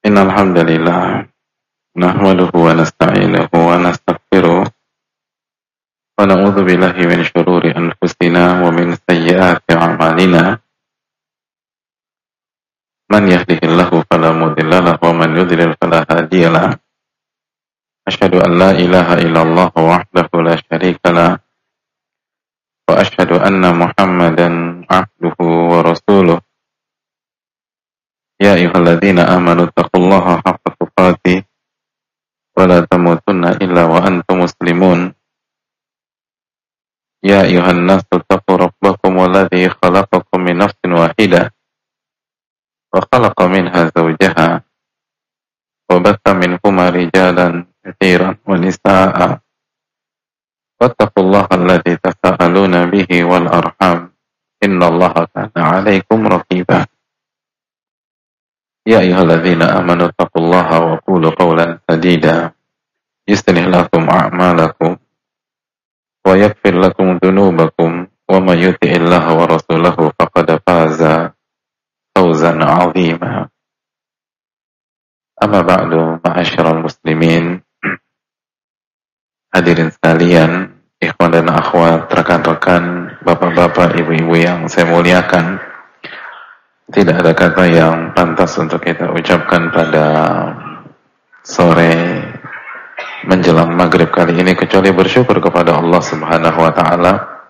Innal hamdalillah nahmaduhu wa nasta'inuhu wa nastaghfiruh wa na'udzu billahi min shururi anfusina wa min sayyiati a'malina. Man yahdihillahu fala mudilla lahu wa man yudlil fala hadiya lahu. Asyhadu an la ilaha illallah wahdahu la syarika lahu wa asyhadu anna Muhammadan 'abduhu wa rasuluh. Ya ayyuhalladzina amanu taqullaha haqqa tuqatih wa la tamutunna illa wa antum muslimun. Ya ayyuhan nasu taqu rabbakum alladzi khalaqakum min nafsin wahidah wa khalaqa minha zawjaha wa batha minhuma rijalan katsiran wa nisaa'a. Wattaqullaha alladzi tasaaluna bihi wal arham innallaha kana 'alaikum raqiba. Ya ayyuhalladzina amanu taqullaha wa qulu qawlan sadida yuslih lakum a'malakum wa yaghfir lakum dhunubakum wa may yuti'illaha wa rasulahu faqad faza fawzan 'azima. Amma ba'du, ma'asyiral muslimin, hadirin sekalian, ikhwan dan akhwat, rekan-rekan, bapak-bapak, ibu-ibu yang saya muliakan. Tidak ada kata yang pantas untuk kita ucapkan pada sore menjelang maghrib kali ini kecuali bersyukur kepada Allah Subhanahu wa ta'ala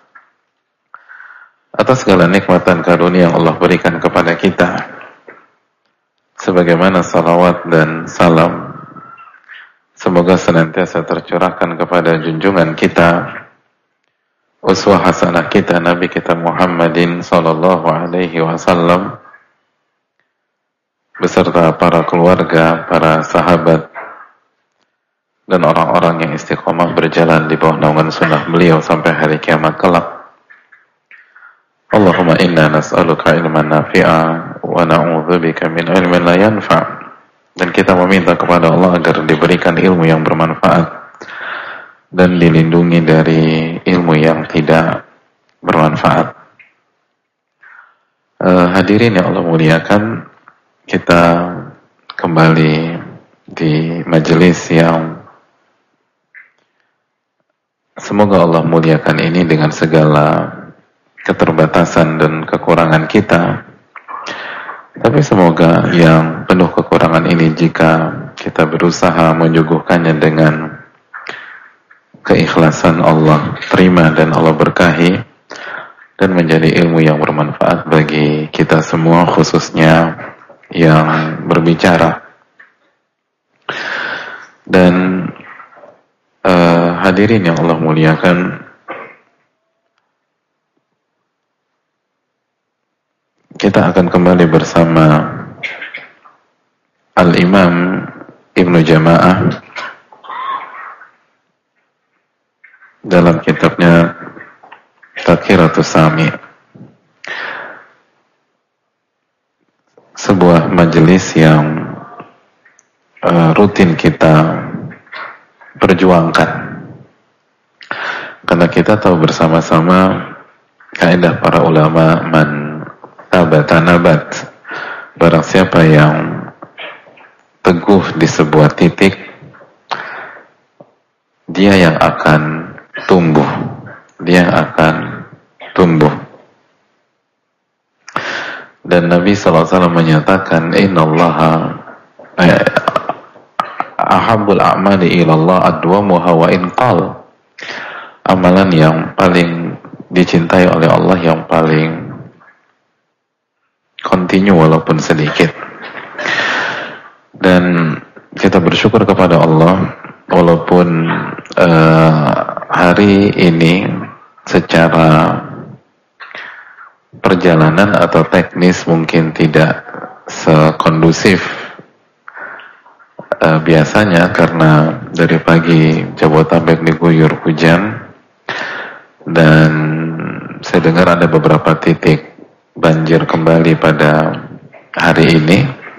atas segala nikmatan karunia yang Allah berikan kepada kita. Sebagaimana salawat dan salam semoga senantiasa tercurahkan kepada junjungan kita, uswah hasanah kita, Nabi kita Muhammadin sallallahu alaihi wasallam, beserta para keluarga, para sahabat, dan orang-orang yang istiqomah berjalan di bawah naungan sunnah beliau sampai hari kiamat kelak. Allahumma inna nas'aluka ilman nafi'a wa na'udzubika min ilmin la yanfa'. Dan kita meminta kepada Allah agar diberikan ilmu yang bermanfaat dan dilindungi dari ilmu yang tidak bermanfaat. Hadirin yang Allah muliakan, kita kembali di majelis yang semoga Allah muliakan ini dengan segala keterbatasan dan kekurangan kita. Tapi semoga yang penuh kekurangan ini, jika kita berusaha menyuguhkannya dengan keikhlasan, Allah terima dan Allah berkahi, dan menjadi ilmu yang bermanfaat bagi kita semua, khususnya yang berbicara. Dan hadirin yang Allah muliakan, kita akan kembali bersama Al-Imam Ibnu Jama'ah dalam kitabnya Tadhkiratus Sami, sebuah majelis yang rutin kita perjuangkan, karena kita tahu bersama-sama kaidah para ulama, man tabata nabat, barang siapa yang teguh di sebuah titik, dia yang akan tumbuh, dia akan tumbuh. Dan Nabi SAW menyatakan, innallaha ahabbul a'mali ilallah adwamuha wa in qal. Amalan yang paling dicintai oleh Allah, yang paling continue walaupun sedikit. Dan kita bersyukur kepada Allah, walaupun hari ini secara perjalanan atau teknis mungkin tidak sekondusif biasanya, karena dari pagi Jabodetabek diguyur hujan, dan saya dengar ada beberapa titik banjir kembali pada hari ini.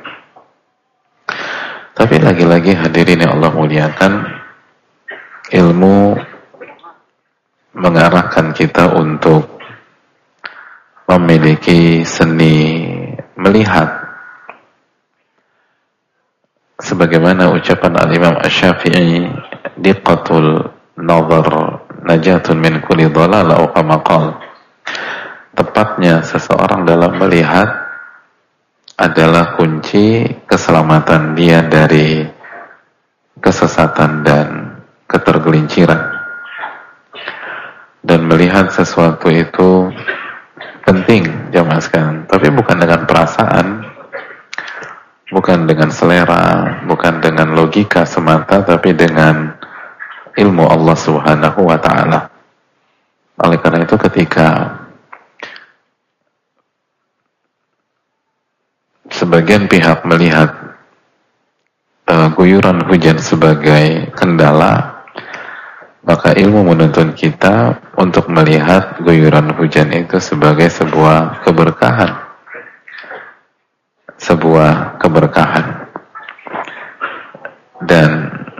Tapi lagi-lagi hadirin yang Allah muliakan, ilmu mengarahkan kita untuk memiliki seni melihat sebagaimana ucapan al-Imam Asy-Syafi'i, diqqatul nazar najatun min kulli dhalal atau kama qala, tepatnya seseorang dalam melihat adalah kunci keselamatan dia dari kesesatan dan ketergelinciran. Dan melihat sesuatu itu penting, jamaah sekalian, tapi bukan dengan perasaan, bukan dengan selera, bukan dengan logika semata, tapi dengan ilmu Allah Subhanahu wa ta'ala. Oleh karena itu ketika sebagian pihak melihat guyuran hujan sebagai kendala, maka ilmu menuntun kita untuk melihat guyuran hujan itu sebagai sebuah keberkahan. Sebuah keberkahan. Dan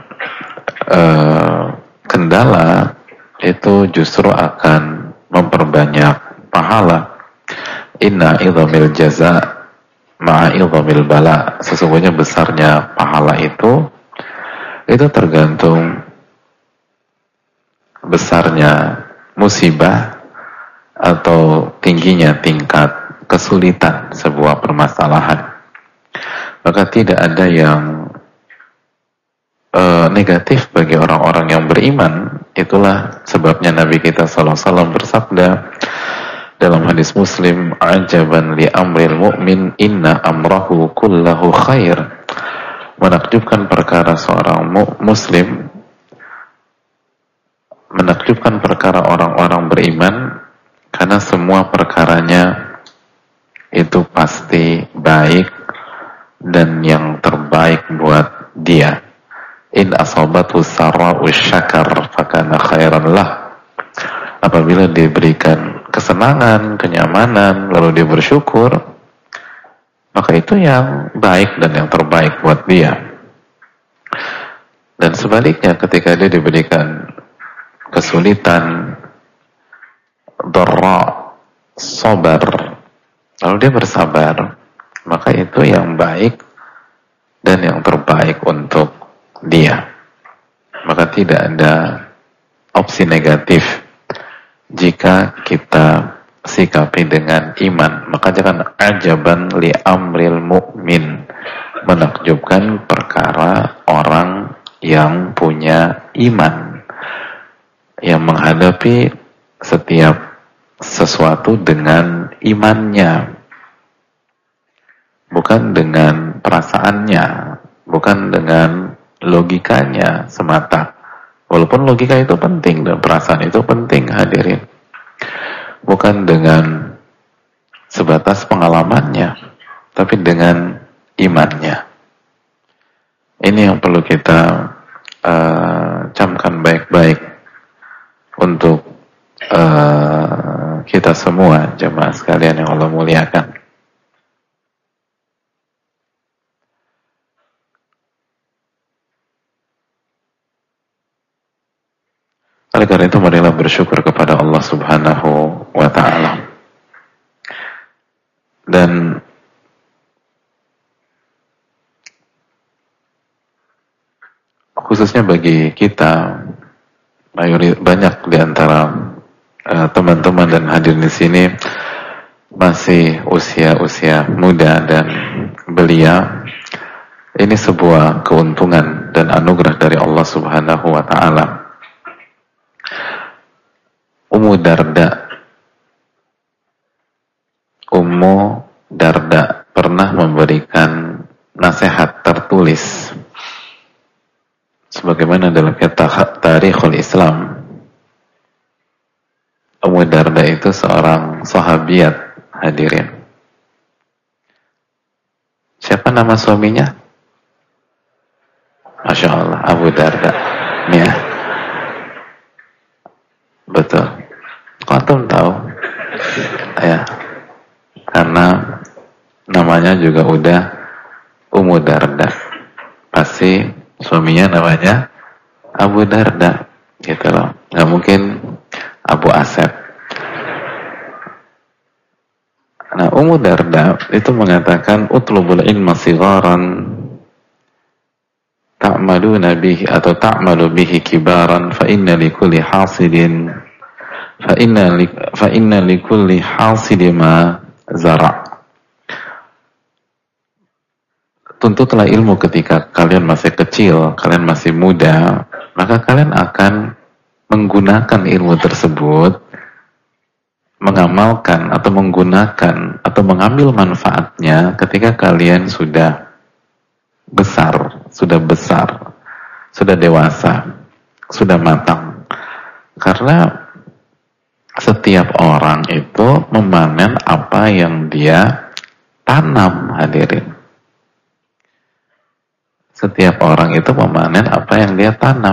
kendala itu justru akan memperbanyak pahala. Inna idhamil jaza ma'a idhamil bala. Sesungguhnya besarnya pahala itu tergantung besarnya musibah atau tingginya tingkat kesulitan sebuah permasalahan. Maka tidak ada yang negatif bagi orang-orang yang beriman. Itulah sebabnya Nabi kita SAW bersabda dalam hadis Muslim, ajaban li amril mu'min inna amrahu kullahu khair. Menakjubkan perkara seorang muslim, menakjubkan perkara orang-orang beriman, karena semua perkaranya itu pasti baik dan yang terbaik buat dia. In asabatu sarra'u syakar fakana khairan lah. Apabila diberikan kesenangan, kenyamanan, lalu dia bersyukur, maka itu yang baik dan yang terbaik buat dia. Dan sebaliknya ketika dia diberikan kesulitan, dharra, sabar, lalu dia bersabar, maka itu yang baik dan yang terbaik untuk dia. Maka tidak ada opsi negatif jika kita sikapi dengan iman. Maka jangan ajaban li amril mu'min, menakjubkan perkara orang yang punya iman, yang menghadapi setiap sesuatu dengan imannya, bukan dengan perasaannya, bukan dengan logikanya semata. Walaupun logika itu penting dan perasaan itu penting, hadirin, bukan dengan sebatas pengalamannya, tapi dengan imannya. Ini yang perlu kita camkan baik-baik untuk kita semua, jemaah sekalian yang Allah muliakan. Oleh karena itu marilah bersyukur kepada Allah Subhanahu wa ta'ala. Dan khususnya bagi kita, banyak di antara teman-teman dan hadirin di sini masih usia muda dan belia. Ini sebuah keuntungan dan anugerah dari Allah Subhanahu wa ta'ala. Ummu Darda pernah memberikan nasihat tertulis sebagaimana dalam kitab Tarikhul Islam. Ummu Darda itu seorang sahabiat, hadirin. Siapa nama suaminya? Masya Allah, Abu Darda. Ya, betul. Kok antum tahu? Ya, karena namanya juga udah Ummu Darda. Pasti suaminya namanya Abu Darda, gitu loh. Nggak mungkin Abu Asep. Nah, Ummu Darda itu mengatakan utlubul ilma sigharan ta'maluna bihi atau ta'malu bihi kibaran fa inna likulli hasidin fa inna likulli hasidin ma zara'. Tuntutlah ilmu ketika kalian masih kecil, kalian masih muda, maka kalian akan menggunakan ilmu tersebut, mengamalkan atau menggunakan atau mengambil manfaatnya ketika kalian sudah besar, sudah dewasa, sudah matang. Karena setiap orang itu memanen apa yang dia tanam, hadirin. Setiap orang itu memanen apa yang dia tanam.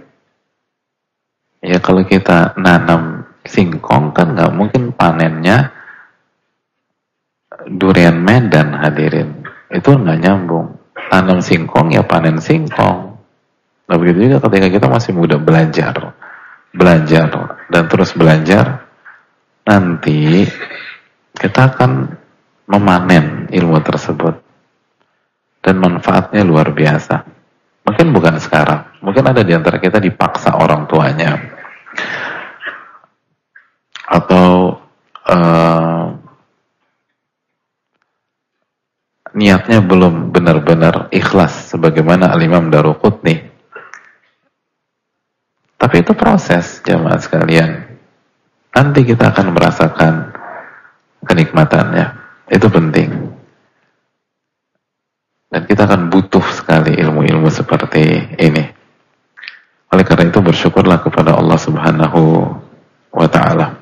Ya kalau kita nanam singkong kan nggak mungkin panennya durian Medan, hadirin. Itu nggak nyambung. Tanam singkong ya panen singkong. Nah begitu juga ketika kita masih muda belajar dan terus belajar, nanti kita akan memanen ilmu tersebut. Dan manfaatnya luar biasa. Mungkin bukan sekarang. Mungkin ada di antara kita dipaksa orang tuanya. Atau niatnya belum benar-benar ikhlas. Sebagaimana Al-Imam Daruqutni. Tapi itu proses, jamaah sekalian. Nanti kita akan merasakan kenikmatannya. Itu penting. Dan kita akan butuh sekali ilmu-ilmu seperti ini. Oleh karena itu bersyukurlah kepada Allah Subhanahu wa ta'ala.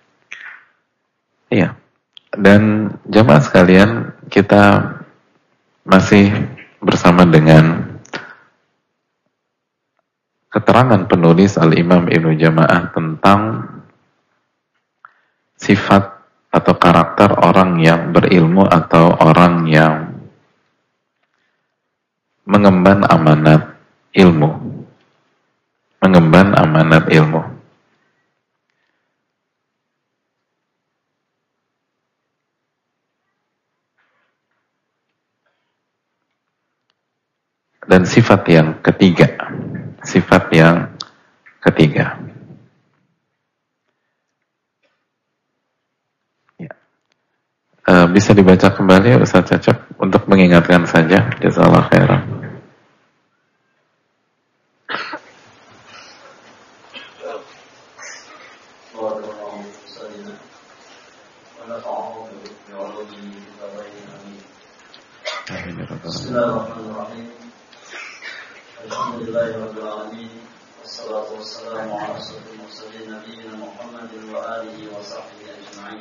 Iya. Dan jamaah sekalian, kita masih bersama dengan keterangan penulis Al-Imam Ibnu Jama'ah tentang sifat atau karakter orang yang berilmu atau orang yang mengemban amanat ilmu. Mengemban amanat ilmu. Dan sifat yang ketiga. Sifat yang ketiga. Ya. Bisa dibaca kembali Ustaz Cacep untuk mengingatkan saja. Jazakallahu khairan. Bismillahirrahmanirrahim. Alhamdulillahirabbil alamin. Wassalatu wassalamu ala asyrofil mursalin nabiyina Muhammadin wa alihi wa sahbihi ajma'in.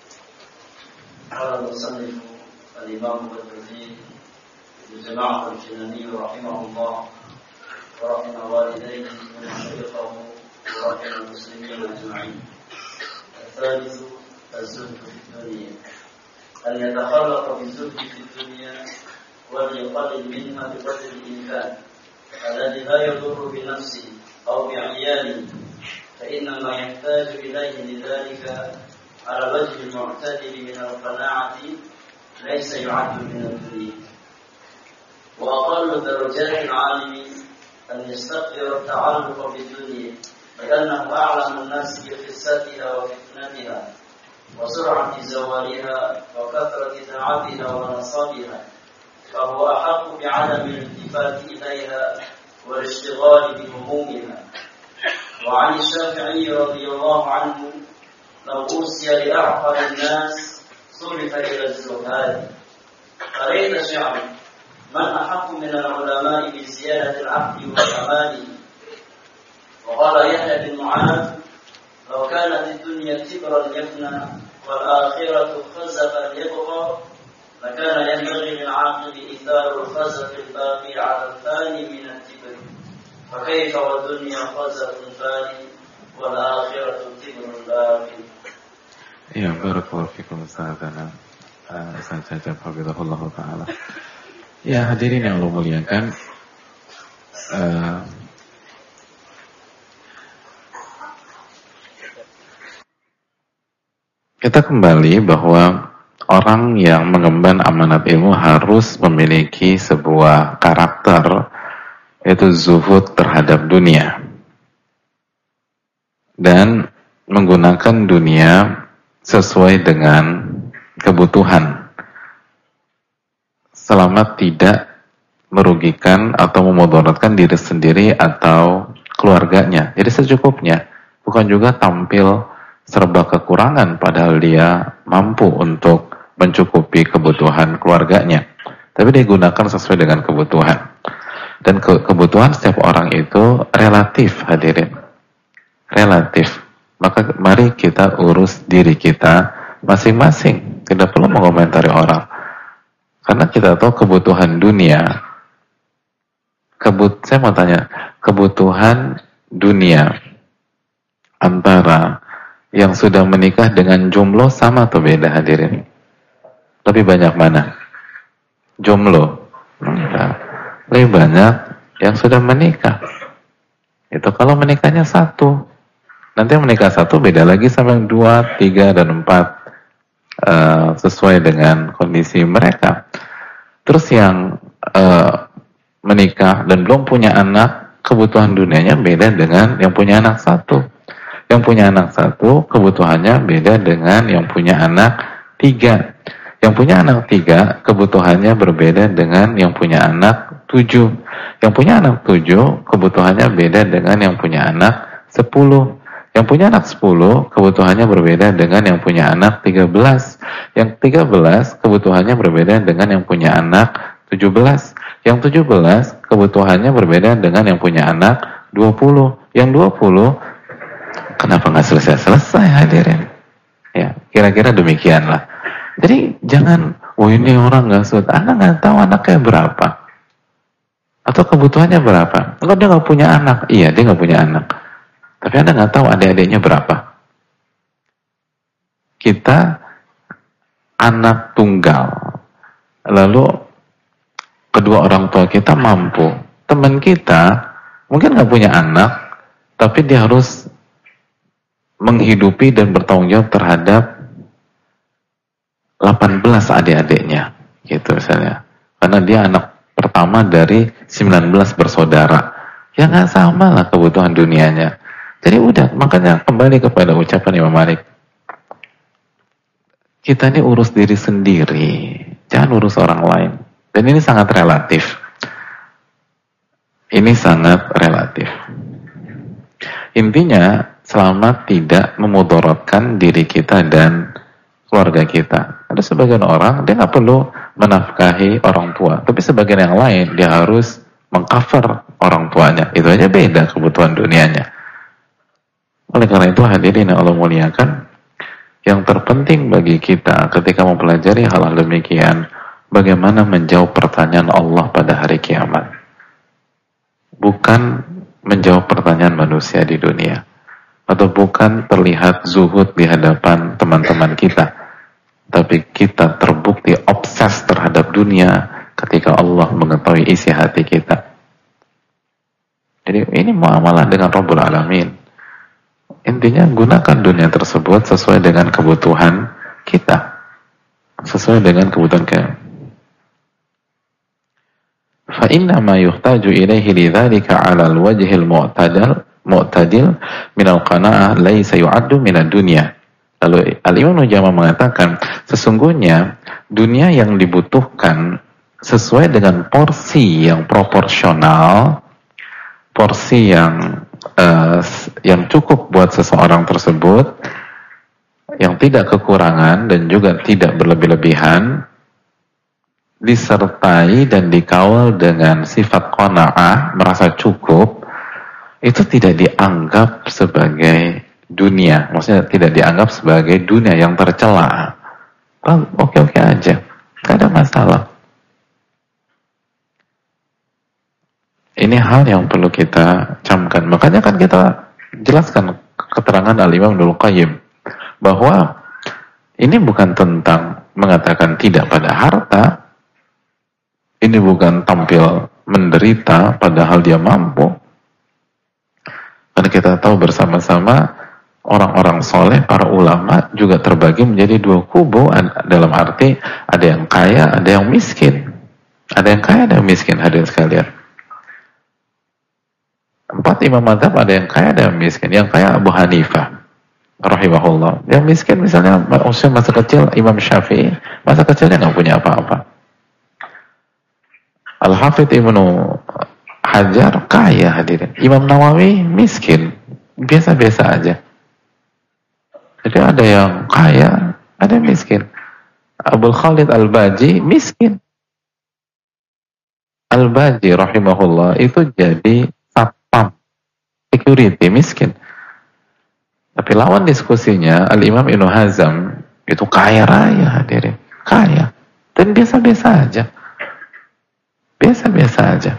Qala al-musannif al-imam al-Bukhari Jama'ah al-Jinani rahimahullah wa rahimah walidayhi wa shaykhahu wa rahimah al-muslimin ajma'in. الثالث الزهد في الدنيا أن يتخلق بالزهد في الدنيا وليقلل منها بقدر الإمكان الذي لا يضر بنفسه أو بعياله فإنما يحتاج إليه لذلك على الوجه المعتدل من القناعة ليس يعد من الدنيا. وأقل درجات العالم أن يستقدر التعلق بالدنيا لأنه أعلم الناس بخستها وفتنتها وسرعة زوالها وكثرة تعبها ونصبها، فهو أحق بعدم الالتفات إليها والاشتغال بهمومها. وعن الشافعي رضي الله عنه لو أوصي لأعقل الناس صرف إلى الزهاد. قريت شعر من أحق من العلماء بزيادة العقل وكماله. وقال يحيى بن معاذ لو كانت الدنيا كبرا يفنى والآخرة خزفا يبقى لكان ينبغي للعاقل إيثار الخزف الباقي على الثاني من الكبر فكيف والدنيا خزف فاني والآخرة كبر باقي. Ya, barakallahu fikum Ustazana Ustaz Cacap hafizahullah ta'ala. Ya, hadirin yang Allah muliakan, kita kembali bahwa orang yang mengemban amanat ilmu harus memiliki sebuah karakter yaitu zuhud terhadap dunia dan menggunakan dunia sesuai dengan kebutuhan selama tidak merugikan atau memudaratkan diri sendiri atau keluarganya. Jadi secukupnya, bukan juga tampil serba kekurangan padahal dia mampu untuk mencukupi kebutuhan keluarganya, tapi digunakan sesuai dengan kebutuhan. Dan kebutuhan setiap orang itu relatif, hadirin, relatif. Maka mari kita urus diri kita masing-masing, tidak perlu mengomentari orang, karena kita tahu kebutuhan dunia. Saya mau tanya, kebutuhan dunia antara yang sudah menikah dengan jomblo sama atau beda, hadirin? Lebih banyak mana? Jomblo? Enggak. Lebih banyak yang sudah menikah. Itu kalau menikahnya satu. Nanti yang menikah satu beda lagi sama yang 2, 3, dan 4. Sesuai dengan kondisi mereka. Terus yang menikah dan belum punya anak, kebutuhan dunianya beda dengan yang punya anak satu. Yang punya anak satu, kebutuhannya beda dengan yang punya anak 3. Yang punya anak 3, kebutuhannya berbeda dengan yang punya anak 7. Yang punya anak 7, kebutuhannya beda dengan yang punya anak 10. Yang punya anak 10, kebutuhannya berbeda dengan yang punya anak 13. Yang 13, kebutuhannya berbeda dengan yang punya anak 17. Yang 17, kebutuhannya berbeda dengan yang punya anak 20. Yang 20, kenapa nggak selesai-selesai, hadirin? Ya, kira-kira demikianlah. Jadi jangan, ini orang nggak suka. Anda nggak tahu anaknya berapa, atau kebutuhannya berapa. Enggak, dia nggak punya anak. Iya, dia nggak punya anak. Tapi Anda nggak tahu adik-adiknya berapa. Kita anak tunggal, lalu kedua orang tua kita mampu. Teman kita mungkin nggak punya anak, tapi dia harus menghidupi dan bertanggung jawab terhadap 18 adik-adiknya, gitu misalnya. Karena dia anak pertama dari 19 bersaudara. Ya nggak sama lah kebutuhan dunianya. Jadi udah, makanya kembali kepada ucapan Imam Malik. Kita ini urus diri sendiri, jangan urus orang lain. Dan ini sangat relatif. Ini sangat relatif. Intinya, selama tidak memudaratkan diri kita dan keluarga kita. Ada sebagian orang, dia nggak perlu menafkahi orang tua. Tapi sebagian yang lain, dia harus mengcover orang tuanya. Itu aja beda kebutuhan dunianya. Oleh karena itu, hadirin yang Allah muliakan, yang terpenting bagi kita ketika mempelajari hal-hal demikian, bagaimana menjawab pertanyaan Allah pada hari kiamat. Bukan menjawab pertanyaan manusia di dunia. Atau bukan terlihat zuhud di hadapan teman-teman kita. Tapi kita terbukti obses terhadap dunia ketika Allah mengetahui isi hati kita. Jadi ini muamalah dengan Rabbul Alamin. Intinya gunakan dunia tersebut sesuai dengan kebutuhan kita. Sesuai dengan kebutuhan kita. فإنما يحتاج إليه لذلك على الوجه المعتدل من القناعة ليس يعد من الدنيا. Lalu Al-Imam Nujama mengatakan, sesungguhnya dunia yang dibutuhkan sesuai dengan porsi yang proporsional, porsi yang cukup buat seseorang tersebut, yang tidak kekurangan dan juga tidak berlebih-lebihan, disertai dan dikawal dengan sifat qanaah, merasa cukup, itu tidak dianggap sebagai dunia. Maksudnya tidak dianggap sebagai dunia yang tercela. Oke-oke aja, gak ada masalah. Ini hal yang perlu kita camkan. Makanya kan kita jelaskan keterangan Al-Imam Ibnul Qayyim bahwa ini bukan tentang mengatakan tidak pada harta. Ini bukan tampil menderita padahal dia mampu. Karena kita tahu bersama-sama orang-orang soleh, para ulama juga terbagi menjadi dua kubu. Dalam arti ada yang kaya, ada yang miskin. Ada yang kaya, ada yang miskin, hadirin sekalian. 4 imam mazhab ada yang kaya, ada yang miskin. Yang kaya Abu Hanifah rahimahullah. Yang miskin misalnya usia masa kecil Imam Syafi'i, masa kecilnya nggak punya apa-apa. Al-Hafidh Ibnu Hajar kaya hadirin. Imam Nawawi miskin, biasa-biasa aja. Jadi ada yang kaya, ada yang miskin. Abdul Khalid Al-Baji miskin. Al-Baji rahimahullah itu jadi satpam security, miskin. Tapi lawan diskusinya Al-Imam Ibnu Hazm itu kaya raya hadirin, kaya. Dan biasa-biasa aja. Biasa-biasa aja.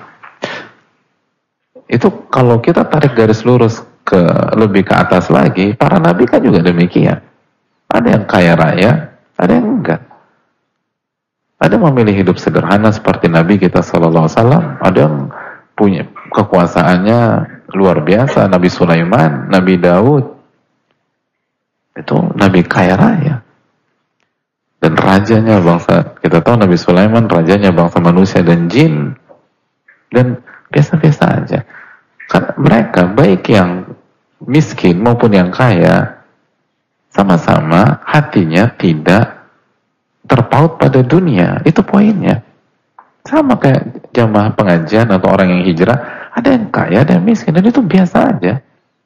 Itu kalau kita tarik garis lurus ke lebih ke atas lagi, para nabi kan juga demikian. Ada yang kaya raya, ada yang enggak. Ada yang memilih hidup sederhana seperti Nabi kita sallallahu alaihi wasallam, ada yang punya kekuasaannya luar biasa, Nabi Sulaiman, Nabi Daud. Itu nabi kaya raya. Dan rajanya bangsa, kita tahu Nabi Sulaiman rajanya bangsa manusia dan jin. Dan biasa-biasa aja. Karena mereka baik yang miskin maupun yang kaya sama-sama hatinya tidak terpaut pada dunia. Itu poinnya. Sama kayak jamaah pengajian atau orang yang hijrah, ada yang kaya, ada yang miskin, dan itu biasa aja.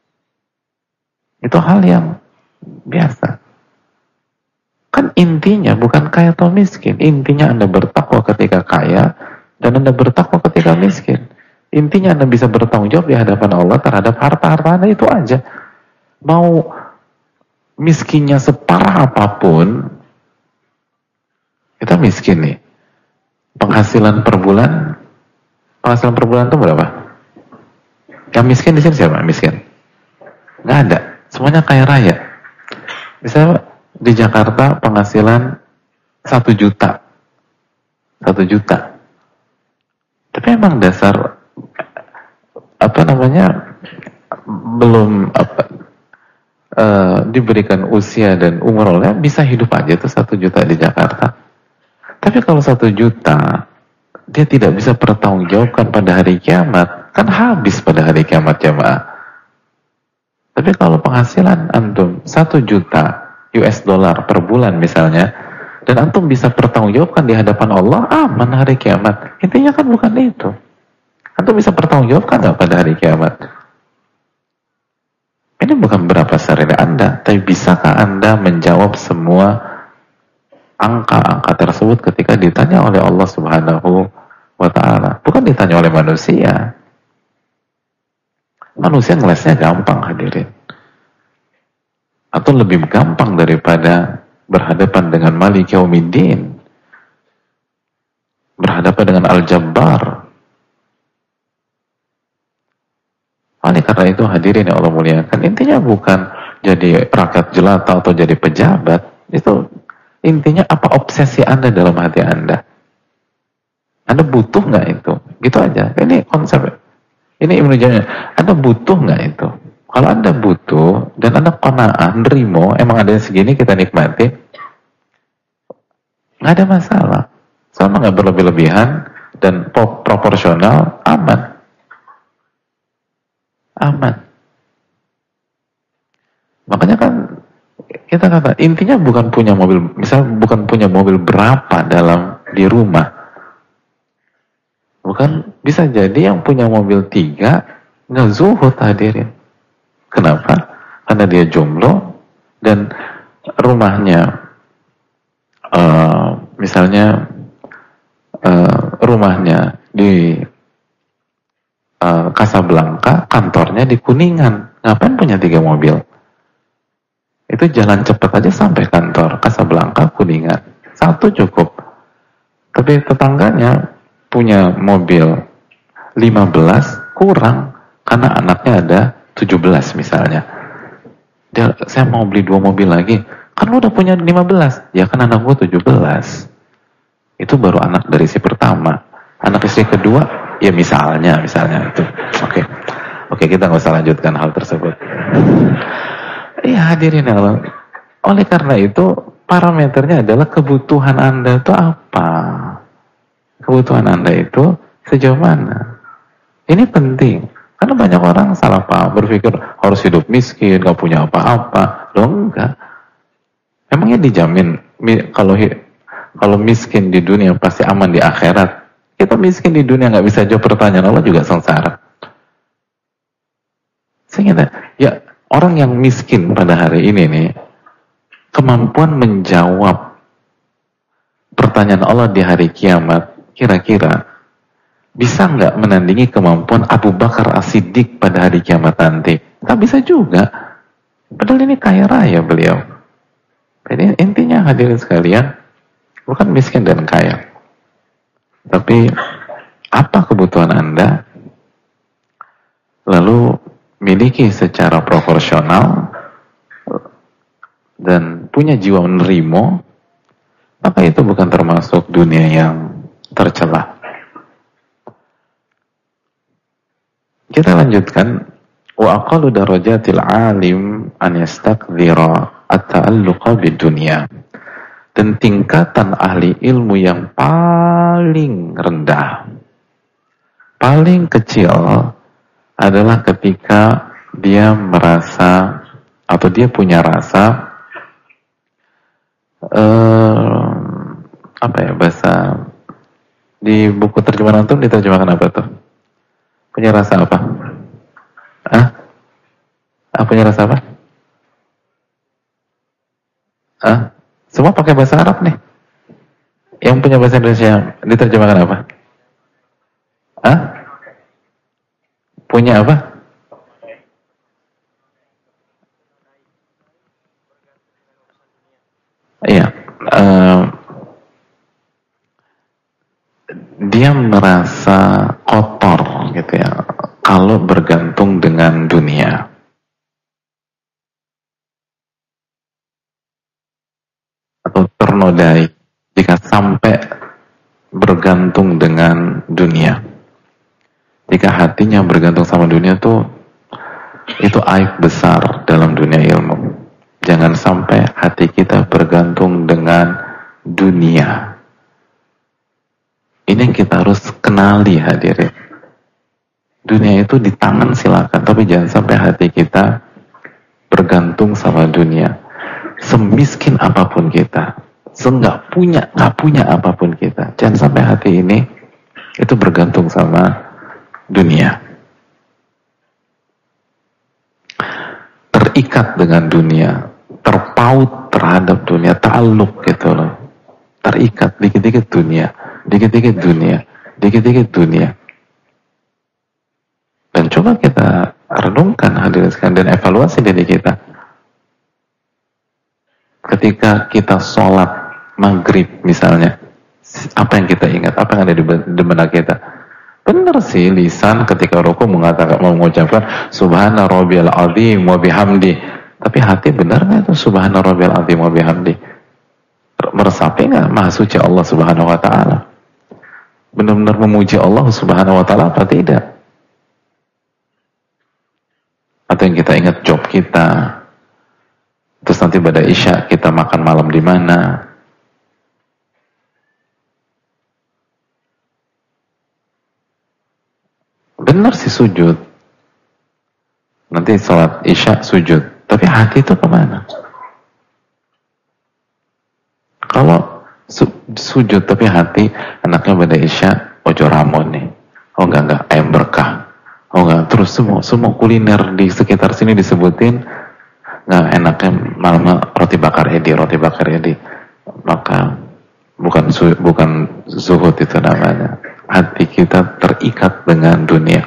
Itu hal yang biasa. Kan intinya bukan kaya atau miskin. Intinya Anda bertakwa ketika kaya dan Anda bertakwa ketika miskin. Intinya Anda bisa bertanggung jawab di hadapan Allah terhadap harta-harta Anda, itu aja. Mau miskinnya separah apapun, kita miskin nih. Penghasilan per bulan itu berapa? Yang miskin di sini siapa? Miskin? Nggak ada. Semuanya kaya raya. Misalnya di Jakarta penghasilan 1 juta. 1 juta. Tapi emang dasar belum diberikan usia dan umur oleh bisa hidup aja tuh 1 juta di Jakarta. Tapi kalau 1 juta dia tidak bisa pertanggungjawabkan pada hari kiamat, kan habis pada hari kiamat jamaah. Tapi kalau penghasilan antum 1 juta US dollar per bulan misalnya, dan antum bisa pertanggungjawabkan di hadapan Allah, aman hari kiamat. Intinya kan bukan itu. Antum bisa pertanggungjawabkan nggak pada hari kiamat? Ini bukan berapa sehari Anda, tapi bisakah Anda menjawab semua angka-angka tersebut ketika ditanya oleh Allah Subhanahu wa ta'ala? Bukan ditanya oleh manusia. Manusia ngelesnya gampang hadirin. Atau lebih gampang daripada berhadapan dengan Malik Yaumiddin, berhadapan dengan Al-Jabbar. Oleh karena itu hadirin yang Allah muliakan, intinya bukan jadi rakyat jelata atau jadi pejabat. Itu intinya apa obsesi Anda dalam hati Anda. Anda butuh nggak itu? Gitu aja. Ini konsep. Ini Ibnu Jamil. Anda butuh nggak itu? Kalau Anda butuh dan Anda qanaah, nerimo, emang ada yang segini kita nikmati, nggak ada masalah. Sama nggak berlebih-lebihan dan proporsional, aman. Aman. Makanya kan kita kata intinya bukan punya mobil, misalnya bukan punya mobil berapa di rumah. Bukan, bisa jadi yang punya mobil 3 nggak zuhud hadirin. Kenapa? Karena dia jomblo dan rumahnya misalnya rumahnya di Casablanca, kantornya di Kuningan. Ngapain punya 3 mobil? Itu jalan cepat aja sampai kantor Casablanca, Kuningan. 1 cukup. Tapi tetangganya punya mobil 15, kurang karena anaknya ada 17 misalnya. Saya mau beli 2 mobil lagi. Kan lu udah punya 15. Ya kan anak gua 17. Itu baru anak dari si pertama. Anak istri kedua, ya misalnya itu. Oke, kita nggak usah lanjutkan hal tersebut. Iya hadirin Allah. Oleh karena itu, parameternya adalah kebutuhan Anda itu apa? Kebutuhan Anda itu sejauh mana? Ini penting. Karena banyak orang salah paham, berpikir harus hidup miskin, gak punya apa-apa. Loh enggak. Emangnya dijamin kalau miskin di dunia pasti aman di akhirat? Kita miskin di dunia gak bisa jawab pertanyaan Allah juga sengsara. Sehingga ya orang yang miskin pada hari ini nih, kemampuan menjawab pertanyaan Allah di hari kiamat, kira-kira bisa nggak menandingi kemampuan Abu Bakar As-Siddiq pada hari kiamat nanti? Nggak bisa juga. Padahal ini kaya raya beliau. Jadi intinya hadirin sekalian, bukan miskin dan kaya. Tapi apa kebutuhan Anda? Lalu miliki secara proporsional dan punya jiwa menerima, maka itu bukan termasuk dunia yang tercela. Kita lanjutkan. Wa aqallu darajatil alim an yastakdhira at-ta'alluqa bid-dunya. Dan tingkatan ahli ilmu yang paling rendah, paling kecil adalah ketika dia merasa atau dia punya rasa apa ya bahasa di buku terjemahan antum diterjemahkan apa tuh? Punya rasa apa? Punya rasa apa? Semua pakai bahasa Arab nih. Yang punya bahasa Indonesia diterjemahkan apa? Punya apa? Iya. Dia merasa kotor gitu ya kalau bergantung dengan dunia. Atau ternodai jika sampai bergantung dengan dunia. Jika hatinya bergantung sama dunia itu aib besar dalam dunia ilmu. Jangan sampai hati kita bergantung dengan dunia. Ini yang kita harus kenali hadirin. Dunia itu di tangan silakan, tapi jangan sampai hati kita bergantung sama dunia. Semiskin apapun kita, nggak punya apapun kita, jangan sampai hati ini itu bergantung sama dunia, terikat dengan dunia, terpaut terhadap dunia, ta'alluq gitu loh, terikat dikit-dikit dunia, dikit-dikit dunia, dikit-dikit dunia. Dan coba kita renungkan hadirin sekalian dan evaluasi diri kita. Ketika kita sholat maghrib misalnya, apa yang kita ingat? Apa yang ada di benak kita? Benar sih, lisan ketika rukuk mengucapkan Subhana Rabbiyal Azim wa bihamdi. Tapi hati benar nggak itu Subhana Rabbiyal Azim wa bihamdi? Meresapi nggak Maha Suci Allah Subhanahu Wa Taala? Benar-benar memuji Allah Subhanahu Wa Taala apa tidak? Atau yang kita ingat job kita? Terus nanti pada Isya kita makan malam di mana? Benar sih sujud. Nanti sholat Isya sujud. Tapi hati itu kemana? Kalau sujud tapi hati anaknya pada Isya ojo ramon nih. Oh enggak ayam berkah. Oh enggak, terus semua kuliner di sekitar sini disebutin. Nggak enaknya malam roti bakar Edi. Maka bukan zuhud itu namanya. Hati kita terikat dengan dunia.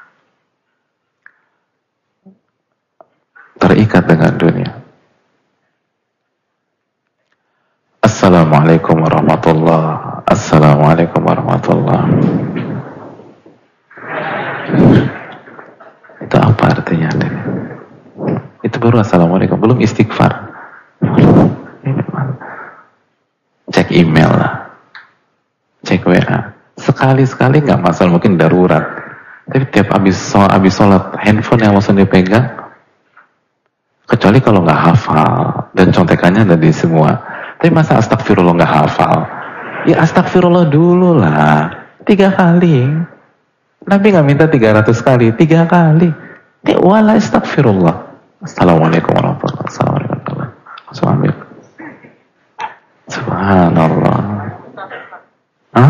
Terikat dengan dunia. Assalamualaikum warahmatullahi. Assalamualaikum warahmatullahi. Itu apa artinya? Itu baru assalamualaikum, belum istighfar. Cek email lah, cek WA. Sekali-sekali nggak masalah, mungkin darurat. Tapi tiap habis sholat handphone yang langsung dipegang. Kecuali kalau nggak hafal dan contekannya ada di semua. Tapi masa astagfirullah nggak hafal? Ya astagfirullah dulu lah, 3 kali. Nabi nggak minta 300 kali, 3 kali. Wala astagfirullah. Assalamualaikum warahmatullahi wabarakatuh. Assalamualaikum. Subhanallah. Hah?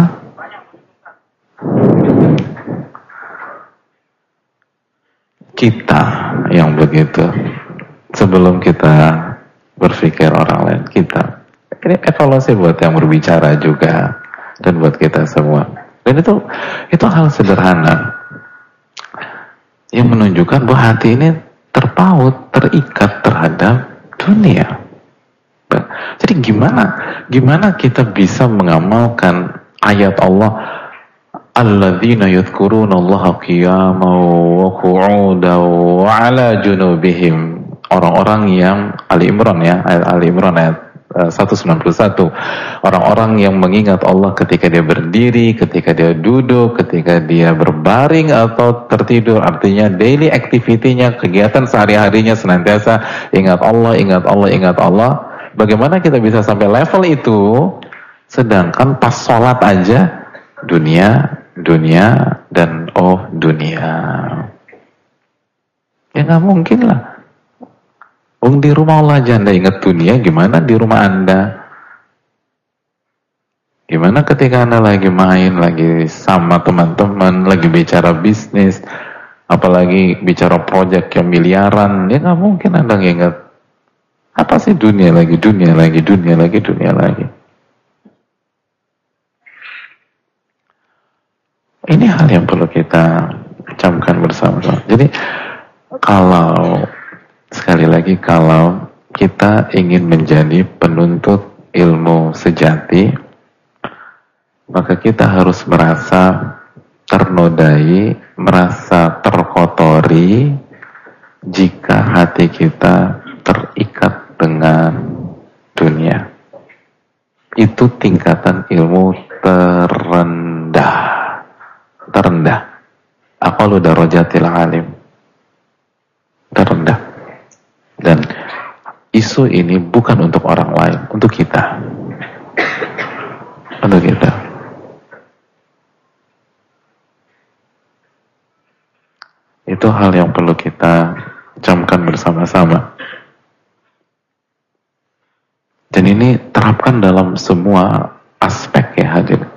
Kita yang begitu. Sebelum kita berpikir orang lain, kita. Ini evaluasi buat yang berbicara juga dan buat kita semua. Dan itu hal sederhana yang menunjukkan bahwa hati ini terpaut, terikat terhadap dunia. Jadi gimana kita bisa mengamalkan ayat Allah, alladzina yadhkurunallaha qiyaman wa qu'udan wa 'ala junubihim, orang-orang yang Ali Imran ayat 191, orang-orang yang mengingat Allah ketika dia berdiri, ketika dia duduk, ketika dia berbaring atau tertidur. Artinya daily activity-nya, kegiatan sehari-harinya senantiasa ingat Allah, ingat Allah, ingat Allah. Bagaimana kita bisa sampai level itu, sedangkan pas sholat aja dunia, dan dunia. Ya nggak mungkin lah. Di rumah Allah aja Anda ingat dunia, gimana di rumah Anda? Gimana ketika Anda lagi main, lagi sama teman-teman, lagi bicara bisnis, apalagi bicara proyek yang miliaran, ya nggak mungkin Anda ingat. Apa sih dunia lagi. Ini hal yang perlu kita camkan bersama-sama. Jadi sekali lagi, kalau kita ingin menjadi penuntut ilmu sejati, maka kita harus merasa ternodai, merasa terkotori jika hati kita terikat dengan dunia. Itu tingkatan ilmu terendah. Aqallu darajatil alim. Terendah. Dan isu ini bukan untuk orang lain, untuk kita. Untuk kita. Itu hal yang perlu kita camkan bersama-sama. Dan ini terapkan dalam semua aspek ya hadirin.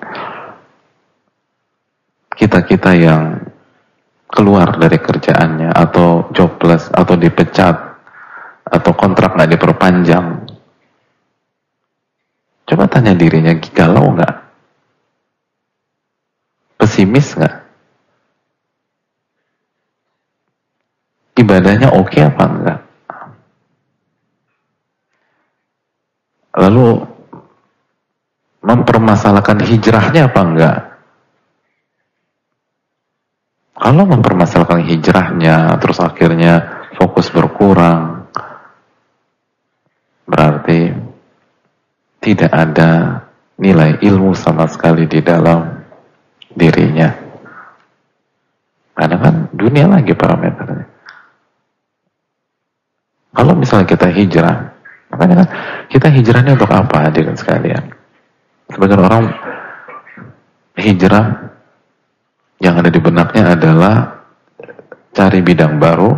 Kita-kita yang keluar dari kerjaannya, atau jobless, atau dipecat, atau kontrak nggak diperpanjang, coba tanya dirinya, galau nggak? Pesimis nggak? Ibadahnya oke apa enggak? Lalu mempermasalahkan hijrahnya apa enggak? Kalau mempermasalahkan hijrahnya, terus akhirnya fokus berkurang, berarti tidak ada nilai ilmu sama sekali di dalam dirinya. Karena kan dunia lagi parameternya. Kalau misalnya kita hijrah, makanya kan kita hijrahnya untuk apa, hadirin sekalian? Sebagian orang hijrah yang ada di benaknya adalah cari bidang baru,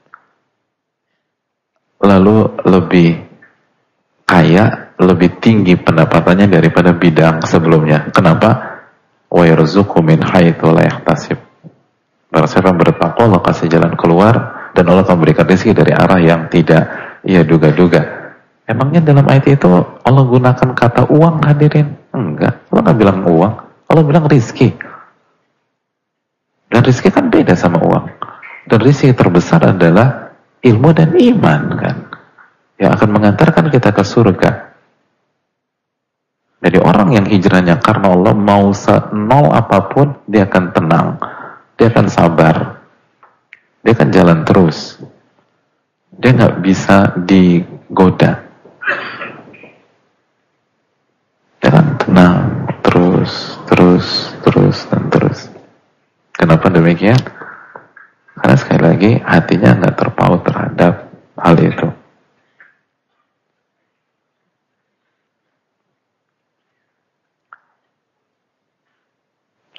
lalu lebih kaya, lebih tinggi pendapatannya daripada bidang sebelumnya. Kenapa? Wa yarzuqhu min haitsu la yahtasib. Barang siapa yang bertakwa, Allah kasih jalan keluar, dan Allah akan memberikan rezeki dari arah yang tidak ia duga-duga. Emangnya dalam ayat itu Allah gunakan kata uang, hadirin? Enggak. Allah nggak bilang uang, Allah bilang rezeki. Dan rezeki kan beda sama uang. Dan rezeki terbesar adalah ilmu dan iman kan, yang akan mengantarkan kita ke surga. Jadi orang yang hijrahnya karena Allah, mau nol apapun, dia akan tenang, dia akan sabar, dia akan jalan terus, dia nggak bisa digoda, dia akan tenang terus. Kenapa demikian? Karena sekali lagi hatinya nggak terpaut terhadap hal itu.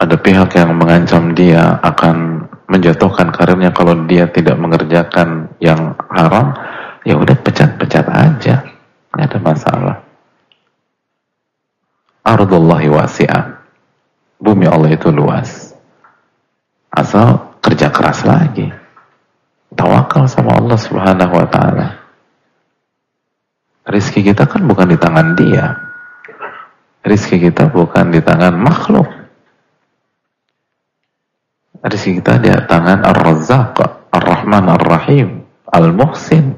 Ada pihak yang mengancam dia akan menjatuhkan karirnya kalau dia tidak mengerjakan yang haram, ya udah pecat-pecat aja, nggak ada masalah. Ardullahi wasi'ah, bumi Allah itu luas, asal kerja keras lagi, tawakal sama Allah Subhanahu wa ta'ala. Rizki kita kan bukan di tangan dia, rizki kita bukan di tangan makhluk, rizki kita di tangan Ar-Razzaq, Ar-Rahman, Ar-Rahim, Al-Muhsin.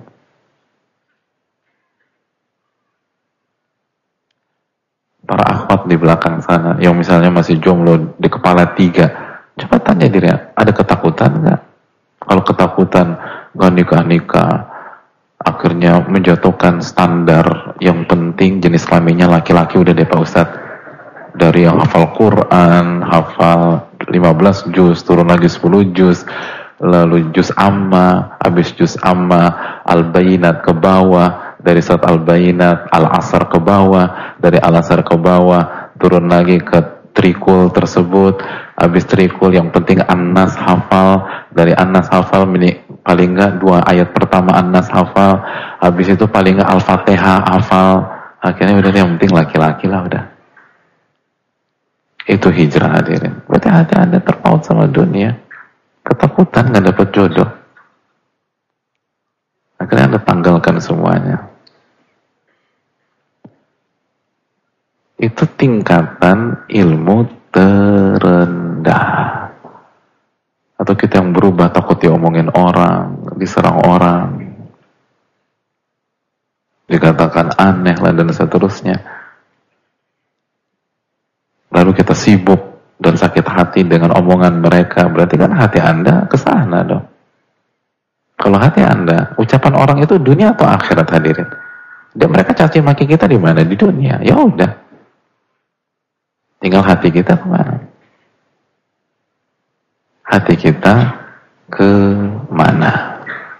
Para akhwat di belakang sana yang misalnya masih jomblo di kepala 3, coba tanya diri, ada ketakutan nggak? Kalau ketakutan nggak nikah-nikah, akhirnya menjatuhkan standar yang penting jenis kelaminnya laki-laki, udah deh Pak Ustadz, dari yang hafal Quran, hafal 15 juz, turun lagi 10 juz, lalu juz amma, habis juz amma, al-bayinat ke bawah, dari surat al-bayinat, al-asr ke bawah, dari al-asr ke bawah, turun lagi ke trikul tersebut, habis trikul yang penting an-nas hafal, dari an-nas hafal paling enggak 2 ayat pertama an-nas hafal, habis itu paling enggak al-fatihah hafal, akhirnya udah yang penting laki-laki lah udah. Itu hijrah hadirin. Berarti hati Anda terpaut sama dunia, ketakutan nggak dapat jodoh, akhirnya Anda tanggalkan semuanya. Itu tingkatan ilmu terendah. Atau kita yang berubah takut diomongin orang, diserang orang, dikatakan aneh lah dan seterusnya. Lalu kita sibuk dan sakit hati dengan omongan mereka, berarti kan hati Anda ke sana dong. Kalau hati Anda, ucapan orang itu dunia atau akhirat hadirin? Dan mereka caci maki kita di mana? Di dunia. Ya udah. Tinggal hati kita kemana? Hati kita ke mana?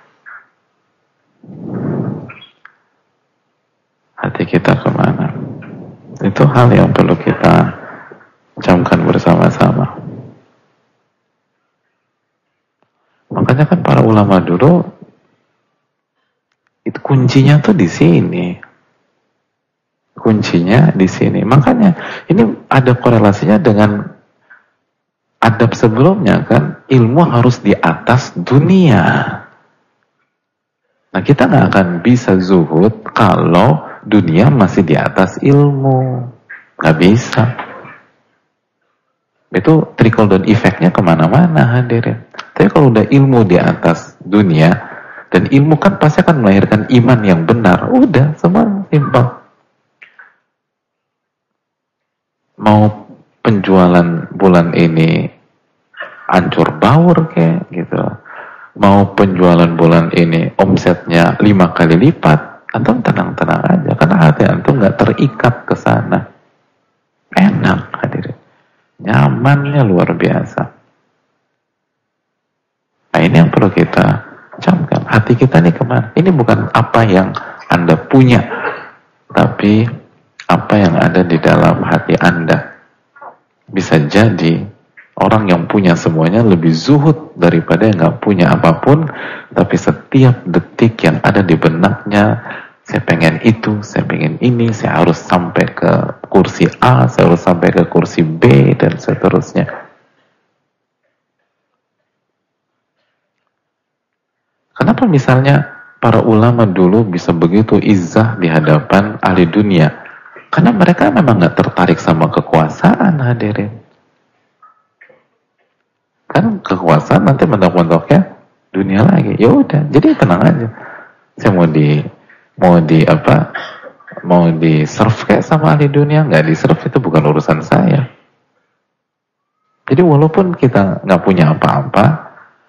Hati kita kemana? Itu hal yang perlu kita camkan bersama-sama. Makanya kan para ulama dulu itu kuncinya tuh di sini. Kuncinya di sini. Makanya ini ada korelasinya dengan adab sebelumnya kan, ilmu harus di atas dunia. Nah kita nggak akan bisa zuhud kalau dunia masih di atas ilmu, nggak bisa. Itu trickle down effect-nya kemana-mana hadirin. Tapi kalau udah ilmu di atas dunia, dan ilmu kan pasti akan melahirkan iman yang benar, udah semua simpel. Mau penjualan bulan ini hancur baur kayak gitu, mau penjualan bulan ini omsetnya 5 kali lipat, antum tenang-tenang aja karena hati antum nggak terikat ke sana. Enak hadirin, nyamannya luar biasa. Nah ini yang perlu kita camkan, hati kita nih kemana? Ini bukan apa yang Anda punya, tapi apa yang ada di dalam hati Anda. Bisa jadi orang yang punya semuanya lebih zuhud daripada yang gak punya apapun, tapi setiap detik yang ada di benaknya, saya pengen itu, saya pengen ini, saya harus sampai ke kursi A, saya harus sampai ke kursi B, dan seterusnya. Kenapa misalnya para ulama dulu bisa begitu izzah di hadapan ahli dunia? Karena mereka memang gak tertarik sama kekuasaan hadirin. Kan kekuasaan nanti mentok-mentoknya dunia lagi. Ya udah, jadi tenang aja. Saya mau di serve kayak sama ahli dunia, nggak di serve itu bukan urusan saya. Jadi walaupun kita nggak punya apa-apa,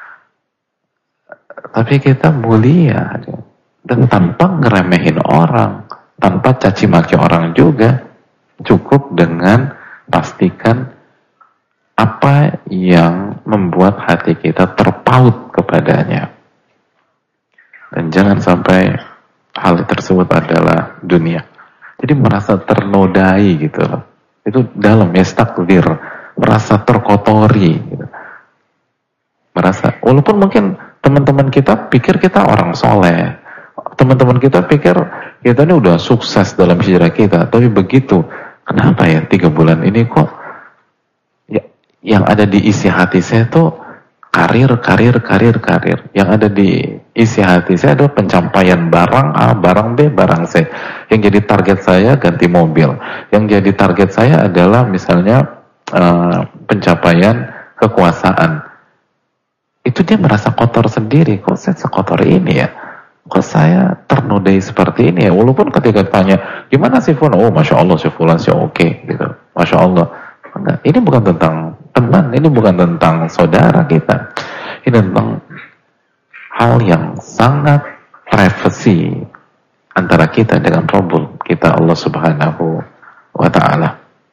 tapi kita mulia dan tanpa ngeremehin orang, tanpa caci maki orang juga, cukup dengan pastikan apa yang membuat hati kita terpaut kepadanya. Dan jangan sampai hal tersebut adalah dunia. Jadi merasa ternodai gitu loh. Itu dalam yastakbir, merasa terkotori gitu. Merasa, walaupun mungkin teman-teman kita pikir kita orang soleh, teman-teman kita pikir kita ini udah sukses dalam hijrah kita, tapi begitu, kenapa ya 3 bulan ini kok ya, yang ada di isi hati saya tuh karir. Yang ada di isi hati saya adalah pencapaian barang A, barang B, barang C. Yang jadi target saya ganti mobil. Yang jadi target saya adalah misalnya pencapaian kekuasaan. Itu dia merasa kotor sendiri. Kok saya sekotor ini ya? Kok saya ternodai seperti ini ya? Walaupun ketika tanya, gimana sih Fulan? Oh Masya Allah si Fulan sih oke gitu. Masya Allah. Enggak, ini bukan tentang teman, ini bukan tentang saudara kita. Ini tentang hal yang sangat privasi antara kita dengan Rabbul kita Allah Subhanahu wa Ta'ala.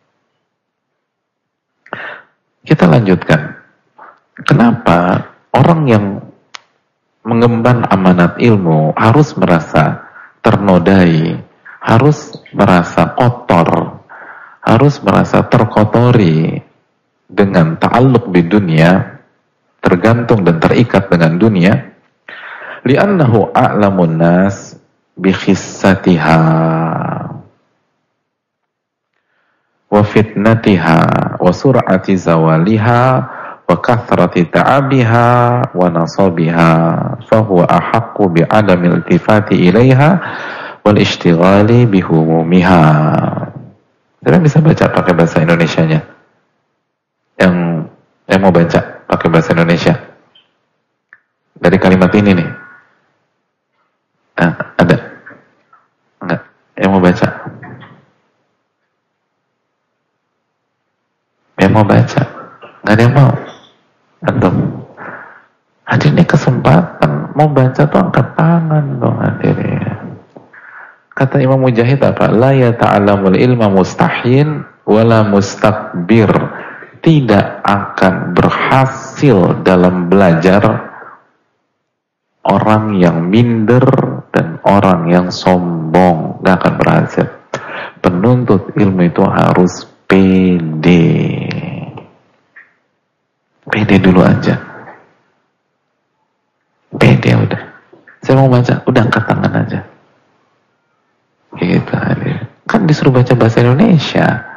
Kita lanjutkan. Kenapa orang yang mengemban amanat ilmu harus merasa ternodai, harus merasa kotor, harus merasa terkotori dengan ta'alluq di dunia, tergantung dan terikat dengan dunia, li'annahu a'lamun nas bi khissatiha wa fitnatiha wa sur'ati zawaliha wa kathrati ta'abiha wa nasabiha fahuwa ahaqqu bi adami iltifati ilaiha wal ishtighali bihumumiha. Saya bisa baca pakai bahasa Indonesianya. Yang mau baca pakai bahasa Indonesia dari kalimat ini nih. Ada? Enggak? Yang mau baca? Yang mau baca? Enggak ada yang mau? Antum? Hadir ini kesempatan. Mau baca tuh angkat tangan dong hadirin. Kata Imam Mujahid apa? La yata'allamul ilma mustahin wala mustakbir. Tidak akan berhasil dalam belajar orang yang minder dan orang yang sombong. Tidak akan berhasil. Penuntut ilmu itu harus pede. Pede dulu aja. Pede udah. Saya mau baca, udah angkat tangan aja. Gitu. Kan disuruh baca bahasa Indonesia.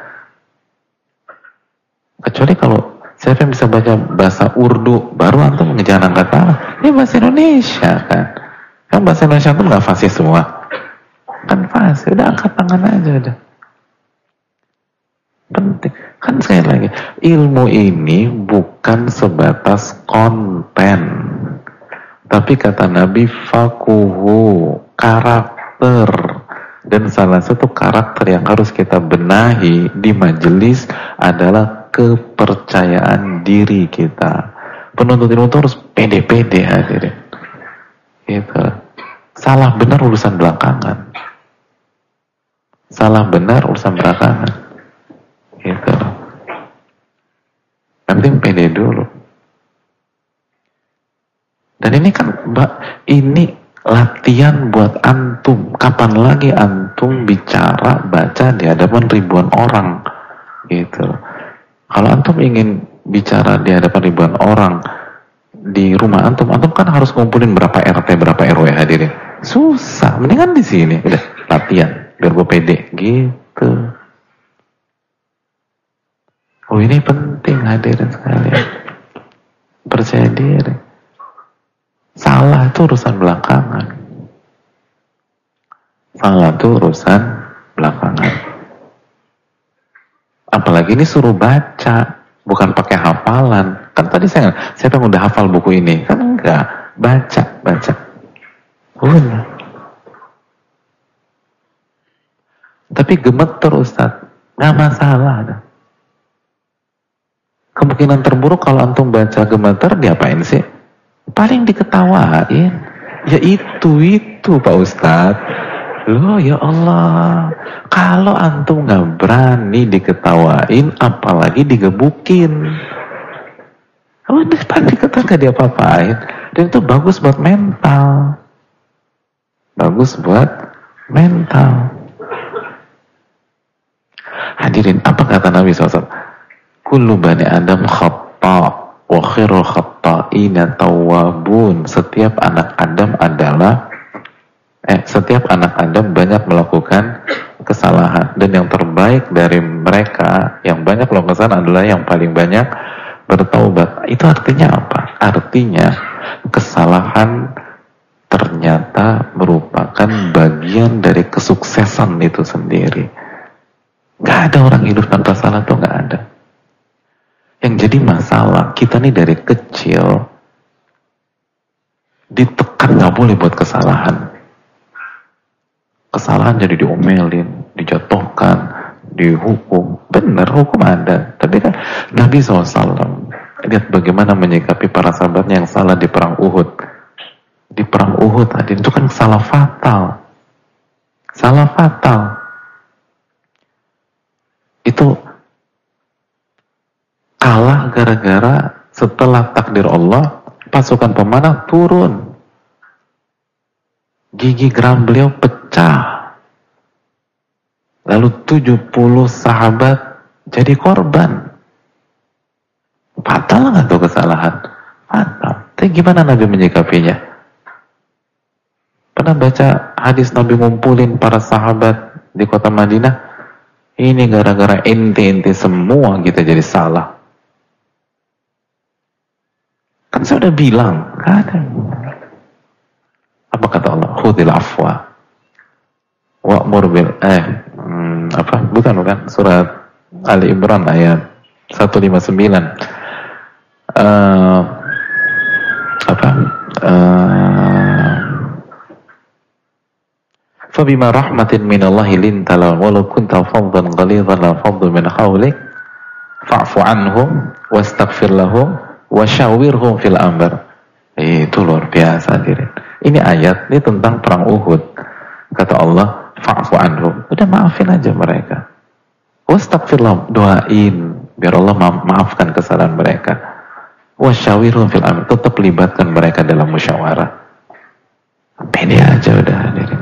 Kecuali kalau saya bisa baca bahasa Urdu, baru antum jangan angkat tangan. Ini bahasa Indonesia kan. Kan bahasa Indonesia antum nggak fasih semua. Kan fasih, udah angkat tangan aja udah. Penting. Kan sekali lagi, ilmu ini bukan sebatas konten. Tapi kata Nabi, fakuhu, karakter. Dan salah satu karakter yang harus kita benahi di majelis adalah kepercayaan diri kita. Penuntut ilmu itu harus pede-pede hadirin. Gitu. Salah benar urusan belakangan. Salah benar urusan belakangan. Gitu. Yang penting pede dulu. Dan ini kan ini latihan buat antum. Kapan lagi antum bicara, baca di hadapan ribuan orang gitu. Kalau antum ingin bicara di hadapan ribuan orang di rumah antum kan harus ngumpulin berapa RT, berapa RW hadirin. Susah, mendingan di sini udah latihan biar gue pede gitu. Oh ini penting hadirin sekalian. Percaya diri. Salah itu urusan belakangan. Salah itu urusan belakangan. Apalagi ini suruh baca, bukan pakai hafalan. Kan tadi saya pengen udah hafal buku ini. Kan enggak, baca. Udah. Tapi gemeter Ustaz, nggak masalah. Kemungkinan terburuk kalau antum baca gemeter, diapain sih? Paling diketawain. Ya itu Pak Ustadz. Loh ya Allah. Kalau antum gak berani diketawain, apalagi digebukin. Udah paling diketawain gak diapa-apain. Dan itu bagus buat mental. Bagus buat mental. Hadirin, apa kata Nabi SAW? kullu bani Adam khata' wa khairul khata'ina tawwabun. Setiap anak Adam banyak melakukan kesalahan, dan yang terbaik dari mereka yang banyak melakukan kesalahan adalah yang paling banyak bertaubat. Itu artinya apa? Artinya kesalahan ternyata merupakan bagian dari kesuksesan itu sendiri. Gak ada orang hidup tanpa salah, tuh gak ada. Yang jadi masalah, kita nih dari kecil ditekan gak boleh buat kesalahan. Kesalahan jadi diomelin, dijatuhkan, dihukum. Benar, hukum ada. Tapi kan Nabi SAW, lihat bagaimana menyikapi para sahabatnya yang salah di perang Uhud. Di perang Uhud tadi itu kan salah fatal. Salah fatal. Itu kalah gara-gara setelah takdir Allah, pasukan pemanah turun. Gigi geram beliau pecah. Lalu 70 sahabat jadi korban. Fatal nggak tuh kesalahan? Fatal. Tapi gimana Nabi menyikapinya? Pernah baca hadis Nabi ngumpulin para sahabat di kota Madinah? Ini gara-gara ente-ente semua kita jadi salah. Kan saya udah bilang, gak ada. Apa kata Allah? Khudil afwa wa'mur bil bukan surat Ali Imran ayat 159. Fabima rahmatin minallahi lintala walau kunta faddan ghalidhan la faddu min hawlik fa'fu anhum wastaghfir lahum wasyawirhum fil amr. Itu luar biasa hadirin. Ini ayat ini tentang perang Uhud. Kata Allah, fa'fu anhum. Udah maafin aja mereka. Wastaghfir lahum, doain biar Allah maafkan kesalahan mereka. Wasyawirhum fil amr. Tetap libatkan mereka dalam musyawarah. Pede aja udah hadirin.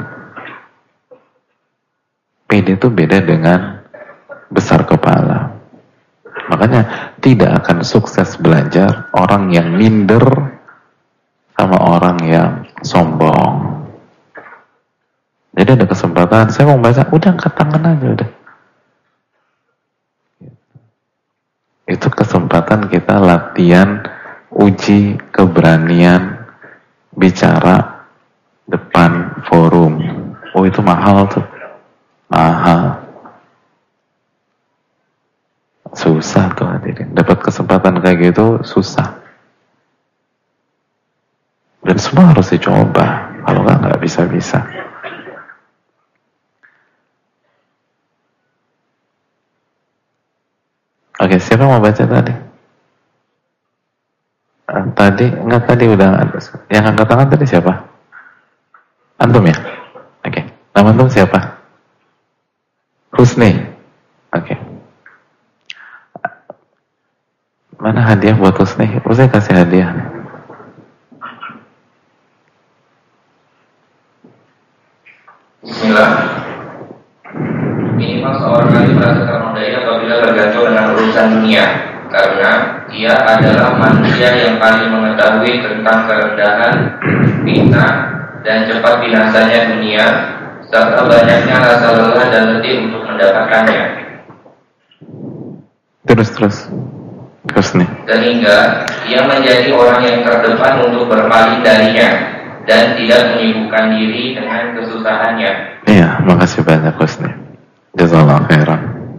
Pede itu beda dengan besar kepala. Makanya tidak akan sukses belajar orang yang minder sama orang yang sombong. Jadi ada kesempatan, saya mau baca, udah angkat tangan aja udah. Itu kesempatan kita latihan uji keberanian bicara depan forum. Oh itu mahal tuh. Mahal. Susah tuh hadirin. Dapat kesempatan kayak gitu susah. Dan semua harus dicoba. Kalau nggak bisa-bisa. Oke, siapa mau baca tadi? Tadi udah. Yang angkat tangan tadi siapa? Antum ya? Oke. Nama antum siapa? Husni. Oke. Mana hadiah buat Husni? Husni kasih hadiah. Bismillah. Minimal seorang kali merasa termodai apabila tergantung dengan urusan dunia, karena ia adalah manusia yang paling mengetahui tentang kerendahan, fitnah, dan cepat binasanya dunia, serta banyaknya rasa lelah dan letih untuk mendapatkannya. Terus nih. Sehingga ia menjadi orang yang terdepan untuk berpaling darinya dan tidak menyibukkan diri dengan kesusahannya. Iya, makasih banyak Husni. Jazakallahu khairan.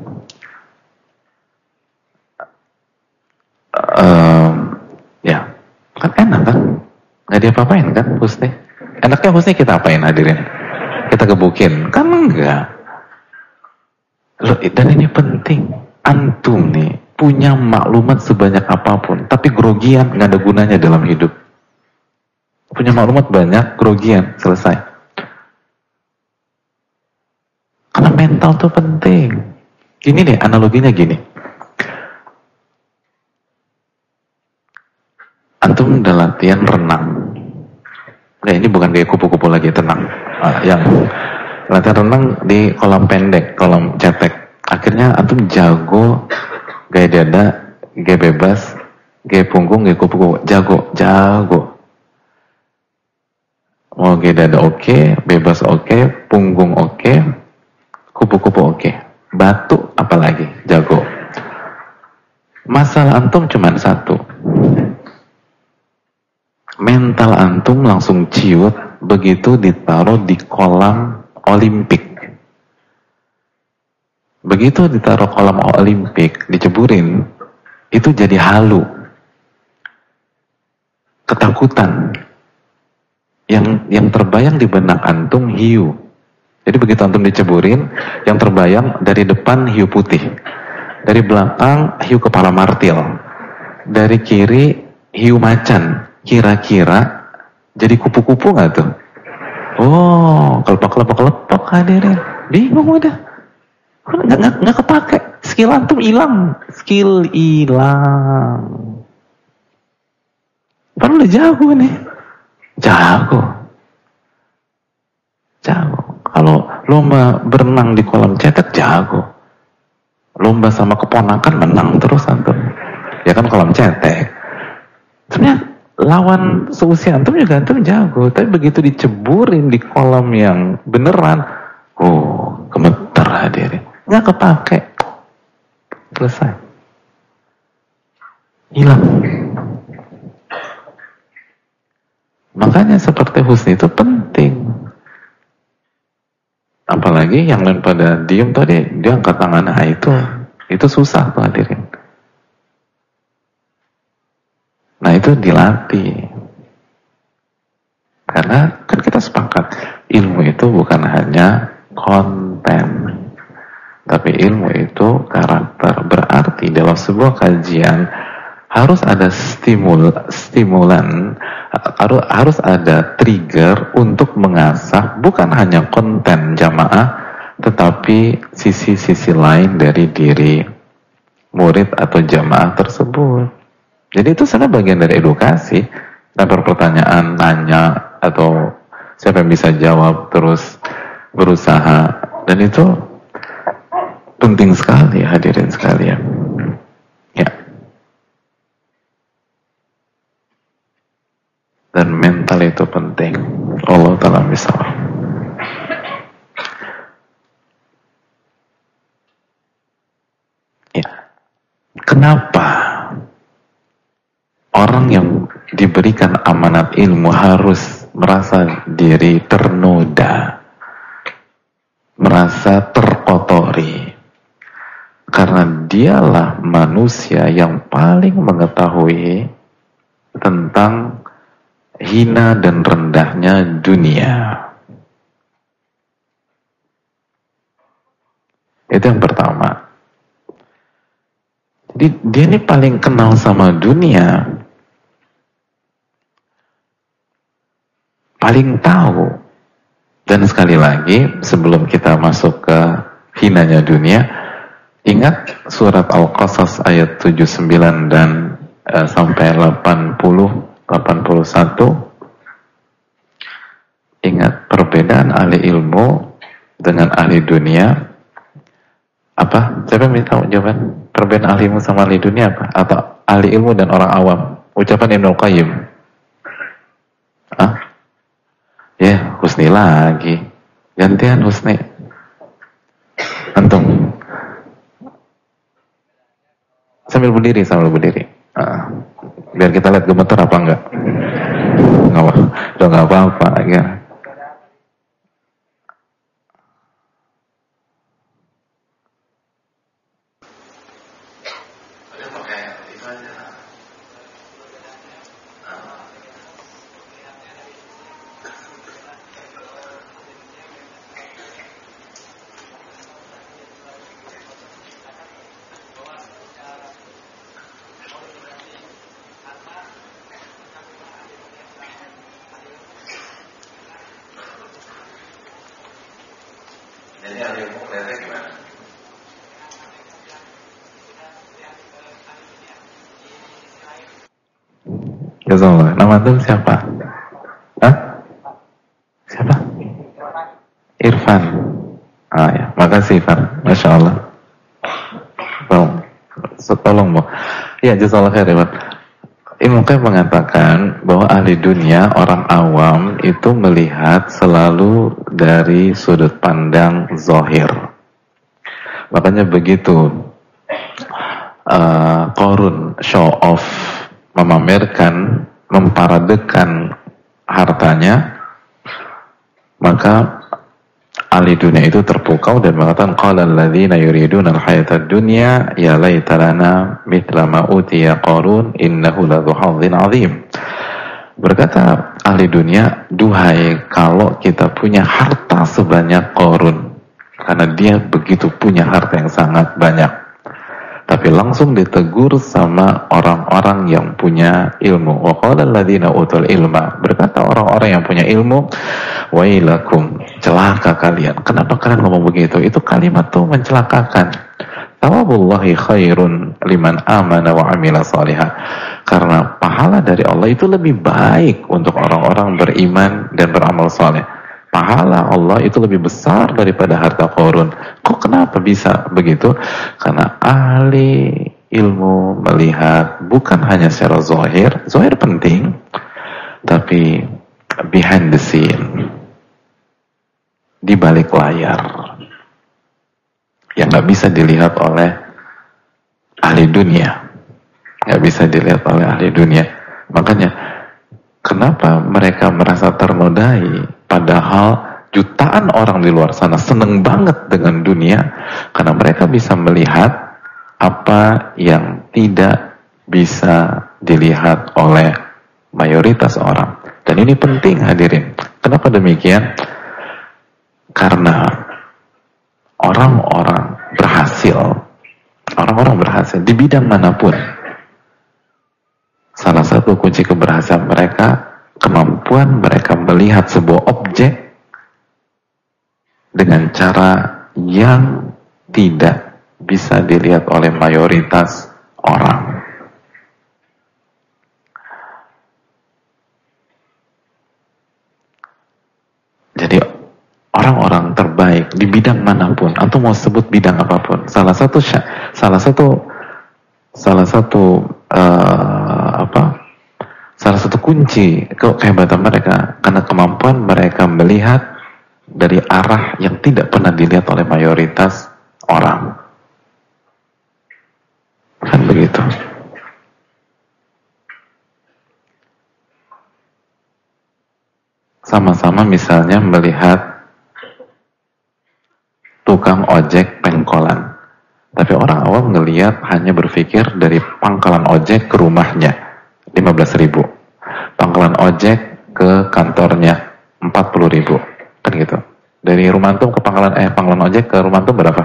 Ya, kan enak kan? Nggak diapa-apain kan Husni? Enaknya Husni kita apain hadirin? Kita gebukin? Kan enggak. Loh, dan ini penting. Antum nih punya maklumat sebanyak apapun, tapi grogian nggak ada gunanya dalam hidup. Punya maklumat banyak, grogian, selesai. Karena mental tuh penting. Gini deh, analoginya gini. Antum udah latihan renang. Ini bukan kayak kupu-kupu lagi, tenang. Yang latihan renang di kolam pendek, kolam cetek. Akhirnya antum jago gaya dada G bebas, G punggung, G kupu-kupu, jago. Mau G dada oke, bebas oke, punggung oke, kupu-kupu oke. Batu apalagi, jago. Masalah antum cuma satu. Mental antum langsung ciut begitu ditaruh di kolam Olimpik. Begitu ditaruh kolam Olimpik, diceburin, itu jadi halu. Ketakutan. Yang terbayang di benak antum hiu. Jadi begitu antum diceburin, yang terbayang dari depan hiu putih, dari belakang hiu kepala martil, dari kiri hiu macan. Kira-kira jadi kupu-kupu nggak tuh? Oh, kelepok hadirin, bingung udah, nggak kepake, skill antum hilang, Padahal udah jago nih. Jago. Kalau lomba berenang di kolam cetek, jago. Lomba sama keponakan menang terus antum. Ya kan kolam cetek. Sebenarnya lawan seusia antum juga antum jago. Tapi begitu diceburin di kolam yang beneran, gemeter hadirin. Nggak kepake. Selesai. Hilang. Makanya seperti husni itu penting. Apalagi yang lain pada diem tadi, dia angkat tangan, itu susah tuh hadirin. Nah itu dilatih. Karena kan kita sepakat, ilmu itu bukan hanya konten, tapi ilmu itu karakter. Berarti dalam sebuah kajian harus ada stimulan, harus ada trigger untuk mengasah bukan hanya konten jamaah, tetapi sisi-sisi lain dari diri murid atau jamaah tersebut. Jadi itu sebenarnya bagian dari edukasi. Lempar pertanyaan, nanya, atau siapa yang bisa jawab, terus berusaha. Dan itu penting sekali hadirin sekalian. Ya. Dan mental itu penting. Allah Ta'ala misalnya. Ya. Kenapa orang yang diberikan amanat ilmu harus merasa diri ternoda, merasa terkotori? Karena dialah manusia yang paling mengetahui tentang hina dan rendahnya dunia. Itu yang pertama. Jadi dia ini paling kenal sama dunia, paling tahu. Dan sekali lagi, sebelum kita masuk ke hinanya dunia, ingat surat Al-Qasas ayat 79 dan sampai 80, 81. Ingat perbedaan ahli ilmu dengan ahli dunia. Apa? Siapa yang minta jawaban? Perbedaan ahli ilmu sama ahli dunia apa? Atau ahli ilmu dan orang awam? Ucapan Ibnul Qayyim. Ya, Husni lagi. Gantian Husni. Antum. Sambil berdiri. Biar kita lihat gemeter apa enggak. Udah enggak apa-apa ya. Jadi ahli ilmu kelihatannya gimana? Jazakallah. Nama antum siapa? Hah? Siapa? Irfan. Ya, makasih Irfan. Masya Allah. Tolong Bu. Ya, jazakallahu khairan. Ibnu Qayyim mengatakan bahwa ahli dunia, orang awam itu melihat selalu dari sudut pandang zahir. Makanya begitu Qarun show off, memamerkan, memparadekan hartanya, maka ahli dunia itu terpukau dan mengatakan qala alladziina yuriduna al-hayata ad-dunya ya laita lana mithla ma utiya Qarun innahu ladzu hazzin 'adzim. Berkata ahli dunia, duhai kalau kita punya harta sebanyak Qarun, karena dia begitu punya harta yang sangat banyak. Tapi langsung ditegur sama orang-orang yang punya ilmu. Wa qala alladziina utul ilma, berkata orang-orang yang punya ilmu, wailakum, celaka kalian. Kenapa kalian ngomong begitu? Itu kalimat tuh mencelakakan. Thawabullahi khairun liman amana wa amila salihah. Karena pahala dari Allah itu lebih baik untuk orang-orang beriman dan beramal saleh. Pahala Allah itu lebih besar daripada harta Qarun. Kok kenapa bisa begitu? Karena ahli ilmu melihat bukan hanya secara zahir penting, tapi behind the scene, di balik layar, yang nggak bisa dilihat oleh ahli dunia, nggak bisa dilihat oleh ahli dunia. Makanya kenapa mereka merasa ternodai? Padahal jutaan orang di luar sana seneng banget dengan dunia, karena mereka bisa melihat apa yang tidak bisa dilihat oleh mayoritas orang. Dan ini penting hadirin. Kenapa demikian? Karena orang-orang berhasil di bidang manapun, salah satu kunci keberhasilan mereka, kemampuan mereka melihat sebuah objek dengan cara yang tidak bisa dilihat oleh mayoritas orang. Jadi orang-orang terbaik di bidang manapun, atau mau sebut bidang apapun, salah satu kunci kehebatan mereka karena kemampuan mereka melihat dari arah yang tidak pernah dilihat oleh mayoritas orang. Kan begitu. Sama-sama misalnya melihat tukang ojek pengkolan, tapi orang awam ngelihat hanya berpikir dari pangkalan ojek ke rumahnya 15.000, pangkalan ojek ke kantornya 40.000, kan gitu. Dari rumah antum ke pangkalan ojek ke rumah antum berapa?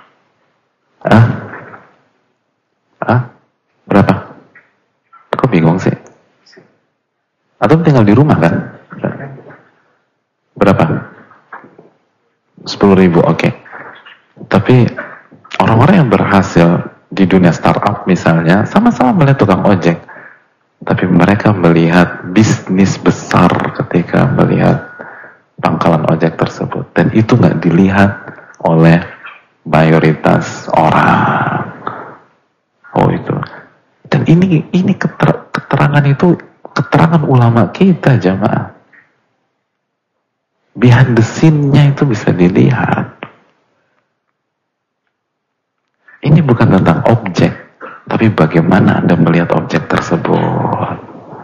Berapa? Kok bingung sih? Antum tinggal di rumah kan? Berapa? 10.000, oke. Tapi orang-orang yang berhasil di dunia startup misalnya, sama-sama melihat tukang ojek, tapi mereka melihat bisnis besar ketika melihat pangkalan ojek tersebut, dan itu nggak dilihat oleh mayoritas orang. Oh itu. Dan ini keterangan itu keterangan ulama kita, jamaah. Behind the scene-nya itu bisa dilihat. Ini bukan tentang objek, tapi bagaimana Anda melihat objek tersebut.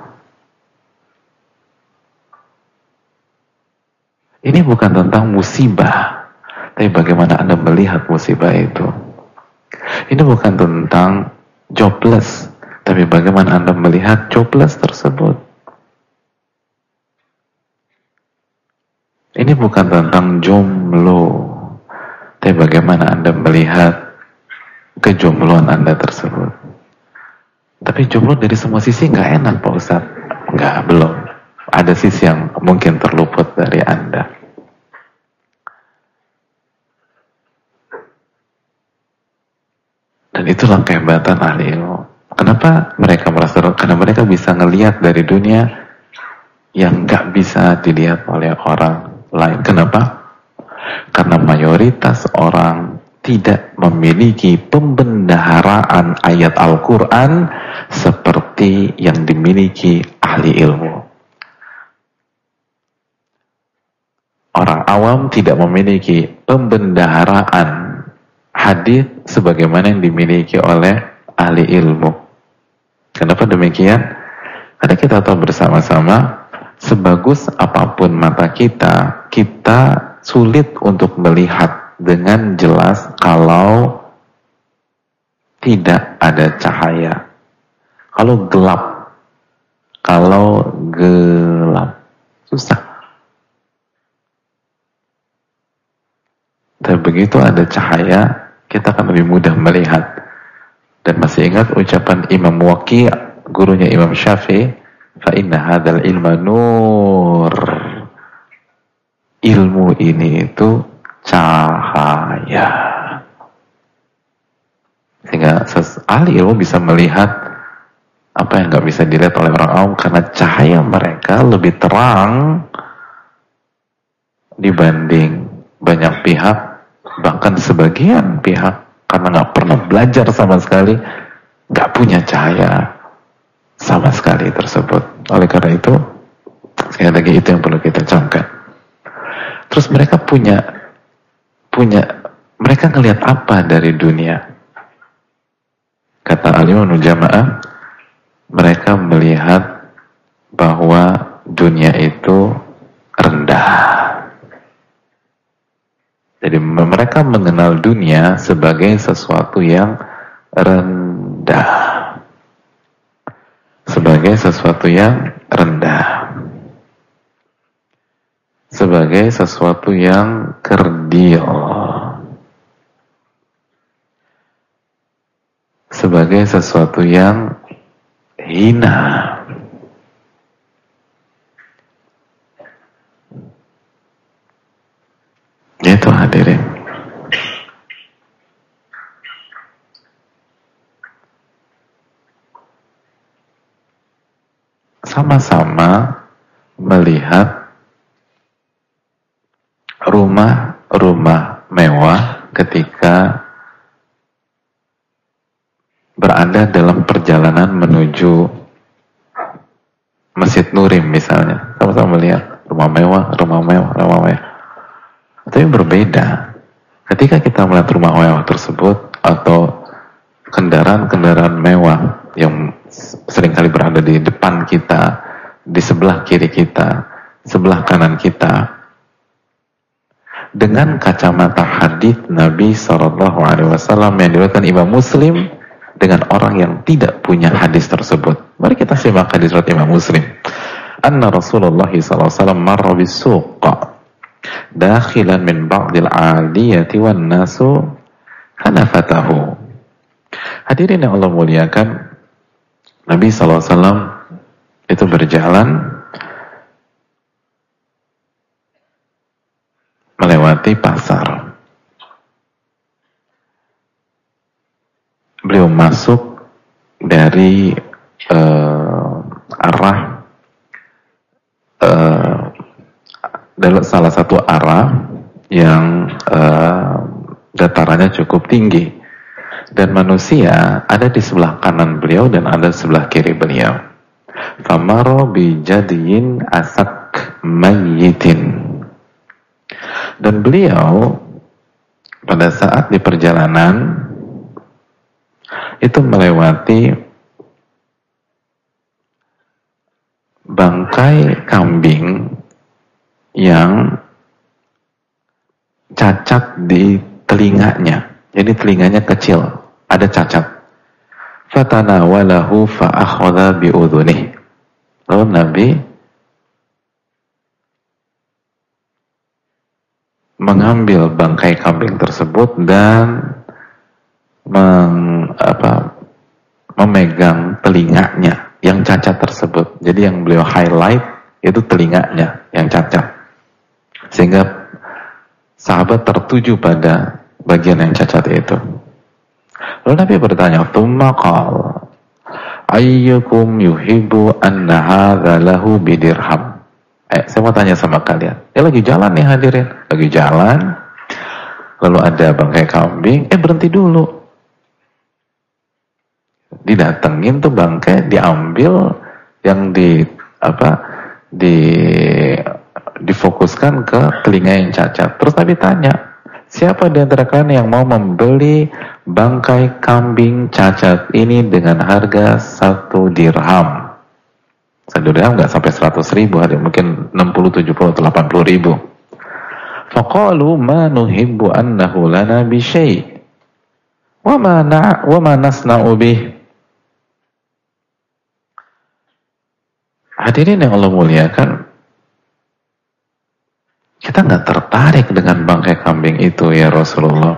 Ini bukan tentang musibah, tapi bagaimana Anda melihat musibah itu. Ini bukan tentang jobless, tapi bagaimana Anda melihat jobless tersebut. Ini bukan tentang jomblo, tapi bagaimana Anda melihat kejombloan Anda tersebut. Tapi jomblo dari semua sisi nggak enak, Pak Ustadz. Nggak, belum. Ada sisi yang mungkin terluput dari Anda. Dan itulah kehebatan ahli ilmu. Kenapa mereka merasa? Karena mereka bisa ngelihat dari dunia yang nggak bisa dilihat oleh orang lain. Kenapa? Karena mayoritas orang tidak memiliki pembendaharaan ayat Al-Quran seperti yang dimiliki ahli ilmu. Orang awam tidak memiliki pembendaharaan hadis sebagaimana yang dimiliki oleh ahli ilmu. Kenapa demikian? Karena kita tahu bersama-sama, sebagus apapun mata kita, kita sulit untuk melihat dengan jelas kalau tidak ada cahaya. Kalau gelap, susah. Dan begitu ada cahaya, kita akan lebih mudah melihat. Dan masih ingat ucapan Imam Waqi', gurunya Imam Syafi'i, fa inna hadzal ilma nur. Ilmu ini itu cahaya. Sehingga ahli ilmu bisa melihat apa yang nggak bisa dilihat oleh orang awam, karena cahaya mereka lebih terang dibanding banyak pihak, bahkan sebagian pihak karena nggak pernah belajar sama sekali, nggak punya cahaya sama sekali tersebut. Oleh karena itu, sekali lagi itu yang perlu kita camkan. Terus mereka mereka ngelihat apa dari dunia? Kata Al-Imam Jamaah, mereka melihat bahwa dunia itu rendah. Jadi mereka mengenal dunia sebagai sesuatu yang rendah. Sebagai sesuatu yang rendah. Sebagai sesuatu yang kerdil. Sebagai sesuatu yang hina. Itu hadirin. Sama-sama melihat rumah-rumah mewah ketika berada dalam perjalanan menuju Masjid Nurim misalnya. Sama-sama melihat rumah mewah. Tapi berbeda ketika kita melihat rumah mewah tersebut atau kendaraan-kendaraan mewah yang seringkali berada di depan kita, di sebelah kiri kita, sebelah kanan kita, dengan kacamata hadis Nabi SAW yang diriwayatkan Imam Muslim dengan orang yang tidak punya hadis tersebut. Mari kita simak hadis riwayat Imam Muslim. Anna Rasulullah SAW marra bis-suq dakhilan min ba'dil 'aliyati wan nasu hanafatahu. Hadirin yang Allah muliakan, Nabi SAW itu berjalan melewati pasar. Beliau masuk dari arah dalam salah satu arah yang datarannya cukup tinggi, dan manusia ada di sebelah kanan beliau dan ada di sebelah kiri beliau. Famaro bijadiyin asak mayyitin. Dan beliau pada saat di perjalanan itu melewati bangkai kambing yang cacat di telinganya. Jadi telinganya kecil, ada cacat. Fatanawalahu fa'akhadha bi'udhunih. Lalu Nabi mengambil bangkai kambing tersebut dan memegang telinganya yang cacat tersebut. Jadi yang beliau highlight itu telinganya yang cacat, sehingga sahabat tertuju pada bagian yang cacat itu. Lalu Nabi bertanya, "Tsumma qala ayyukum yuhibbu anna hadza lahu bidirham?" Saya mau tanya sama kalian. Ya lagi jalan nih hadirin, lagi jalan. lalu ada bangkai kambing, berhenti dulu. Didatengin tuh bangkai, diambil, yang difokuskan ke telinga yang cacat. Terus Nabi tanya, siapa di antara kalian yang mau membeli bangkai kambing cacat ini dengan harga 1 dirham? 1 dirham nggak sampai 100.000, ada mungkin 60, 70, atau 80.000. Faqalu ma nuhibbu annahu lana bi syai' wa ma nasna'u bih. Hadirin yang Allah muliakan, kita nggak tertarik dengan bangkai kambing itu ya Rasulullah.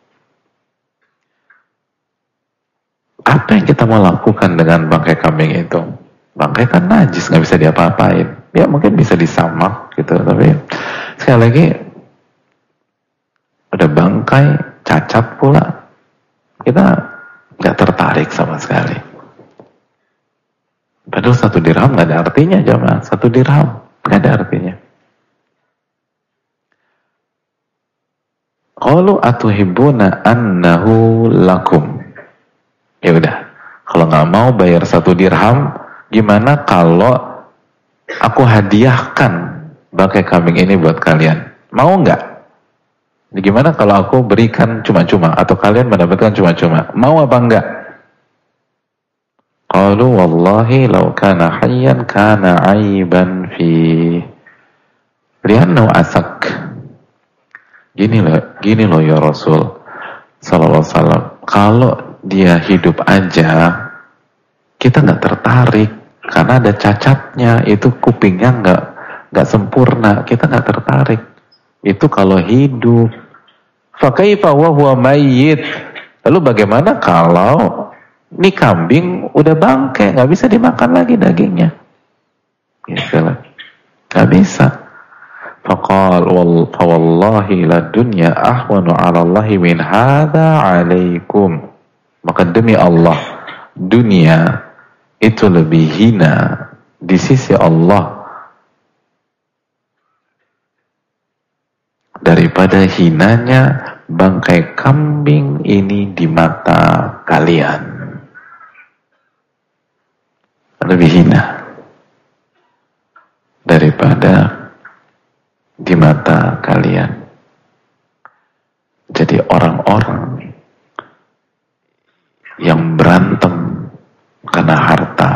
Apa yang kita mau lakukan dengan bangkai kambing itu? Bangkai kan najis, nggak bisa diapa-apain. Ya mungkin bisa disamak gitu, tapi sekali lagi ada bangkai cacat pula, kita nggak tertarik sama sekali. Padahal 1 dirham nggak ada artinya jamaah, 1 dirham nggak ada artinya. Qalu atuhibbuna annahu lakum. Ya udah, kalau nggak mau bayar 1 dirham, gimana kalau aku hadiahkan bangkai kambing ini buat kalian? Mau nggak? Gimana kalau aku berikan cuma-cuma atau kalian mendapatkan cuma-cuma? Mau apa enggak? Qalu wallahi law kana hayyan kana aiban fi li'annahu asak. Gini loh ya Rasul sallallahu alaihi wasallam, kalau dia hidup aja kita nggak tertarik karena ada cacatnya, itu kupingnya nggak sempurna, kita nggak tertarik. Itu kalau hidup. Fa kaifa wa huwa mayyit. Lalu bagaimana kalau ini kambing udah bangkai, nggak bisa dimakan lagi dagingnya? Gitu lah, nggak bisa. Faqal fa wallahi la dunya ahwanu 'ala Allahi min hadza 'alaikum. Maka demi Allah, dunia itu lebih hina di sisi Allah daripada hinanya bangkai kambing ini di mata kalian. Lebih hina daripada di mata kalian. Jadi orang-orang yang berantem karena harta,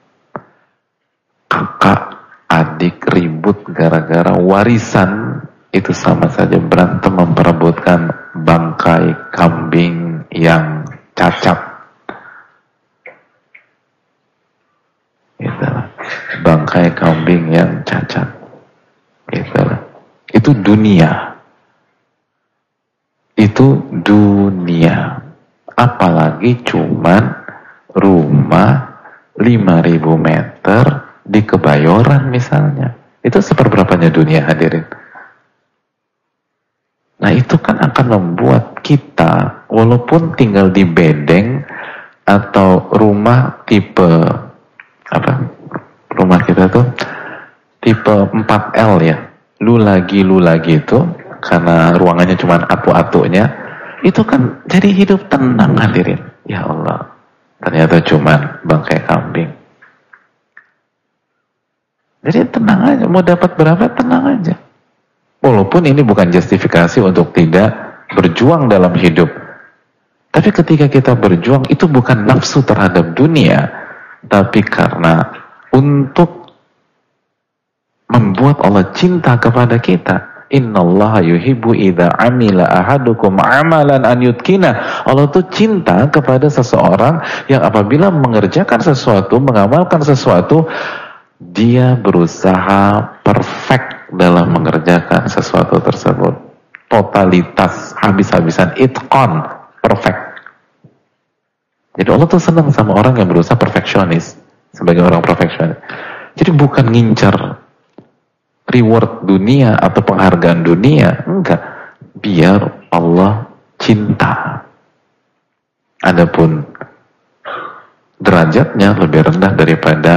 kakak adik ribut gara-gara warisan, itu sama saja berantem memperebutkan bangkai kambing yang cacat. Itulah bangkai kambing yang cacat. Itulah. Itu dunia. Itu dunia. Apalagi cuman rumah 5.000 meter di Kebayoran misalnya. Itu seperberapanya dunia, hadirin. Nah itu kan akan membuat kita, walaupun tinggal di bedeng atau rumah tipe rumah kita tuh tipe 4L ya, lu lagi itu, karena ruangannya cuma atu-atunya, itu kan jadi hidup tenang, hadirin. Ya Allah, ternyata cuma bangkai kambing. Jadi tenang aja, mau dapat berapa tenang aja. Walaupun ini bukan justifikasi untuk tidak berjuang dalam hidup. Tapi ketika kita berjuang, itu bukan nafsu terhadap dunia, tapi karena untuk membuat Allah cinta kepada kita. Innallaha yuhibbu idza amila ahadukum amalan an yutkina. Allah tuh cinta kepada seseorang yang apabila mengerjakan sesuatu, mengamalkan sesuatu, dia berusaha perfect dalam mengerjakan sesuatu tersebut. Totalitas, habis-habisan, itqan, perfect. Jadi Allah tuh senang sama orang yang berusaha perfeksionis, sebagai orang perfeksionis. Jadi bukan ngincar reward dunia atau penghargaan dunia, enggak. Biar Allah cinta. Adapun derajatnya lebih rendah daripada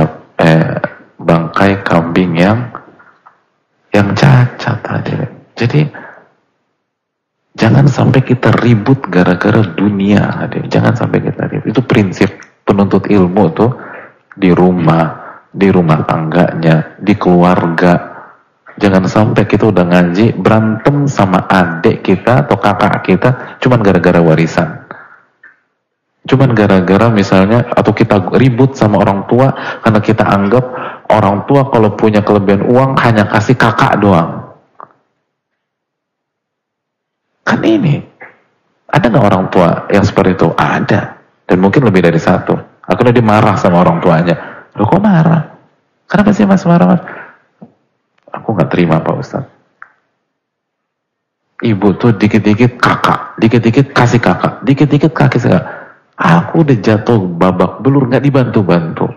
bangkai kambing yang cacat, hadirin. Jadi Jadi jangan sampai kita ribut gara-gara dunia. Jangan sampai kita ribut. Itu prinsip penuntut ilmu tuh di rumah tangganya, di keluarga. Jangan sampai kita udah ngaji berantem sama adik kita atau kakak kita cuman gara-gara warisan. Cuman gara-gara misalnya, atau kita ribut sama orang tua karena kita anggap orang tua kalau punya kelebihan uang hanya kasih kakak doang. Kan ini, ada nggak orang tua yang seperti itu? Ada, dan mungkin lebih dari satu. Akhirnya dia marah sama orang tuanya. Loh kok marah? Kenapa sih mas marah mas? Aku nggak terima Pak Ustadz. Ibu tuh dikit-dikit kakak, dikit-dikit kasih kakak, dikit-dikit kasih kakak. Aku udah jatuh babak belur, nggak dibantu-bantu.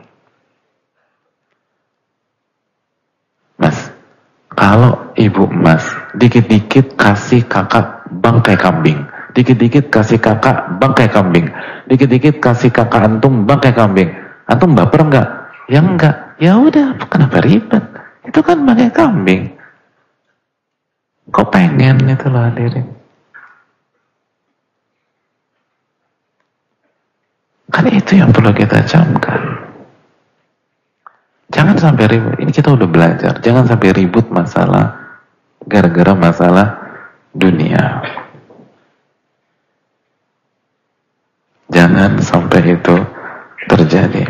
Mas, kalau ibu mas dikit-dikit kasih kakak bangkai kambing, dikit-dikit kasih kakak bangkai kambing, dikit-dikit kasih kakak antum bangkai kambing, antum baper nggak? Ya enggak. Ya udah, kenapa ribet? Itu kan bangkai kambing. Kok pengen itu loh hadirin. Kan itu yang perlu kita camkan. Jangan sampai ribut. Ini kita udah belajar. Jangan sampai ribut masalah gara-gara masalah dunia. Jangan sampai itu terjadi.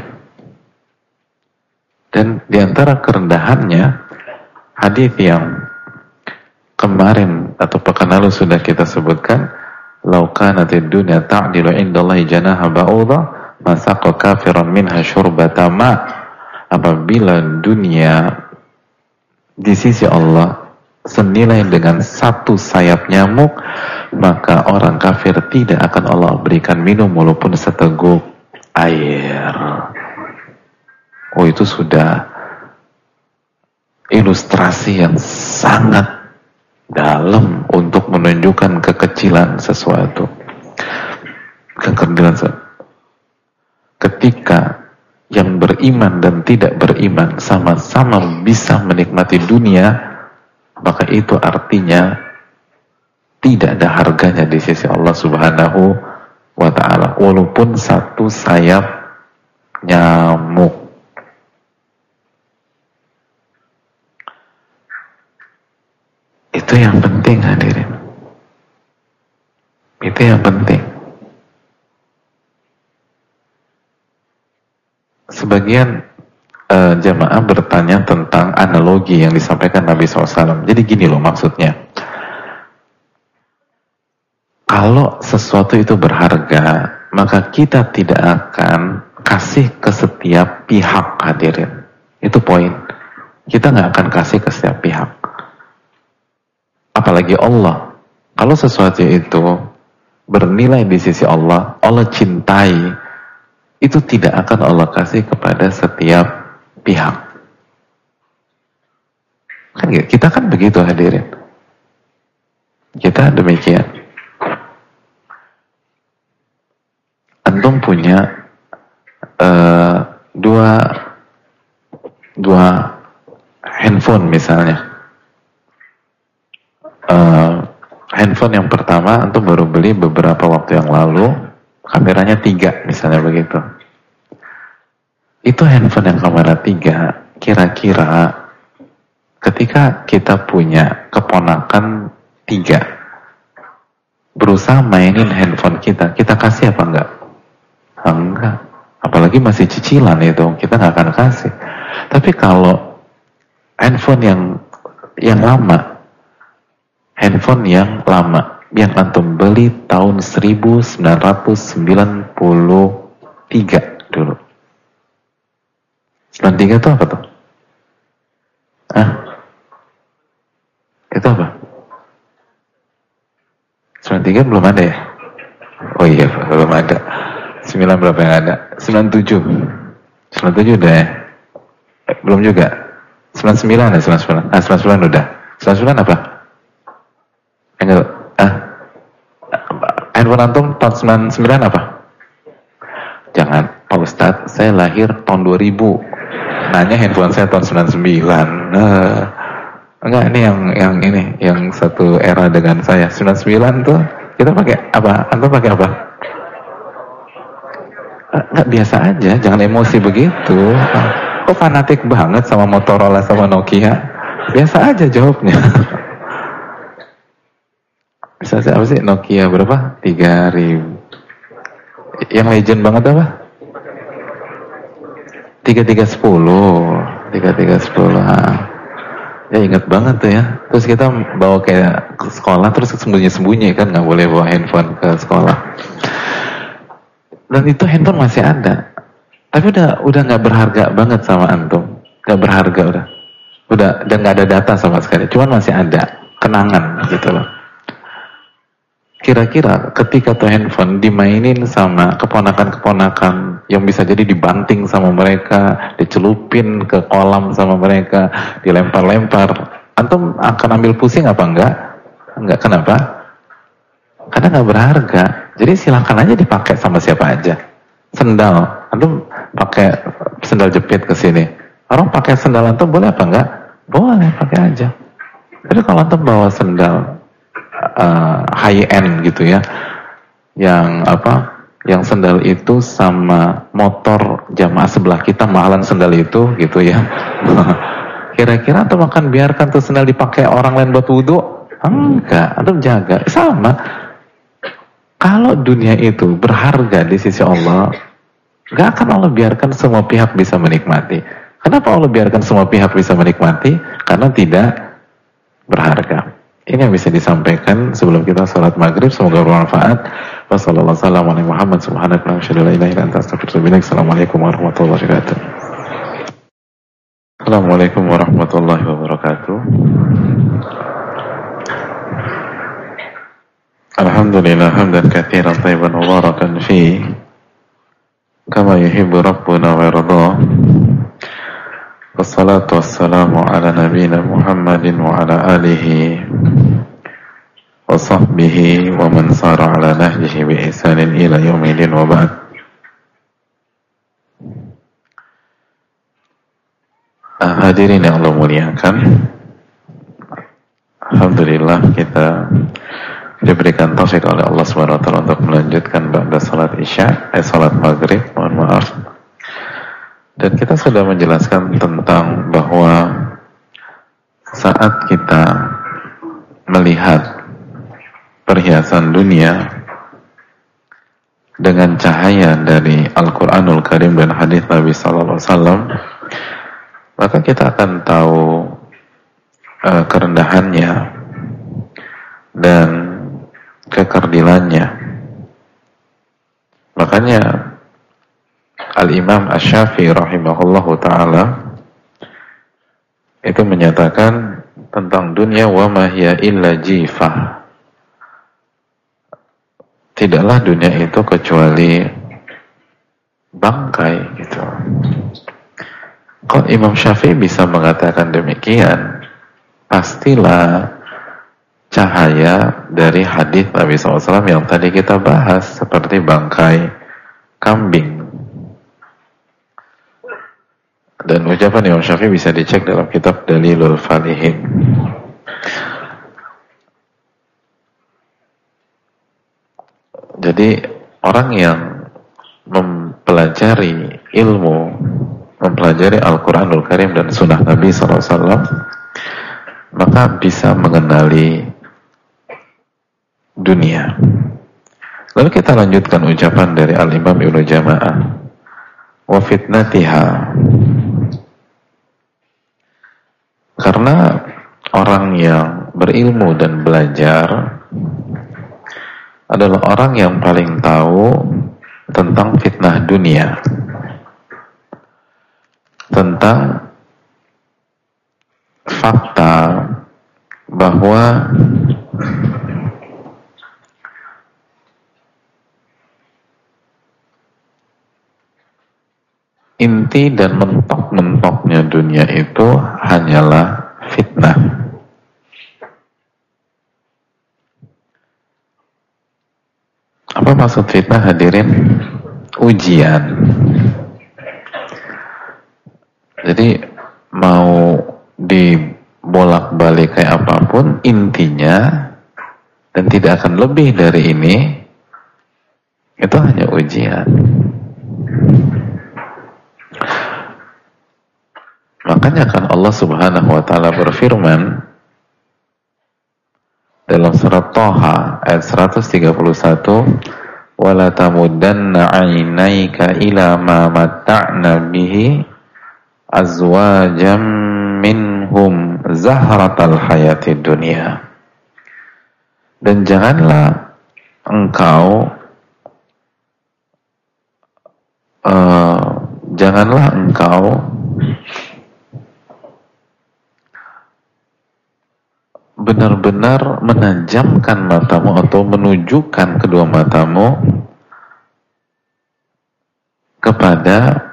Dan diantara kerendahannya, hadis yang kemarin atau pekan lalu sudah kita sebutkan, "Lau kanatid dunya ta'dilu 'indallahi janaha ba'udha, ma saqa kafiran minha syurbata ma'." Apabila dunia di sisi Allah senilai dengan satu sayap nyamuk, maka orang kafir tidak akan Allah berikan minum walaupun seteguk air. Oh, itu sudah ilustrasi yang sangat dalam untuk menunjukkan kekecilan sesuatu. Kekecilan sesuatu. Ketika yang beriman dan tidak beriman sama-sama bisa menikmati dunia, maka itu artinya tidak ada harganya di sisi Allah Subhanahu wa ta'ala, walaupun satu sayap nyamuk. Itu yang penting hadirin. Itu yang penting. Sebagian jamaah bertanya tentang analogi yang disampaikan Nabi SAW. Jadi gini loh maksudnya. Kalau sesuatu itu berharga, maka kita tidak akan kasih ke setiap pihak hadirin. Itu poin. Kita nggak akan kasih ke setiap pihak. Apalagi Allah. Kalau sesuatu itu bernilai di sisi Allah, Allah cintai, itu tidak akan Allah kasih kepada setiap pihak. Kan kita kan begitu hadirin. Kita demikian. Antum punya dua handphone misalnya. Handphone yang pertama antum baru beli beberapa waktu yang lalu, kameranya 3 misalnya begitu. Itu handphone yang kamera 3, kira-kira ketika kita punya keponakan 3 berusaha mainin handphone kita kasih apa enggak? Enggak. Apalagi masih cicilan itu, kita nggak akan kasih. Tapi kalau handphone yang lama, handphone yang lama, yang antum beli tahun 1993 dulu. 93 itu apa tuh? Itu apa? 93 belum ada ya? Oh iya, belum ada. 9 berapa yang ada? 97 udah ya? Belum juga? 99 ya? 99 udah. 99 apa? Enggak. Handphone antum tahun 99 apa? Jangan, Pak Ustadz, saya lahir tahun 2000. Nanya handphone saya tahun 99. Enggak, ini yang satu era dengan saya. 99 tuh kita pakai apa? Antum pakai apa? Enggak, biasa aja, jangan emosi begitu. Kok fanatik banget sama Motorola sama Nokia? Biasa aja jawabnya. Bisa apa sih Nokia berapa? 3000. Yang legend banget apa? 3310. 3310. Ya ingat banget tuh ya. Terus kita bawa kayak ke sekolah, terus sembunyi-sembunyi kan, nggak boleh bawa handphone ke sekolah. Dan itu handphone masih ada. Tapi udah nggak berharga banget sama antum. Nggak berharga udah dan nggak ada data sama sekali. Cuman masih ada kenangan gitu loh. Kira-kira ketika tuh handphone dimainin sama keponakan-keponakan yang bisa jadi dibanting sama mereka, dicelupin ke kolam sama mereka, dilempar-lempar, antum akan ambil pusing apa enggak? Enggak, kenapa? Karena nggak berharga. Jadi silakan aja dipakai sama siapa aja. Sendal, antum pakai sendal jepit ke sini. Orang pakai sendal antum boleh apa enggak? Boleh, pakai aja. Tapi kalau antum bawa sendal high end gitu ya, yang sendal itu sama motor jamaah sebelah kita mahalan sendal itu gitu ya. Kira-kira antum akan biarkan tuh sendal dipakai orang lain buat wudu? Enggak, antum jaga. Sama, kalau dunia itu berharga di sisi Allah, enggak akan Allah biarkan semua pihak bisa menikmati. Kenapa Allah biarkan semua pihak bisa menikmati? Karena tidak berharga. Ini yang bisa disampaikan sebelum kita sholat maghrib. Semoga bermanfaat. Wassalamualaikum warahmatullahi wabarakatuh. Assalamualaikum warahmatullahi wabarakatuh. Alhamdulillah hamdan katsiran thayyiban mubarakan fi kama yuhibbu rabbuna wa yarda. Wassalatu wassalamu ala nabiyyina Muhammadin wa ala alihi wa sahbihi wa man sara ala nahjihi bi ihsanin ila yaumil wa ba'd. Hadirin yang Allah muliakan, alhamdulillah kita diberikan taufik oleh Allah Subhanahu wa taala untuk melanjutkan ba'da salat Isya, salat Maghrib, mohon maaf. Dan kita sudah menjelaskan tentang bahwa saat kita melihat perhiasan dunia dengan cahaya dari Al-Quranul Karim dan hadis Nabi Sallallahu Alaihi Wasallam, maka kita akan tahu kerendahannya dan kekerdilannya. Makanya Al-Imam Asy-Syafi'i rahimahullahu ta'ala itu menyatakan tentang dunia, wa ma hiya illa jifah. Tidaklah dunia itu kecuali bangkai gitu. Kalau Imam Syafi'i bisa mengatakan demikian, pastilah cahaya dari hadis Nabi SAW yang tadi kita bahas, seperti bangkai kambing. Dan ucapan Imam Syafi'i bisa dicek dalam kitab Dalilul Falihin. Jadi orang yang mempelajari ilmu, mempelajari Al-Quranul Karim dan Sunnah Nabi SAW, maka bisa mengenali dunia. Lalu kita lanjutkan ucapan dari Al-Imam Ibnu Jama'ah, wa fitnatiha. Karena orang yang berilmu dan belajar adalah orang yang paling tahu tentang fitnah dunia, tentang fakta bahwa inti dan mentok-mentoknya dunia itu hanyalah fitnah. Apa maksud fitnah, hadirin? Ujian. Jadi mau bolak-balik kayak apapun, intinya dan tidak akan lebih dari ini, itu hanya ujian. Makanya kan Allah Subhanahu wa taala berfirman dalam surat Thaha ayat 131, wala tamuddanna 'ainaika ila ma matta'na bihi azwajan minhum zahratal hayatid dunya. Dan janganlah engkau benar-benar menajamkan matamu atau menunjukkan kedua matamu kepada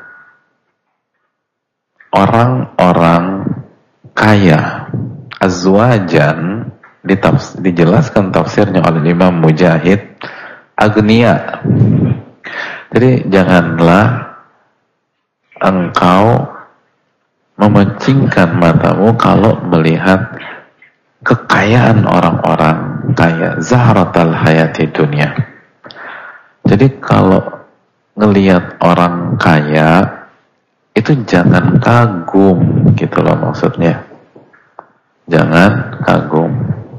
orang-orang kaya. Azwajan dijelaskan tafsirnya oleh Imam Mujahid, agniya. Jadi janganlah engkau memecingkan matamu kalau melihat kekayaan orang-orang kaya, zahratal hayati dunia. Jadi kalau ngelihat orang kaya itu jangan kagum, gitu loh maksudnya. Jangan kagum.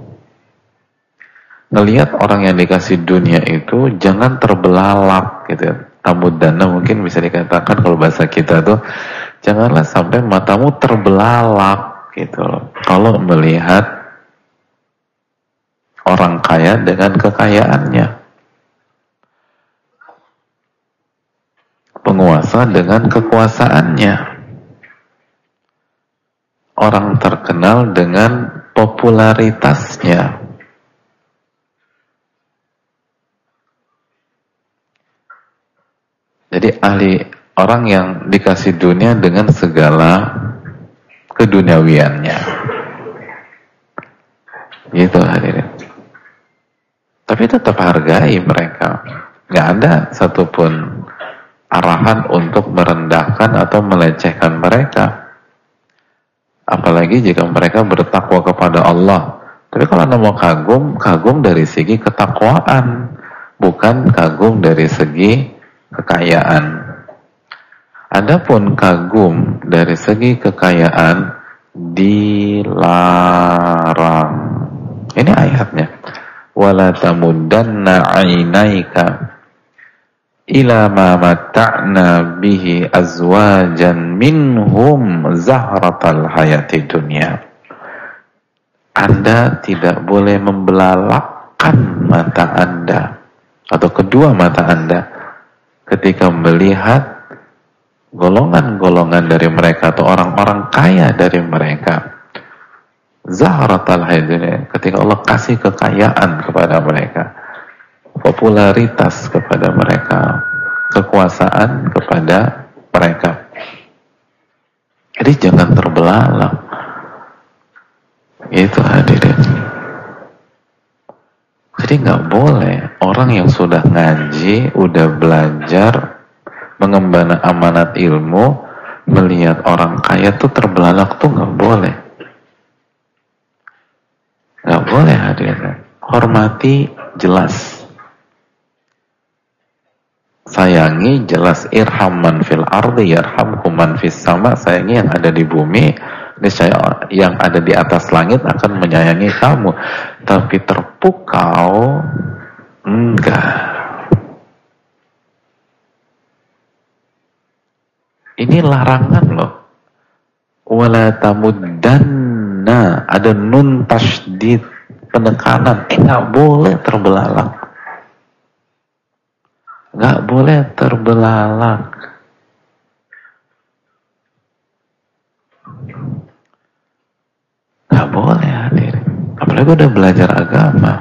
Ngelihat orang yang dikasih dunia itu jangan terbelalak gitu. Tamudana mungkin bisa dikatakan kalau bahasa kita tuh, janganlah sampai matamu terbelalak gitu loh kalau melihat orang kaya dengan kekayaannya, penguasa dengan kekuasaannya, orang terkenal dengan popularitasnya. Jadi orang yang dikasih dunia dengan segala keduniawiannya, gitu hadirin. Tapi tetap hargai mereka. Nggak ada satupun arahan untuk merendahkan atau melecehkan mereka. Apalagi jika mereka bertakwa kepada Allah. Tapi kalau Anda mau kagum dari segi ketakwaan, bukan kagum dari segi kekayaan. Adapun kagum dari segi kekayaan dilarang. Ini ayatnya. Wala tamuddanna 'ainaika ila ma matta'na bihi azwajan minhum zahratal hayati dunya. Anda tidak boleh membelalakkan mata Anda atau kedua mata Anda ketika melihat golongan-golongan dari mereka atau orang-orang kaya dari mereka. Zahratal hayati, ketika Allah kasih kekayaan kepada mereka, popularitas kepada mereka, kekuasaan kepada mereka. Jadi jangan terbelalak. Itu hadirin. Jadi nggak boleh orang yang sudah ngaji, udah belajar, mengemban amanat ilmu, melihat orang kaya tuh terbelalak tuh nggak boleh. Nggak boleh hadirin. Hormati jelas. Sayangi jelas. Irham man fil ardi yarhamkum man fis sama. Sayangi yang ada di bumi, niscaya yang ada di atas langit akan menyayangi kamu. Tapi terpukau enggak. Ini larangan loh. Wala tamuddanna, ada nun tasydid, penekanan. Nggak boleh terbelalak. Nggak boleh terbelalak. Nggak boleh hadirin. Apalagi udah belajar agama.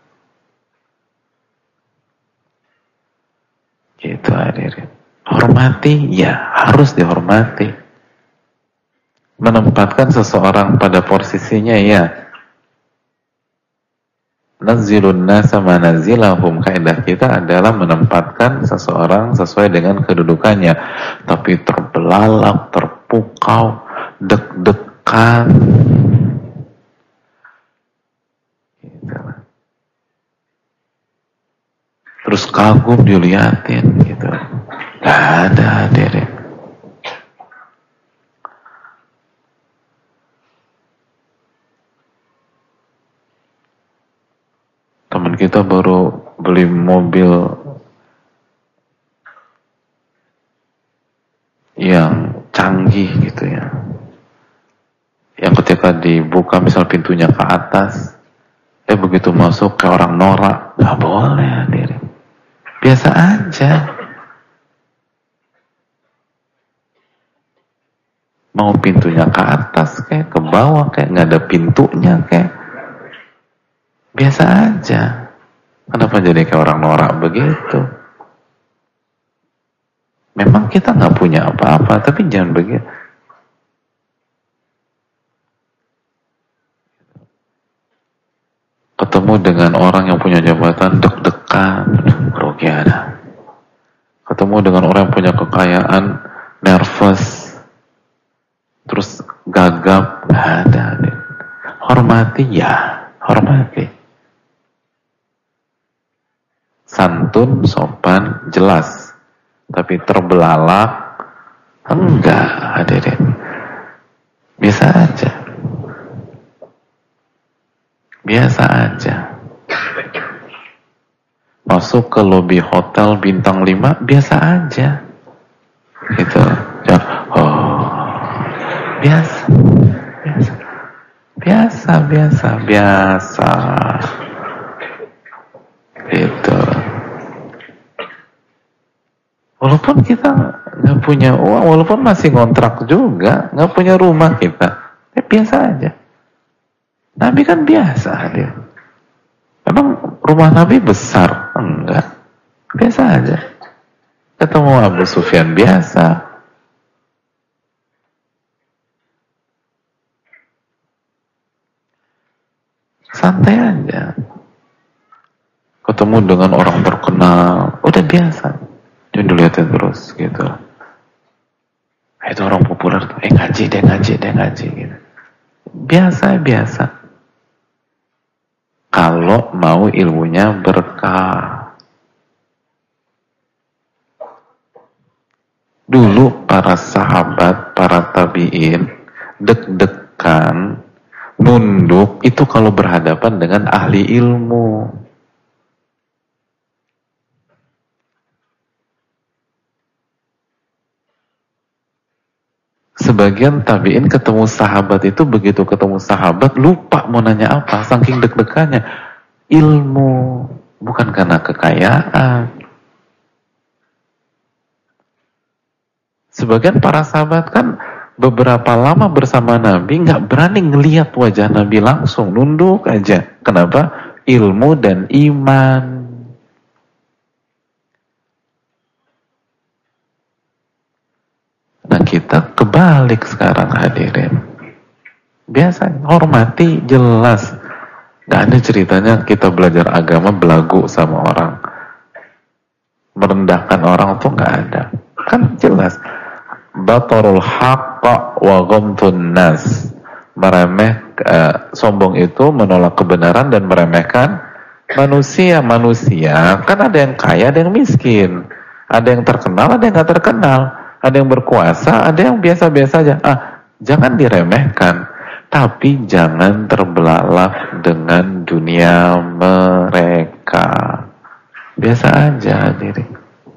Gitu hadirin. Hormati, ya harus dihormati. Menempatkan seseorang pada posisinya, ya. Nazilun nasa manazilahum, kaidah kita adalah menempatkan seseorang sesuai dengan kedudukannya. Tapi terbelalak, terpukau, deg-degan, terus kagum diliatin gitu. Gak ada hadirin. Teman kita baru beli mobil yang canggih gitu ya, yang ketika dibuka misal pintunya ke atas, begitu masuk kayak orang norak. Gak boleh hadirin, biasa aja. Mau pintunya ke atas kayak ke bawah kayak nggak ada pintunya kayak biasa aja. Kenapa jadi kayak orang norak begitu? Memang kita nggak punya apa-apa, tapi jangan begitu. Ketemu dengan orang yang punya jabatan, deg-degan, grogi ada. Ketemu dengan orang yang punya kekayaan, nervous, terus gagap, nggak ada. Hormati ya, hormati. Santun, sopan, jelas. Tapi terbelalak, enggak hadirin. Biasa aja. Biasa aja. Masuk ke lobi hotel bintang 5, biasa aja. Gitu. Ya, biasa. Biasa. Gitu. Walaupun kita nggak punya uang, walaupun masih ngontrak juga, nggak punya rumah kita, biasa aja. Nabi kan biasa dia. Emang rumah Nabi besar? Enggak. Biasa aja. Ketemu Abu Sufyan biasa. Santai aja. Ketemu dengan orang terkenal, udah biasa. Jangan dilihatin terus gitu. Itu orang populer tuh, ngaji gitu. Biasa. Kalau mau ilmunya berkah. Dulu para sahabat, para tabi'in deg-degan, nunduk itu kalau berhadapan dengan ahli ilmu. Sebagian tabi'in ketemu sahabat itu, begitu ketemu sahabat lupa mau nanya apa, saking deg-degannya. Ilmu, bukan karena kekayaan. Sebagian para sahabat kan beberapa lama bersama Nabi nggak berani ngelihat wajah Nabi langsung, nunduk aja. Kenapa? Ilmu dan iman. Nah kita kebalik sekarang hadirin. Biasa, hormati, jelas. Gak ada ceritanya kita belajar agama belagu sama orang, merendahkan orang tuh gak ada. Kan jelas. Batarul haqqa wa ghamtun nas. Sombong itu menolak kebenaran dan meremehkan manusia. Manusia kan ada yang kaya, ada yang miskin, ada yang terkenal, ada yang gak terkenal, ada yang berkuasa, ada yang biasa-biasa aja. Jangan diremehkan, tapi jangan terbelalak dengan dunia mereka. Biasa aja hadirin.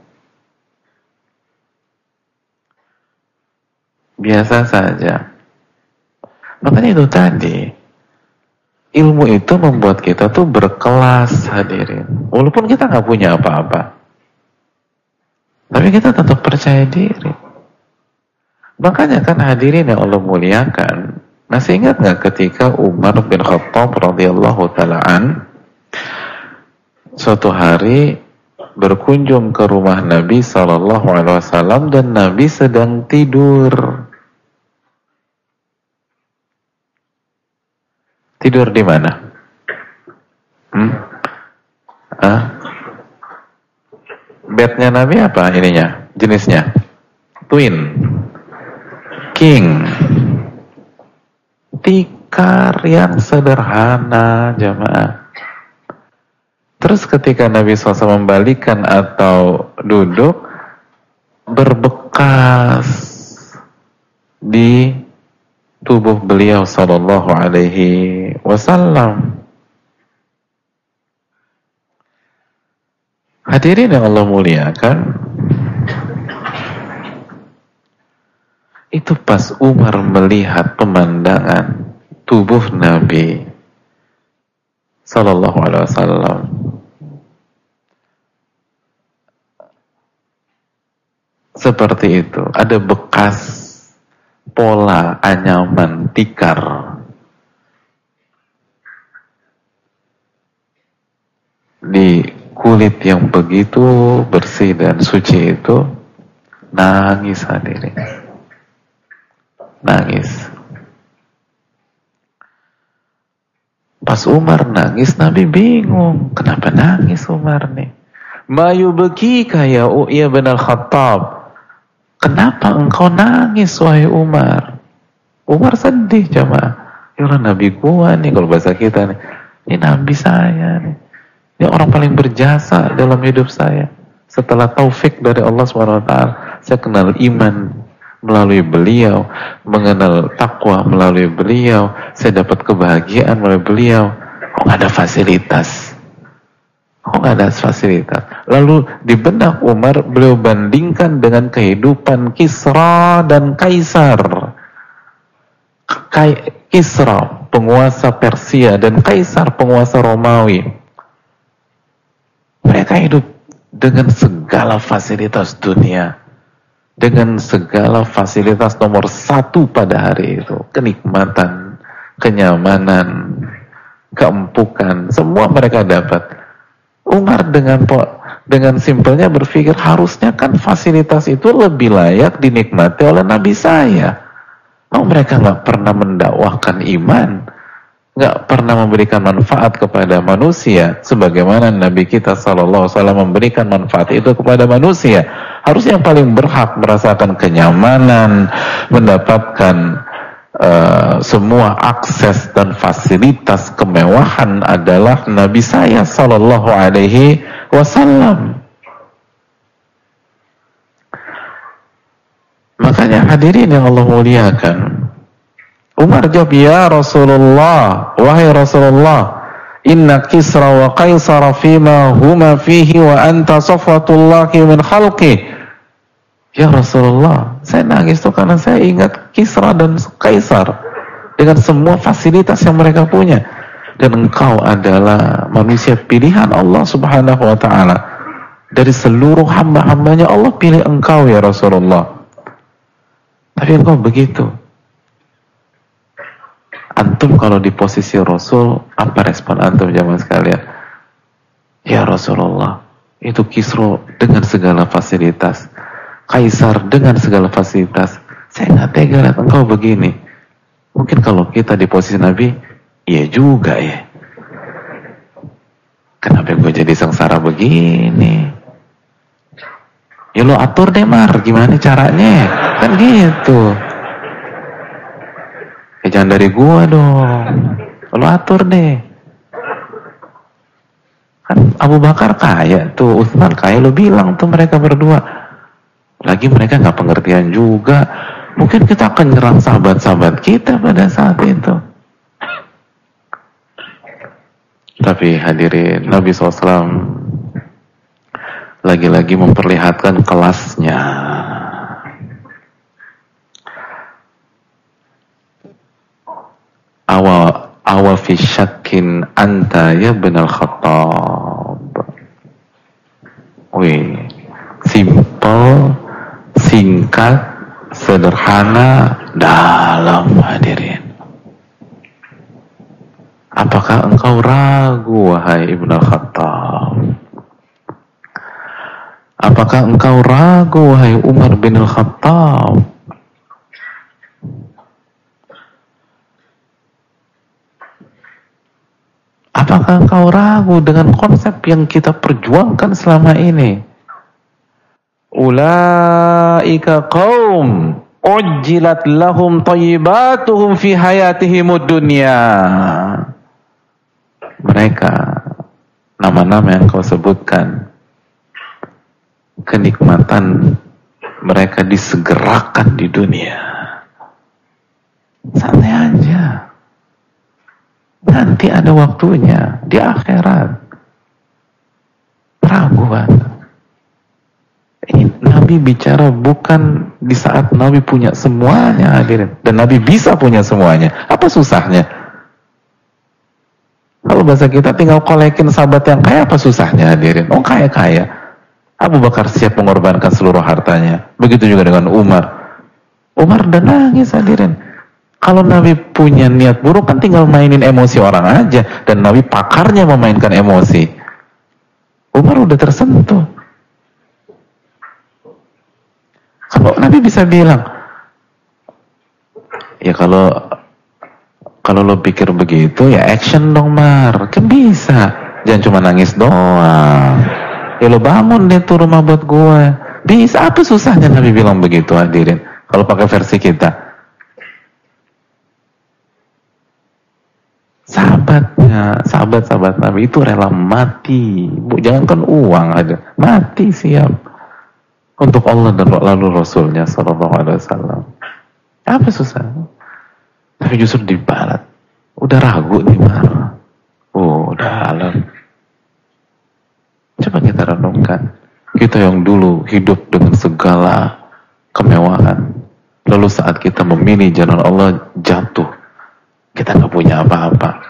Biasa saja. Makanya itu tadi, ilmu itu membuat kita tuh berkelas hadirin. Walaupun kita gak punya apa-apa, tapi kita tetap percaya diri. Makanya kan hadirin yang Allah muliakan, masih ingat gak ketika Umar bin Khattab radhiyallahu ta'ala suatu hari berkunjung ke rumah Nabi SAW dan Nabi sedang tidur. Tidur di mana? Bednya Nabi apa ininya? Jenisnya? Twin, king, tikar yang sederhana jamaah. Terus ketika Nabi SAW membalikan atau duduk, berbekas di tubuh beliau sallallahu alaihi wasallam. Hadirin yang Allah muliakan, itu pas Umar melihat pemandangan tubuh Nabi sallallahu alaihi wasallam, seperti itu, ada bekas pola anyaman tikar di kulit yang begitu bersih dan suci itu, nangis hadirin, nangis. Pas Umar nangis, Nabi bingung, kenapa nangis Umar nih? Ma yubkika ya bin al-Khattab, kenapa engkau nangis wahai Umar? Umar sedih jemaah. Ya Allah, Nabi gua nih, kalau bahasa kita nih, ini Nabi saya nih, ini orang paling berjasa dalam hidup saya. Setelah taufik dari Allah SWT, saya kenal iman melalui beliau, mengenal takwa melalui beliau, saya dapat kebahagiaan melalui beliau. Kok gak ada fasilitas? Kok gak ada fasilitas? Lalu di benak Umar, beliau bandingkan dengan kehidupan Kisra dan Kaisar. Kisra, penguasa Persia, dan Kaisar, penguasa Romawi. Mereka hidup dengan segala fasilitas dunia, dengan segala fasilitas nomor satu pada hari itu, kenikmatan, kenyamanan, keempukan, semua mereka dapat. Umar dengan simpelnya berpikir, harusnya kan fasilitas itu lebih layak dinikmati oleh Nabi saya. Oh, mereka nggak pernah mendakwahkan iman, nggak pernah memberikan manfaat kepada manusia sebagaimana Nabi kita SAW memberikan manfaat itu kepada manusia. Harusnya yang paling berhak merasakan kenyamanan, mendapatkan semua akses dan fasilitas kemewahan adalah Nabi saya sallallahu alaihi wasallam. Makanya hadirin yang Allah muliakan, Umar jawab, ya Rasulullah, wahai Rasulullah, inna Kisra wa Kaisara fima huma fihi wa anta safwatullahi min khalqih. Ya Rasulullah, saya nangis itu karena saya ingat Kisra dan Kaisar dengan semua fasilitas yang mereka punya, dan engkau adalah manusia pilihan Allah Subhanahu wa ta'ala. Dari seluruh hamba-hambanya Allah pilih engkau ya Rasulullah. Tapi engkau begitu. Antum kalau di posisi Rasul, apa respon antum jamaah sekalian? Ya Rasulullah, itu Kisra dengan segala fasilitas, Kaisar dengan segala fasilitas, saya nggak tega lihat engkau begini. Mungkin kalau kita di posisi Nabi, iya juga ya. Kenapa gue jadi sengsara begini? Ya lo atur deh Mar, gimana caranya? Kan gitu. Ya jangan dari gua dong. Lo atur deh. Kan Abu Bakar kaya tuh, Utsman kaya, lo bilang tuh mereka berdua. Lagi mereka nggak pengertian juga. Mungkin kita akan nyerang sahabat-sahabat kita pada saat itu. Tapi hadirin, Nabi SAW lagi-lagi memperlihatkan kelasnya. Awa fi syakkin anta ya bin al-Khattab. Wih, simple, singkat, sederhana, dalam hadirin. Apakah engkau ragu wahai Ibnu Khattab? Apakah engkau ragu wahai Umar bin Al-Khattab? Apakah engkau ragu dengan konsep yang kita perjuangkan selama ini? Ulaika qaum ujjilat lahum thayyibatuhum fi hayatihimud dunya. Mereka nama-nama yang kau sebutkan, kenikmatan mereka disegerakan di dunia. Santai aja. Nanti ada waktunya di akhirat. Raguan. Ini Nabi bicara bukan di saat Nabi punya semuanya, hadirin. Dan Nabi bisa punya semuanya. Apa susahnya? Kalau bahasa kita tinggal kolekin sahabat yang kaya, apa susahnya, hadirin? Oh, kaya-kaya. Abu Bakar siap mengorbankan seluruh hartanya. Begitu juga dengan Umar. Umar udah nangis, hadirin. Kalau Nabi punya niat buruk kan tinggal mainin emosi orang aja. Dan Nabi pakarnya memainkan emosi. Umar udah tersentuh. Kalau Nabi bisa bilang, ya kalau lo pikir begitu, ya action dong, Mar. Kan bisa. Jangan cuma nangis doang. Ya lo bangun deh tuh rumah buat gue. Bisa. Apa susahnya Nabi bilang begitu, hadirin? Kalau pakai versi kita. Sahabat Nabi itu rela mati. Jangankan uang ada. Mati siap. Untuk Allah dan lalu Rasulnya sallallahu alaihi wasallam. Apa susah? Tapi justru dibalat. Udah ragu nih, Mar. Oh, udah alam. Coba kita renungkan. Kita yang dulu hidup dengan segala kemewahan. Lalu saat kita memilih jalan Allah jatuh. Kita nggak punya apa-apa.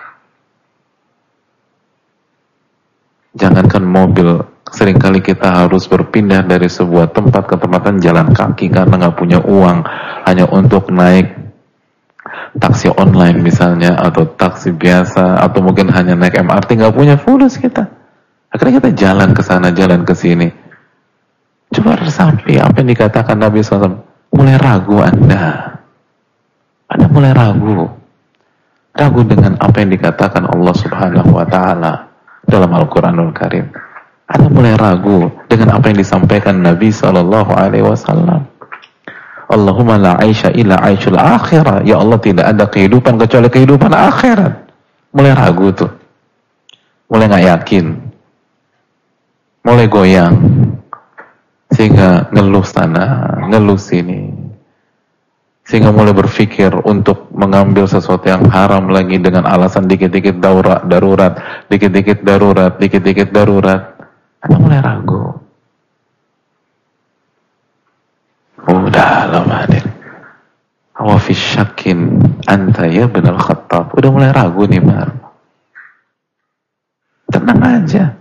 Jangankan mobil, seringkali kita harus berpindah dari sebuah tempat ke tempat jalan kaki karena nggak punya uang, hanya untuk naik taksi online misalnya, atau taksi biasa, atau mungkin hanya naik MRT, nggak punya fulus kita. Akhirnya kita jalan ke sana, jalan ke sini. Coba resapi apa yang dikatakan Nabi SAW. Mulai ragu Anda mulai ragu dengan apa yang dikatakan Allah Subhanahu Wa Taala dalam Al-Quranul Karim. Anda mulai ragu dengan apa yang disampaikan Nabi Sallallahu Alaihi Wasallam. Allahumma la aisha illa aishul akhirah. Ya Allah, tidak ada kehidupan kecuali kehidupan akhirat. Mulai ragu tuh. Mulai gak yakin. Mulai goyang. Sehingga ngeluh sana, ngeluh sini. Sehingga mulai berpikir untuk mengambil sesuatu yang haram lagi dengan alasan dikit-dikit darurat, dikit-dikit darurat. Anda mulai ragu. Udah lama hadir. Wa fi syakin anta ya ibn al-Khattab. Udah mulai ragu nih, Mar. Tenang aja.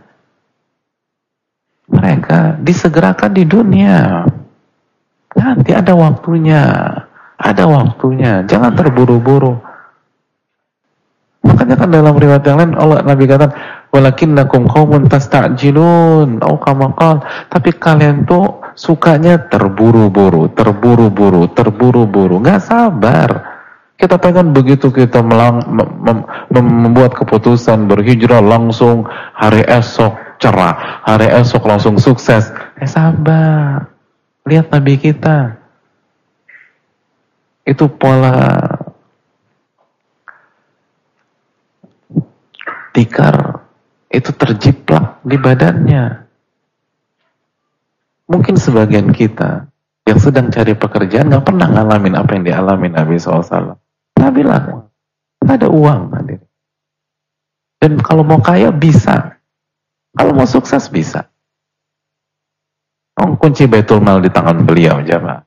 Mereka disegerakan di dunia. Nanti ada waktunya. Jangan terburu-buru. Makanya kan dalam riwayat yang lain Nabi katakan, walakinnakum qaumun tasta'jilun, atau kama qala, tapi kalian tuh sukanya terburu-buru, nggak sabar. Kita pengen begitu kita membuat keputusan berhijrah langsung hari esok cerah, hari esok langsung sukses. Sabar. Lihat Nabi kita. Itu pola tikar itu terjiplak di badannya. Mungkin sebagian kita yang sedang cari pekerjaan nggak pernah ngalamin apa yang dialami Nabi SAW. Nabi lah, nggak ada uang, hadir. Dan kalau mau kaya bisa, kalau mau sukses bisa. Kunci Baitul Mal di tangan beliau, jamaah.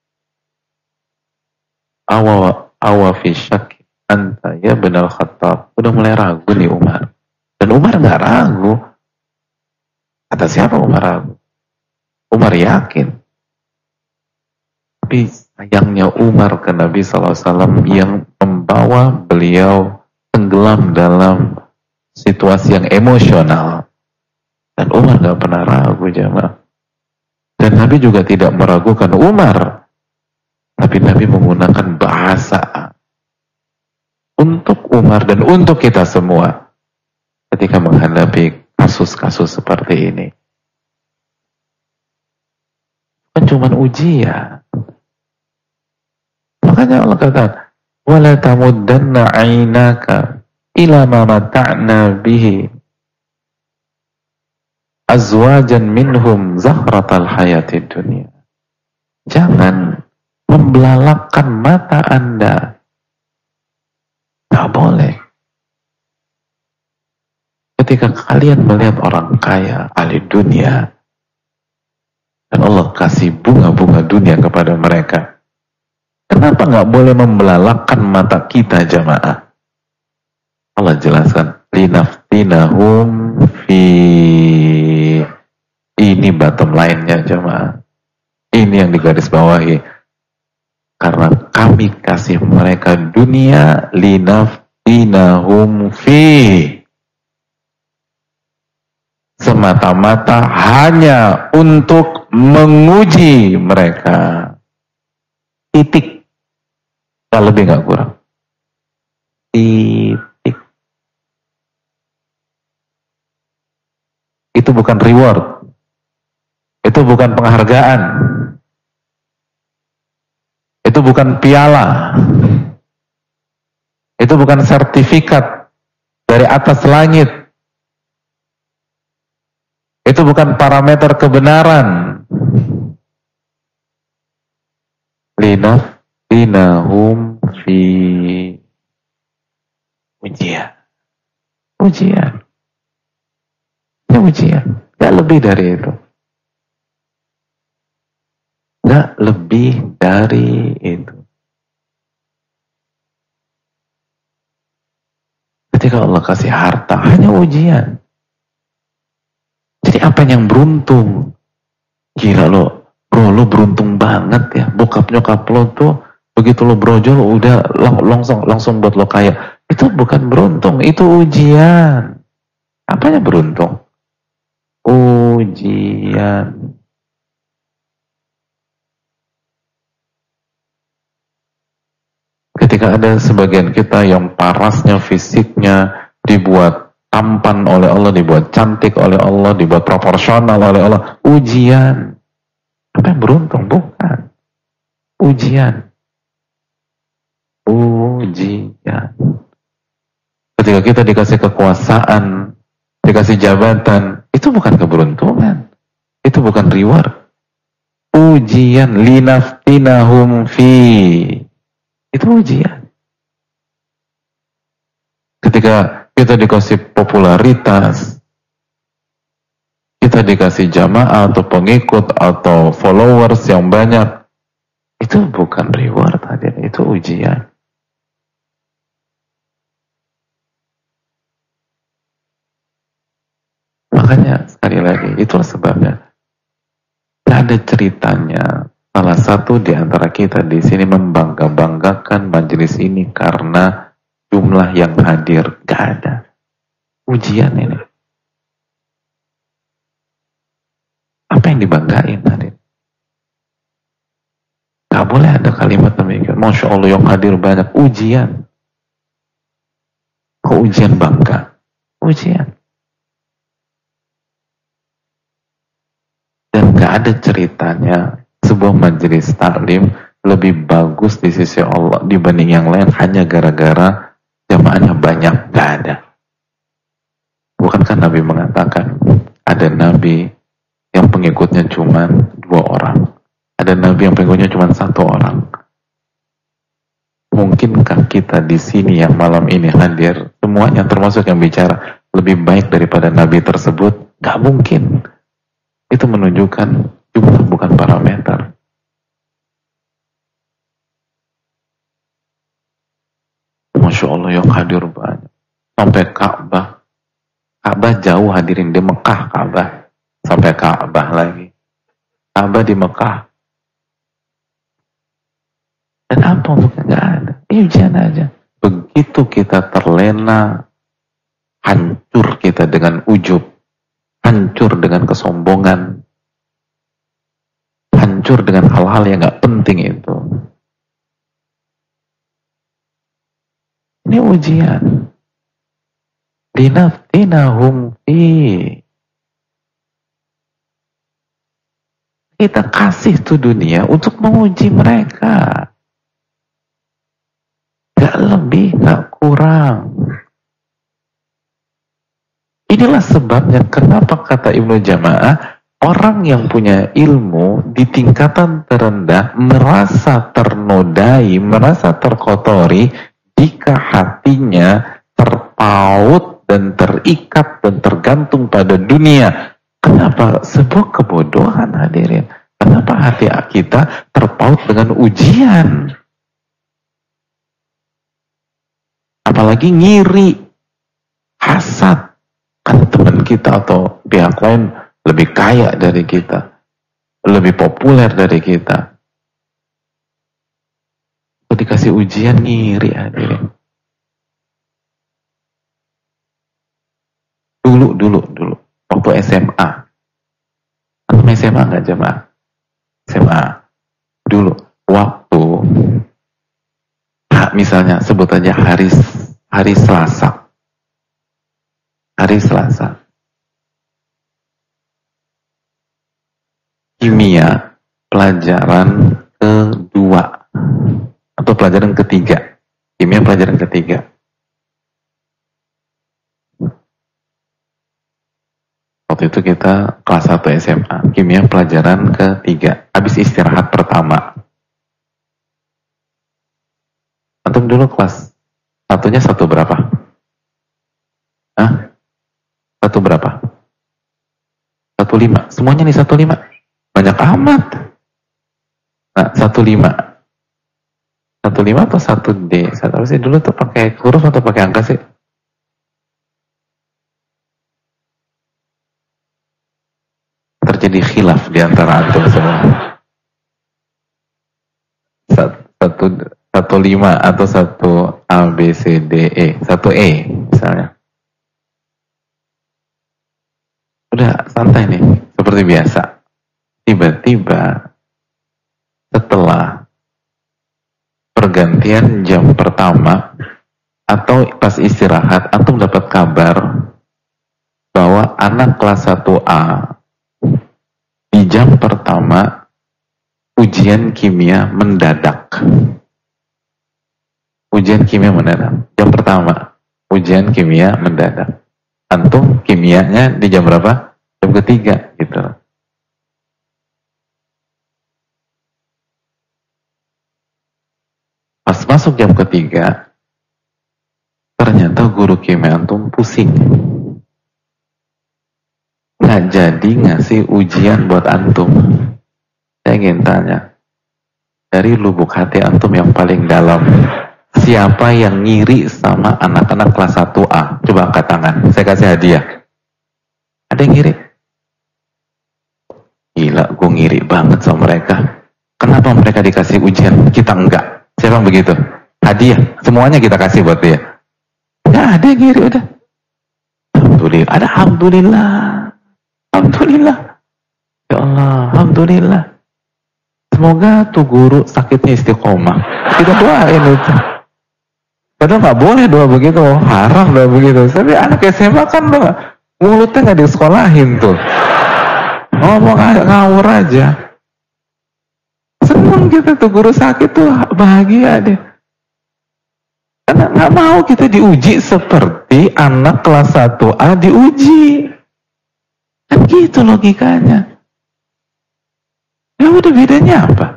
Awa fi syak anta ya ibn al-Khattab. Udah mulai ragu nih Umar. Dan Umar nggak ragu. Kata siapa Umar ragu? Umar yakin. Tapi sayangnya Umar ke Nabi SAW yang membawa beliau tenggelam dalam situasi yang emosional. Dan Umar nggak pernah ragu, jemaah. Dan Nabi juga tidak meragukan Umar. Tapi Nabi menggunakan bahasa untuk Umar dan untuk kita semua ketika menghadapi kasus-kasus seperti ini. Kan cuma ujian. Makanya Allah kata, "Wala tamuddanna 'ainaka ila ma mata'na bihi azwajan minhum zahratal hayatid dunia. Jangan membelalakkan mata Anda. Tidak boleh. Ketika kalian melihat orang kaya, ahli dunia, dan Allah kasih bunga-bunga dunia kepada mereka, kenapa nggak boleh membelalakkan mata kita, jamaah? Allah jelaskan, linaftinahum fi. Ini bottom line-nya, jamaah. Ini yang digarisbawahi. Karena kami kasih mereka dunia, linaftinahum fi. Semata-mata hanya untuk menguji mereka. Titik. Tak lebih, gak kurang. Titik. Itu bukan reward. Itu bukan penghargaan. Itu bukan piala. Itu bukan sertifikat dari atas langit. Itu bukan parameter kebenaran. Linaftinahum fi. Ujian. Ujian. Ini ujian. Gak lebih dari itu. Gak lebih dari itu. Ketika Allah kasih harta, hanya ujian. Jadi apa yang beruntung? Gila lo, bro, lo beruntung banget ya. Bokap nyokap lo tuh begitu lo brojol udah langsung buat lo kaya. Itu bukan beruntung, itu ujian. Apanya beruntung? Ujian. Ketika ada sebagian kita yang parasnya fisiknya dibuat tampan oleh Allah, dibuat cantik oleh Allah, dibuat proporsional oleh Allah, ujian. Apa yang beruntung? Bukan. Ujian. Ujian. Ketika kita dikasih kekuasaan, dikasih jabatan, itu bukan keberuntungan. Itu bukan reward. Ujian. Linaftinahum fi. Itu ujian. Ketika kita dikasih popularitas, kita dikasih jamaah atau pengikut atau followers yang banyak, itu bukan reward, hadirin, itu ujian. Makanya sekali lagi, itulah sebabnya. Tidak ada ceritanya. Salah satu di antara kita di sini membangga-banggakan majelis ini karena jumlah yang hadir. Gak ada. Ujian ini. Apa yang dibanggain hadir? Gak boleh ada kalimat demikian. Masya Allah yang hadir banyak. Ujian. Kok ujian bangga? Ujian. Dan gak ada ceritanya sebuah majelis taklim lebih bagus di sisi Allah dibanding yang lain hanya gara-gara jamaahnya banyak. Gak ada. Bukankah Nabi mengatakan ada Nabi yang pengikutnya cuma 2 orang, ada Nabi yang pengikutnya cuma 1 orang. Mungkinkah kita di sini yang malam ini hadir semuanya termasuk yang bicara lebih baik daripada Nabi tersebut? Gak mungkin. Itu menunjukkan jumlah bukan parameter. Masya Allah yang hadir banyak. Sampai Ka'bah. Ka'bah jauh hadirin di Mekah Ka'bah. Sampai Ka'bah lagi. Ka'bah di Mekah. Dan apa untuknya? Gak ada. Ujian aja. Begitu kita terlena, hancur kita dengan ujub. Hancur dengan kesombongan. Hancur dengan hal-hal yang gak penting itu. Ini ujian. Linaftinahum fi. Kita kasih tuh dunia untuk menguji mereka. Gak lebih, gak kurang. Inilah sebabnya kenapa kata Ibnu Jama'ah, orang yang punya ilmu di tingkatan terendah merasa ternodai, merasa terkotori jika hatinya terpaut dan terikat dan tergantung pada dunia. Kenapa? Sebuah kebodohan, hadirin. Kenapa hati kita terpaut dengan ujian? Apalagi ngiri, hasad. Kan teman kita atau pihak lain lebih kaya dari kita, lebih populer dari kita. Kalau dikasih ujian ngiri, hadirin. Dulu. Waktu SMA. Antum SMA nggak jemaah? SMA. Dulu. Waktu. Misalnya sebut aja hari Selasa. Hari Selasa. Kimia pelajaran kedua. Atau pelajaran ketiga. Kimia pelajaran ketiga. Waktu itu kita kelas 1 SMA, kimia pelajaran ketiga, habis istirahat pertama. Antum dulu kelas satunya satu berapa? Hah? Satu berapa? 1,5. Semuanya nih 1,5. Banyak amat. Nah, 1,5. 1,5 atau 1D? Apa sih dulu tuh pakai huruf atau pakai angka sih? Terjadi khilaf di antara antum semua. 1,5 atau 1 A, B, C, D, E. 1 E misalnya. Udah santai nih, seperti biasa. Tiba-tiba setelah pergantian jam pertama atau pas istirahat, antum dapat kabar bahwa anak kelas 1A di jam pertama ujian kimia mendadak. Ujian kimia mendadak. Jam pertama ujian kimia mendadak. Antum kimianya di jam berapa? Jam ketiga gitu. Pas masuk jam ketiga, ternyata guru kimia antum pusing. Nggak jadi ngasih ujian buat antum. Saya ingin tanya, dari lubuk hati antum yang paling dalam, siapa yang ngiri sama anak-anak kelas 1A? Coba angkat tangan, saya kasih hadiah. Ada yang ngiri? Gila, gue ngiri banget sama mereka. Kenapa mereka dikasih ujian, kita enggak? Siapa yang begitu? Hadiah, semuanya kita kasih buat dia. Nggak ada yang ngiri, udah. Alhamdulillah, ada alhamdulillah. Alhamdulillah. Ya Allah, alhamdulillah. Semoga tuh guru sakitnya istiqomah. Kita doain itu. Padahal nggak boleh doa begitu, haram doa begitu. Tapi anak SMA kan doa, mulutnya nggak disekolahin tuh. Ngomong ngawur aja. Senang kita tuh guru sakit tuh bahagia deh. Karena nggak mau kita diuji seperti anak kelas 1A diuji. Kan gitu logikanya. Ya udah, bedanya apa?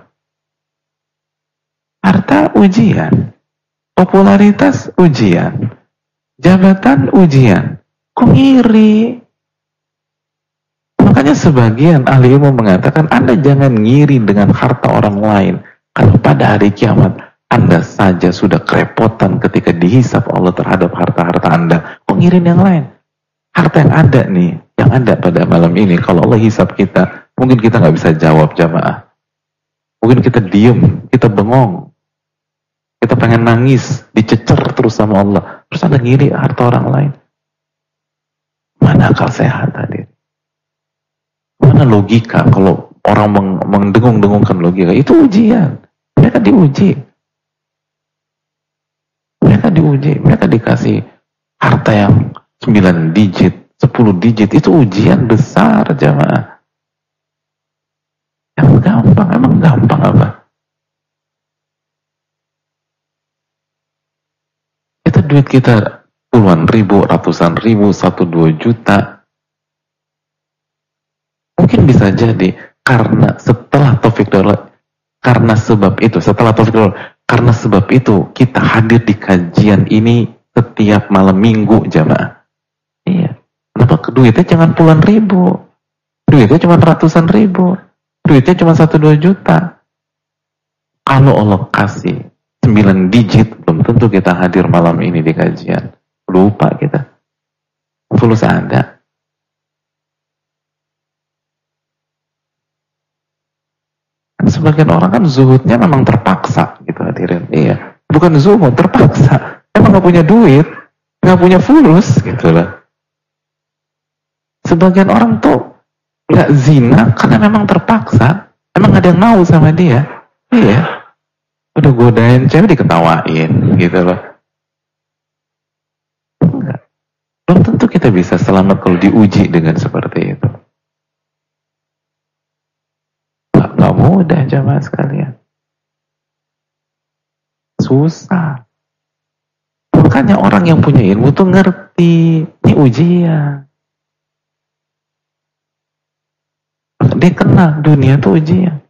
Harta ujian, popularitas ujian, jabatan ujian. Kok ngiri? Makanya sebagian ahli ilmu mengatakan Anda jangan ngiri dengan harta orang lain. Karena pada hari kiamat Anda saja sudah kerepotan ketika dihisap Allah terhadap harta-harta Anda. Kok ngirin yang lain? Harta yang ada nih, yang ada pada malam ini, kalau Allah hisap kita, mungkin kita nggak bisa jawab jamaah. Mungkin kita diem, kita bengong, kita pengen nangis, dicecer terus sama Allah. Terus Anda ngiri harta orang lain. Mana akal sehat hadir? Mana logika kalau orang mendengung-dengungkan logika? Itu ujian. Mereka diuji. Mereka dikasih harta yang 9 digit, 10 digit, itu ujian besar jamaah. Yang gampang, emang gampang apa? Itu duit kita puluhan ribu, ratusan ribu, 1-2 juta. Mungkin bisa jadi karena setelah taufik daulah, karena sebab itu kita hadir di kajian ini setiap malam minggu jamaah. Iya. Kenapa duitnya jangan puluhan ribu? Duitnya cuma ratusan ribu. Duitnya cuma 1-2 juta. Kalau Allah kasih 9 digit, belum tentu kita hadir malam ini di kajian. Lupa kita. Fulus ada. Sebagian orang kan zuhudnya memang terpaksa gitu hadirin. Iya. Bukan zuhud, terpaksa. Emang gak punya duit, gak punya fulus gitu lah. Sebagian orang tuh gak zina karena memang terpaksa. Emang ada yang mau sama dia. Iya. Udah godain cewek diketawain gitu loh. Enggak. Belum tentu kita bisa selamat kalau diuji dengan seperti itu. Gak mudah jamaah sekalian. Susah. Makanya orang yang punya ilmu tuh ngerti. Ini ujian. Dia kenal dunia tuh ujian.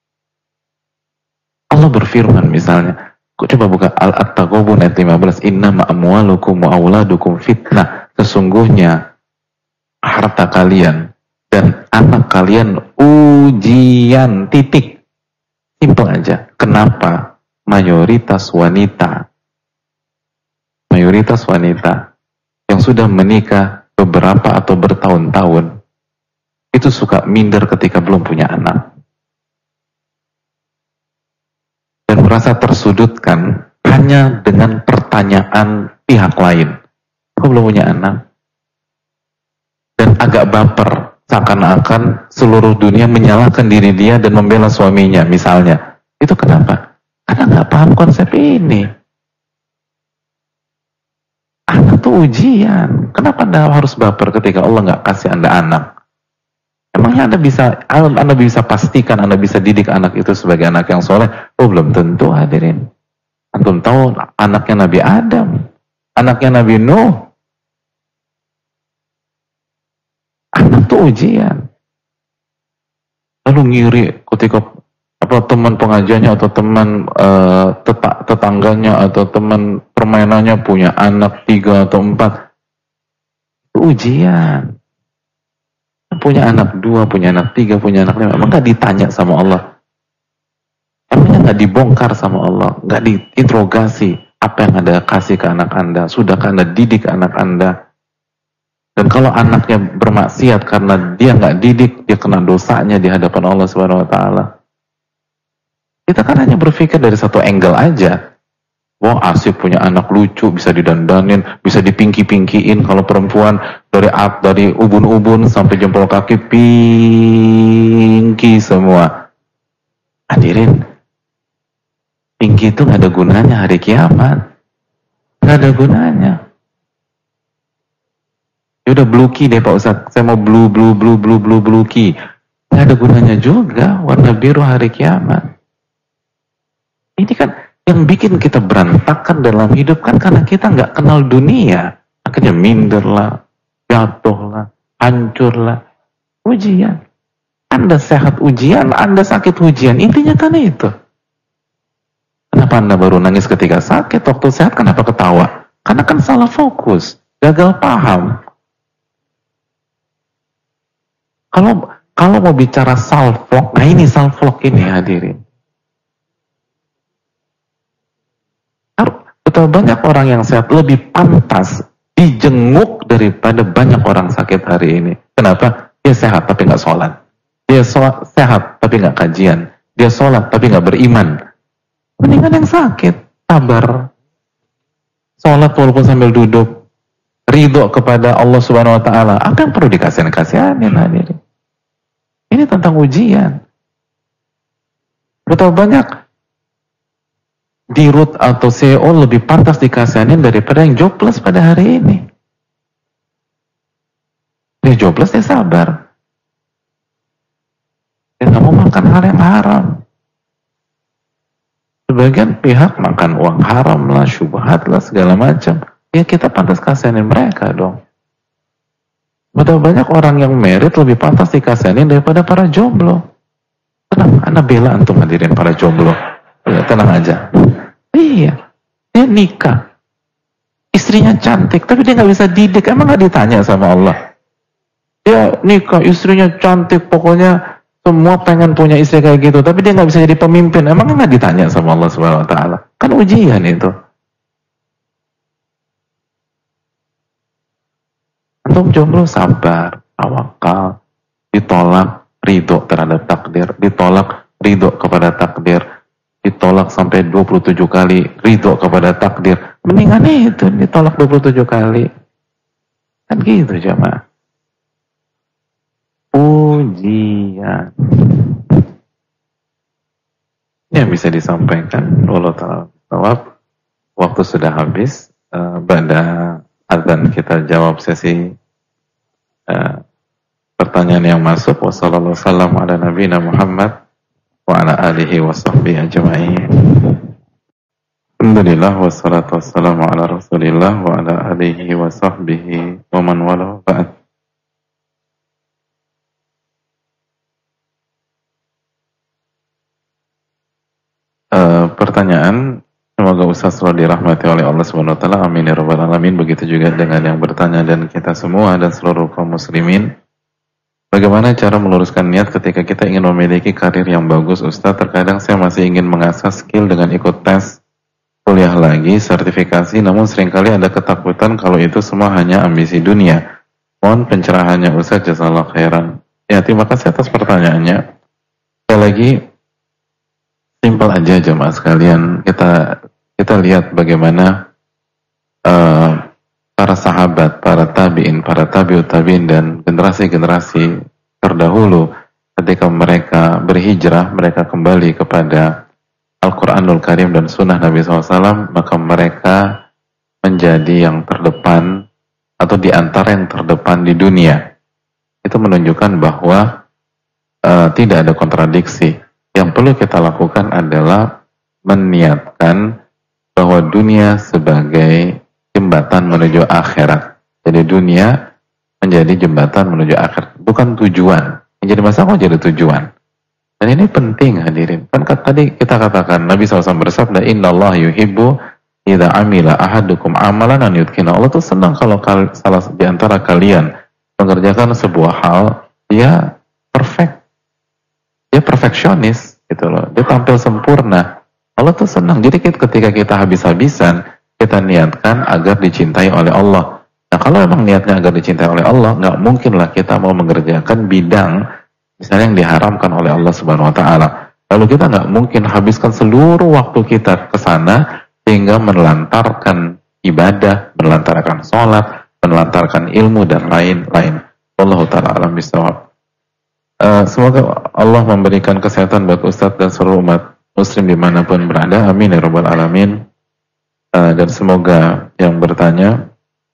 Allah berfirman misalnya, coba buka Al-Taghabun ayat 15, innama amwalukum wa auladukum fitnah. Sesungguhnya harta kalian dan anak kalian ujian, titik. Simpel aja. Kenapa? Mayoritas wanita yang sudah menikah beberapa atau bertahun-tahun itu suka minder ketika belum punya anak. Dan merasa tersudutkan hanya dengan pertanyaan pihak lain. Kok belum punya anak? Dan agak baper, seakan-akan seluruh dunia menyalahkan diri dia dan membela suaminya misalnya. Itu kenapa? Karena nggak paham konsep ini. Anak tuh ujian. Kenapa Anda harus baper ketika Allah nggak kasih Anda anak? Emangnya Anda bisa pastikan Anda bisa didik anak itu sebagai anak yang soleh? Oh, belum tentu hadirin. Antum tahu anaknya Nabi Adam, anaknya Nabi Nuh. Anak tuh ujian. Lalu ngiri ketika teman pengajiannya atau teman tetangganya atau teman permainannya punya anak 3 atau 4. Itu ujian. Punya anak 2, punya anak 3, punya anak 5. Emang gak ditanya sama Allah? Emangnya gak dibongkar sama Allah? Gak diinterogasi apa yang Anda kasih ke anak Anda? Sudahkah Anda didik anak Anda? Dan kalau anaknya bermaksiat karena dia gak didik, dia kena dosanya di hadapan Allah Subhanahu Wa Taala. Kita kan hanya berpikir dari satu angle aja. Wah, asik punya anak lucu, bisa didandanin, bisa dipingki-pingkiin. Kalau perempuan dari ubun-ubun sampai jempol kaki pinki semua. Hadirin, pinki itu gak ada gunanya hari kiamat. Gak ada gunanya. Ya udah bluki deh Pak Ustadz, saya mau bluki. Gak ada gunanya juga warna biru hari kiamat. Ini kan yang bikin kita berantakan dalam hidup kan karena kita nggak kenal dunia. Akhirnya minder lah, jatuh lah, hancur lah. Ujian. Anda sehat ujian, Anda sakit ujian. Intinya kan itu. Kenapa Anda baru nangis ketika sakit? Waktu sehat kenapa ketawa? Karena kan salah fokus, gagal paham. Kalau mau bicara self-vlog, nah ini self-vlog ini hadirin. Betapa banyak orang yang sehat lebih pantas dijenguk daripada banyak orang sakit hari ini. Kenapa? Dia sehat tapi nggak sholat. Dia sehat tapi nggak kajian. Dia sholat tapi nggak beriman. Mendingan yang sakit, sabar. Sholat walaupun sambil duduk. Ridho kepada Allah Subhanahu Wa Taala. Apa yang perlu dikasihanin hadirin? Ini tentang ujian. Betapa banyak dirut atau CEO lebih pantas dikasihanin daripada yang jobless pada hari ini. Dia jobless, dia sabar. Dia nggak mau makan hal yang haram. Sebagian pihak makan uang haram lah, syubhat lah, segala macam. ya kita pantas kasihanin mereka dong. Betapa banyak orang yang married lebih pantas dikasihanin daripada para jomblo. Tenang, Anda bela antum hadirin para jomblo. Ya, tenang aja. Iya, dia nikah. Istrinya cantik, tapi dia nggak bisa didik. Emang nggak ditanya sama Allah? Dia nikah, istrinya cantik, pokoknya semua pengen punya istri kayak gitu, tapi dia nggak bisa jadi pemimpin. Emang nggak ditanya sama Allah Subhanahu Wa Taala? Kan ujian itu. Antum jomblo sabar, tawakal, ditolak ridho terhadap takdir, ditolak ridho kepada takdir, ditolak sampai 27 kali ridho kepada takdir. Mendingan itu ditolak 27 kali. Kan gitu jemaah. Ujian. Ini yang bisa disampaikan. Allah Ta'ala jawab. Waktu sudah habis. Pada azan kita jawab sesi pertanyaan yang masuk. Wassalamualaikum ala nabiyina Muhammad wa ala alihi wa sahbihi ajma'in. Alhamdulillah wassalatu wassalamu ala Rasulillah wa ala alihi wa sahbihi wa man wala ba'd. Pertanyaan, semoga Ustaz selalu dirahmati oleh Allah Subhanahu wa taala. Amin ya rabbal alamin. Begitu juga dengan yang bertanya dan kita semua dan seluruh kaum muslimin. Bagaimana cara meluruskan niat ketika kita ingin memiliki karir yang bagus, Ustaz? Terkadang saya masih ingin mengasah skill dengan ikut tes kuliah lagi, sertifikasi, namun seringkali ada ketakutan kalau itu semua hanya ambisi dunia. Mohon pencerahannya Ustaz, jazakallahu khairan. Ya, terima kasih atas pertanyaannya. Sekali lagi, simpel aja jemaah sekalian, kita lihat bagaimana para sahabat, para tabi'in, para tabi'ut tabi'in dan generasi-generasi terdahulu ketika mereka berhijrah, mereka kembali kepada Al-Quranul Karim dan Sunnah Nabi SAW, maka mereka menjadi yang terdepan atau di antara yang terdepan di dunia. Itu menunjukkan bahwa tidak ada kontradiksi. Yang perlu kita lakukan adalah meniatkan bahwa dunia sebagai jembatan menuju akhirat. Jadi dunia menjadi jembatan menuju akhirat, bukan tujuan. Yang jadi masalah jadi tujuan. Dan ini penting hadirin. Kan tadi kita katakan Nabi SAW bersabda, Innallaha yuhibbu idza amila ahadukum amalan an yutkina. Allah tuh senang kalau salah di antara kalian mengerjakan sebuah hal, dia perfect. Dia perfeksionis gitu loh. Dia tampil sempurna. Allah tuh senang. Jadi ketika kita habis-habisan, kita niatkan agar dicintai oleh Allah. Nah kalau memang niatnya agar dicintai oleh Allah, nggak mungkinlah kita mau mengerjakan bidang misalnya yang diharamkan oleh Allah Subhanahu Wa Taala. Lalu kita nggak mungkin habiskan seluruh waktu kita ke sana hingga menelantarkan ibadah, menelantarkan sholat, menelantarkan ilmu dan lain-lain. Wallahu ta'ala alam bisawab. Semoga Allah memberikan kesehatan buat Ustadz dan seluruh umat muslim dimanapun berada. Amin ya rabbal alamin. Dan semoga yang bertanya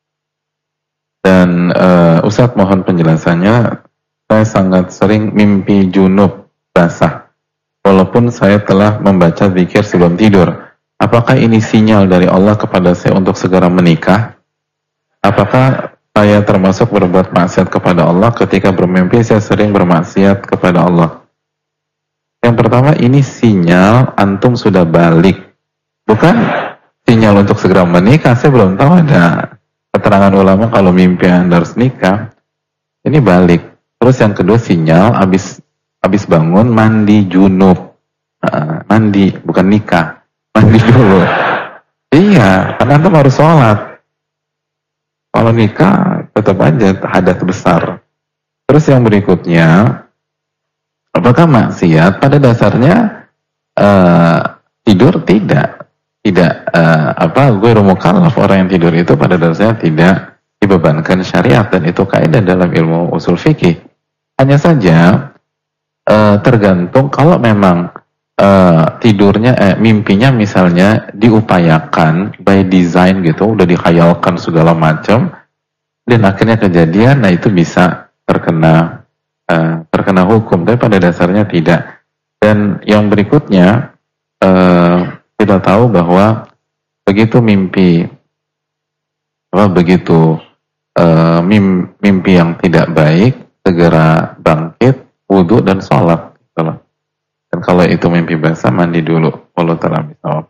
dan Ustadz mohon penjelasannya. Saya sangat sering mimpi junub basah walaupun saya telah membaca zikir sebelum tidur. Apakah ini sinyal dari Allah kepada saya untuk segera menikah? Apakah saya termasuk berbuat maksiat kepada Allah ketika bermimpi saya sering bermaksiat kepada Allah? Yang pertama, ini sinyal antum sudah balik, bukan sinyal untuk segera menikah. Saya belum tahu ada keterangan ulama kalau mimpi Anda harus nikah. Ini balik. Terus yang kedua, sinyal habis bangun mandi junub. Mandi, bukan nikah. Mandi dulu. Iya, karena antum harus sholat. Kalau nikah tetap aja hadat besar. Terus yang berikutnya, apakah maksiat? Pada dasarnya tidur tidak gue mukallaf, orang yang tidur itu pada dasarnya tidak dibebankan syariat, dan itu kaidah dalam ilmu usul fikih. Hanya saja tergantung kalau memang tidurnya mimpinya misalnya diupayakan by design gitu, udah dikhayalkan segala macam dan akhirnya kejadian, nah itu bisa terkena hukum, tapi pada dasarnya tidak. Dan yang berikutnya kita tahu bahwa begitu mimpi begitu mimpi yang tidak baik, segera bangkit, wudhu dan sholat. Dan kalau itu mimpi basah, mandi dulu. Wallahu ta'ala bishawab.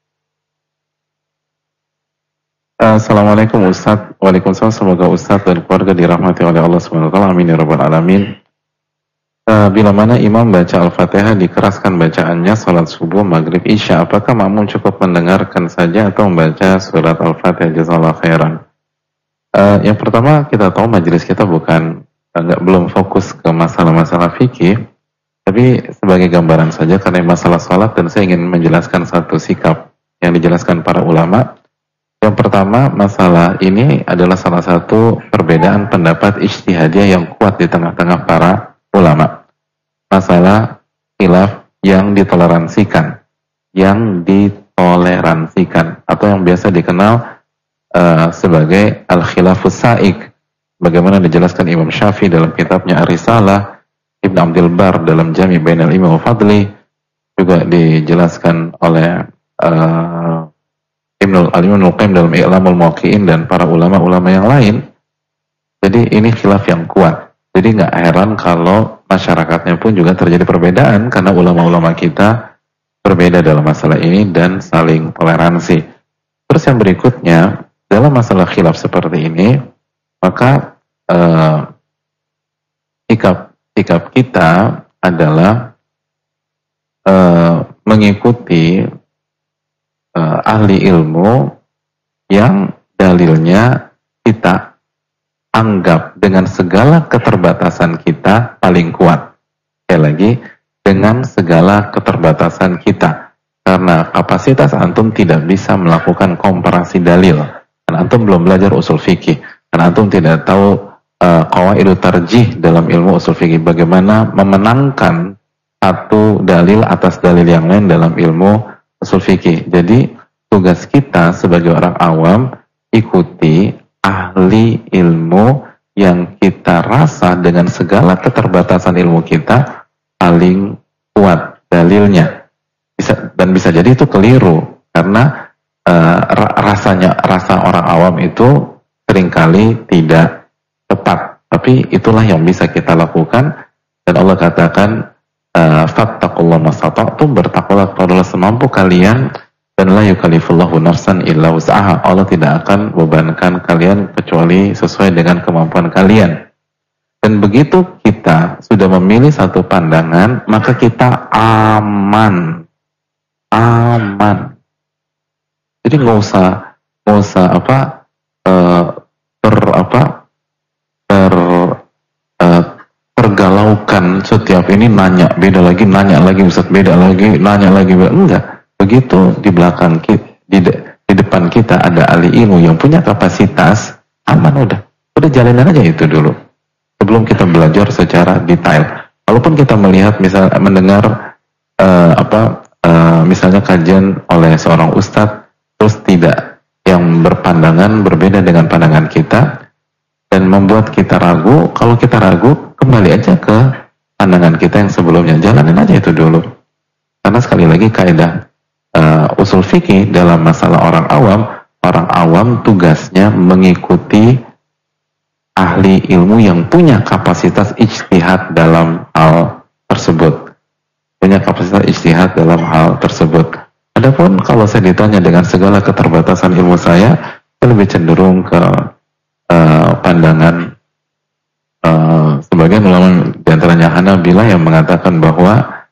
Assalamualaikum Ustaz. Waalaikumsalam. Semoga Ustaz dan keluarga dirahmati oleh Allah SWT. Amin ya rabbal alamin. Bila mana imam baca Al-Fatihah dikeraskan bacaannya salat subuh, maghrib, isya, apakah makmum cukup mendengarkan saja atau membaca surat Al-Fatihah? Jazakallahu khairan. Yang pertama, kita tahu majelis kita belum fokus ke masalah-masalah fikih, tapi sebagai gambaran saja karena masalah salat, dan saya ingin menjelaskan satu sikap yang dijelaskan para ulama. Yang pertama, masalah ini adalah salah satu perbedaan pendapat ijtihadiyah yang kuat di tengah-tengah para ulama. Masalah khilaf yang ditoleransikan, atau yang biasa dikenal sebagai al-khilafus sa'ik. Bagaimana dijelaskan Imam Syafi'i dalam kitabnya Ar-Risalah, Ibn Abdul Bar dalam Jami' Bainal Ilmi wa Fadli, juga dijelaskan oleh Ibnul Qayyim dalam I'lamul Muwaqqi'in dan para ulama-ulama yang lain. Jadi ini khilaf yang kuat. Jadi nggak heran kalau masyarakatnya pun juga terjadi perbedaan karena ulama-ulama kita berbeda dalam masalah ini dan saling toleransi. Terus yang berikutnya, dalam masalah khilaf seperti ini, maka sikap kita adalah mengikuti ahli ilmu yang dalilnya kita anggap dengan segala keterbatasan kita paling kuat. Sekali lagi, dengan segala keterbatasan kita, karena kapasitas antum tidak bisa melakukan komparasi dalil, karena antum belum belajar usul fikih, karena antum tidak tahu qawaidut tarjih dalam ilmu usul fikih, bagaimana memenangkan satu dalil atas dalil yang lain dalam ilmu usul fikih. Jadi tugas kita sebagai orang awam, ikuti ahli ilmu yang kita rasa dengan segala keterbatasan ilmu kita paling kuat dalilnya. Bisa jadi itu keliru karena rasa orang awam itu seringkali tidak tepat. Tapi itulah yang bisa kita lakukan, dan Allah katakan fattaqullaha mastata'tum, bertakwalah kepada Allah semampu kalian, dan la yukallifullahu nafsan illa wus'aha. Allah tidak akan bebankan kalian kecuali sesuai dengan kemampuan kalian. Dan begitu kita sudah memilih satu pandangan, maka kita aman. Jadi nggak usah pergalaukan setiap ini nanya lagi Ustaz, beda lagi, nanya lagi, enggak. Begitu di belakang kita, di depan kita ada ahli ilmu yang punya kapasitas, aman, udah jalanin aja itu dulu sebelum kita belajar secara detail. Walaupun kita mendengar misalnya kajian oleh seorang ustadz, terus tidak yang berpandangan berbeda dengan pandangan kita dan membuat kita ragu. Kalau kita ragu, kembali aja ke pandangan kita yang sebelumnya, jalanin aja itu dulu. Karena sekali lagi kaidah usul fikih dalam masalah orang awam tugasnya mengikuti ahli ilmu yang punya kapasitas ijtihad dalam hal tersebut. Adapun kalau saya ditanya dengan segala keterbatasan ilmu saya lebih cenderung ke pandangan sebagian ulama diantaranya Hanabilah yang mengatakan bahwa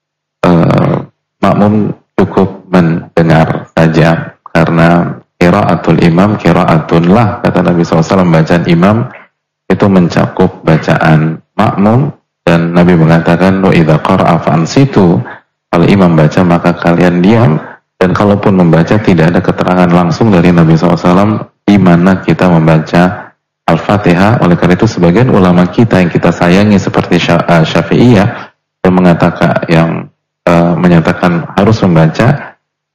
makmum cukup mendengar saja, karena qiraatul imam qiraatun lah, kata Nabi SAW, bacaan imam itu mencakup bacaan makmum, dan Nabi mengatakan wa idza qara'a fa'ansitu, kalau imam baca maka kalian diam. Dan kalaupun membaca tidak ada keterangan langsung dari Nabi SAW di mana kita membaca Al-Fatihah. Oleh karena itu sebagian ulama kita yang kita sayangi seperti Syafi'iyah yang menyatakan harus membaca,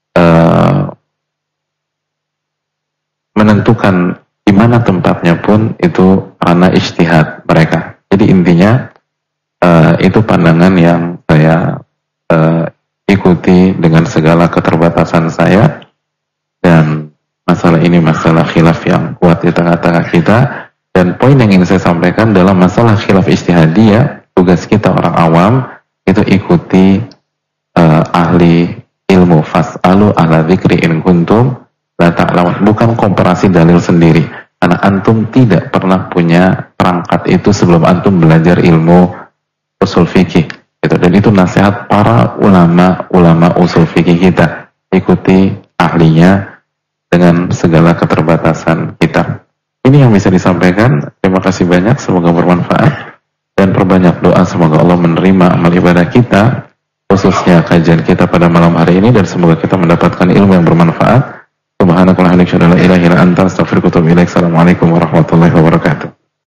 menentukan di mana tempatnya pun itu ranah ijtihad mereka. Jadi intinya itu pandangan yang saya ikuti dengan segala keterbatasan saya, dan masalah masalah ini masalah khilaf yang kuat di tengah-tengah kita. Dan poin yang ingin saya sampaikan dalam masalah khilaf ijtihadiyah, tugas kita orang awam itu ikuti ahli ilmu. Fas'alu ahla dzikri in kuntum la ta'lamun. Bukan komparasi dalil sendiri. Karena antum tidak pernah punya perangkat itu sebelum antum belajar ilmu usul fikih. Gitu. Dan itu nasihat para ulama usul fikih kita. Ikuti ahlinya dengan segala keterbatasan kita. Ini yang bisa disampaikan. Terima kasih banyak, semoga bermanfaat. Dan perbanyak doa, semoga Allah menerima amal ibadah kita, khususnya kajian kita pada malam hari ini, dan semoga kita mendapatkan ilmu yang bermanfaat. Subhanakallahumma wa bihamdika, asyhadu an la ilaha illa anta, astaghfiruka wa atubu ilaik. Assalamualaikum warahmatullahi wabarakatuh.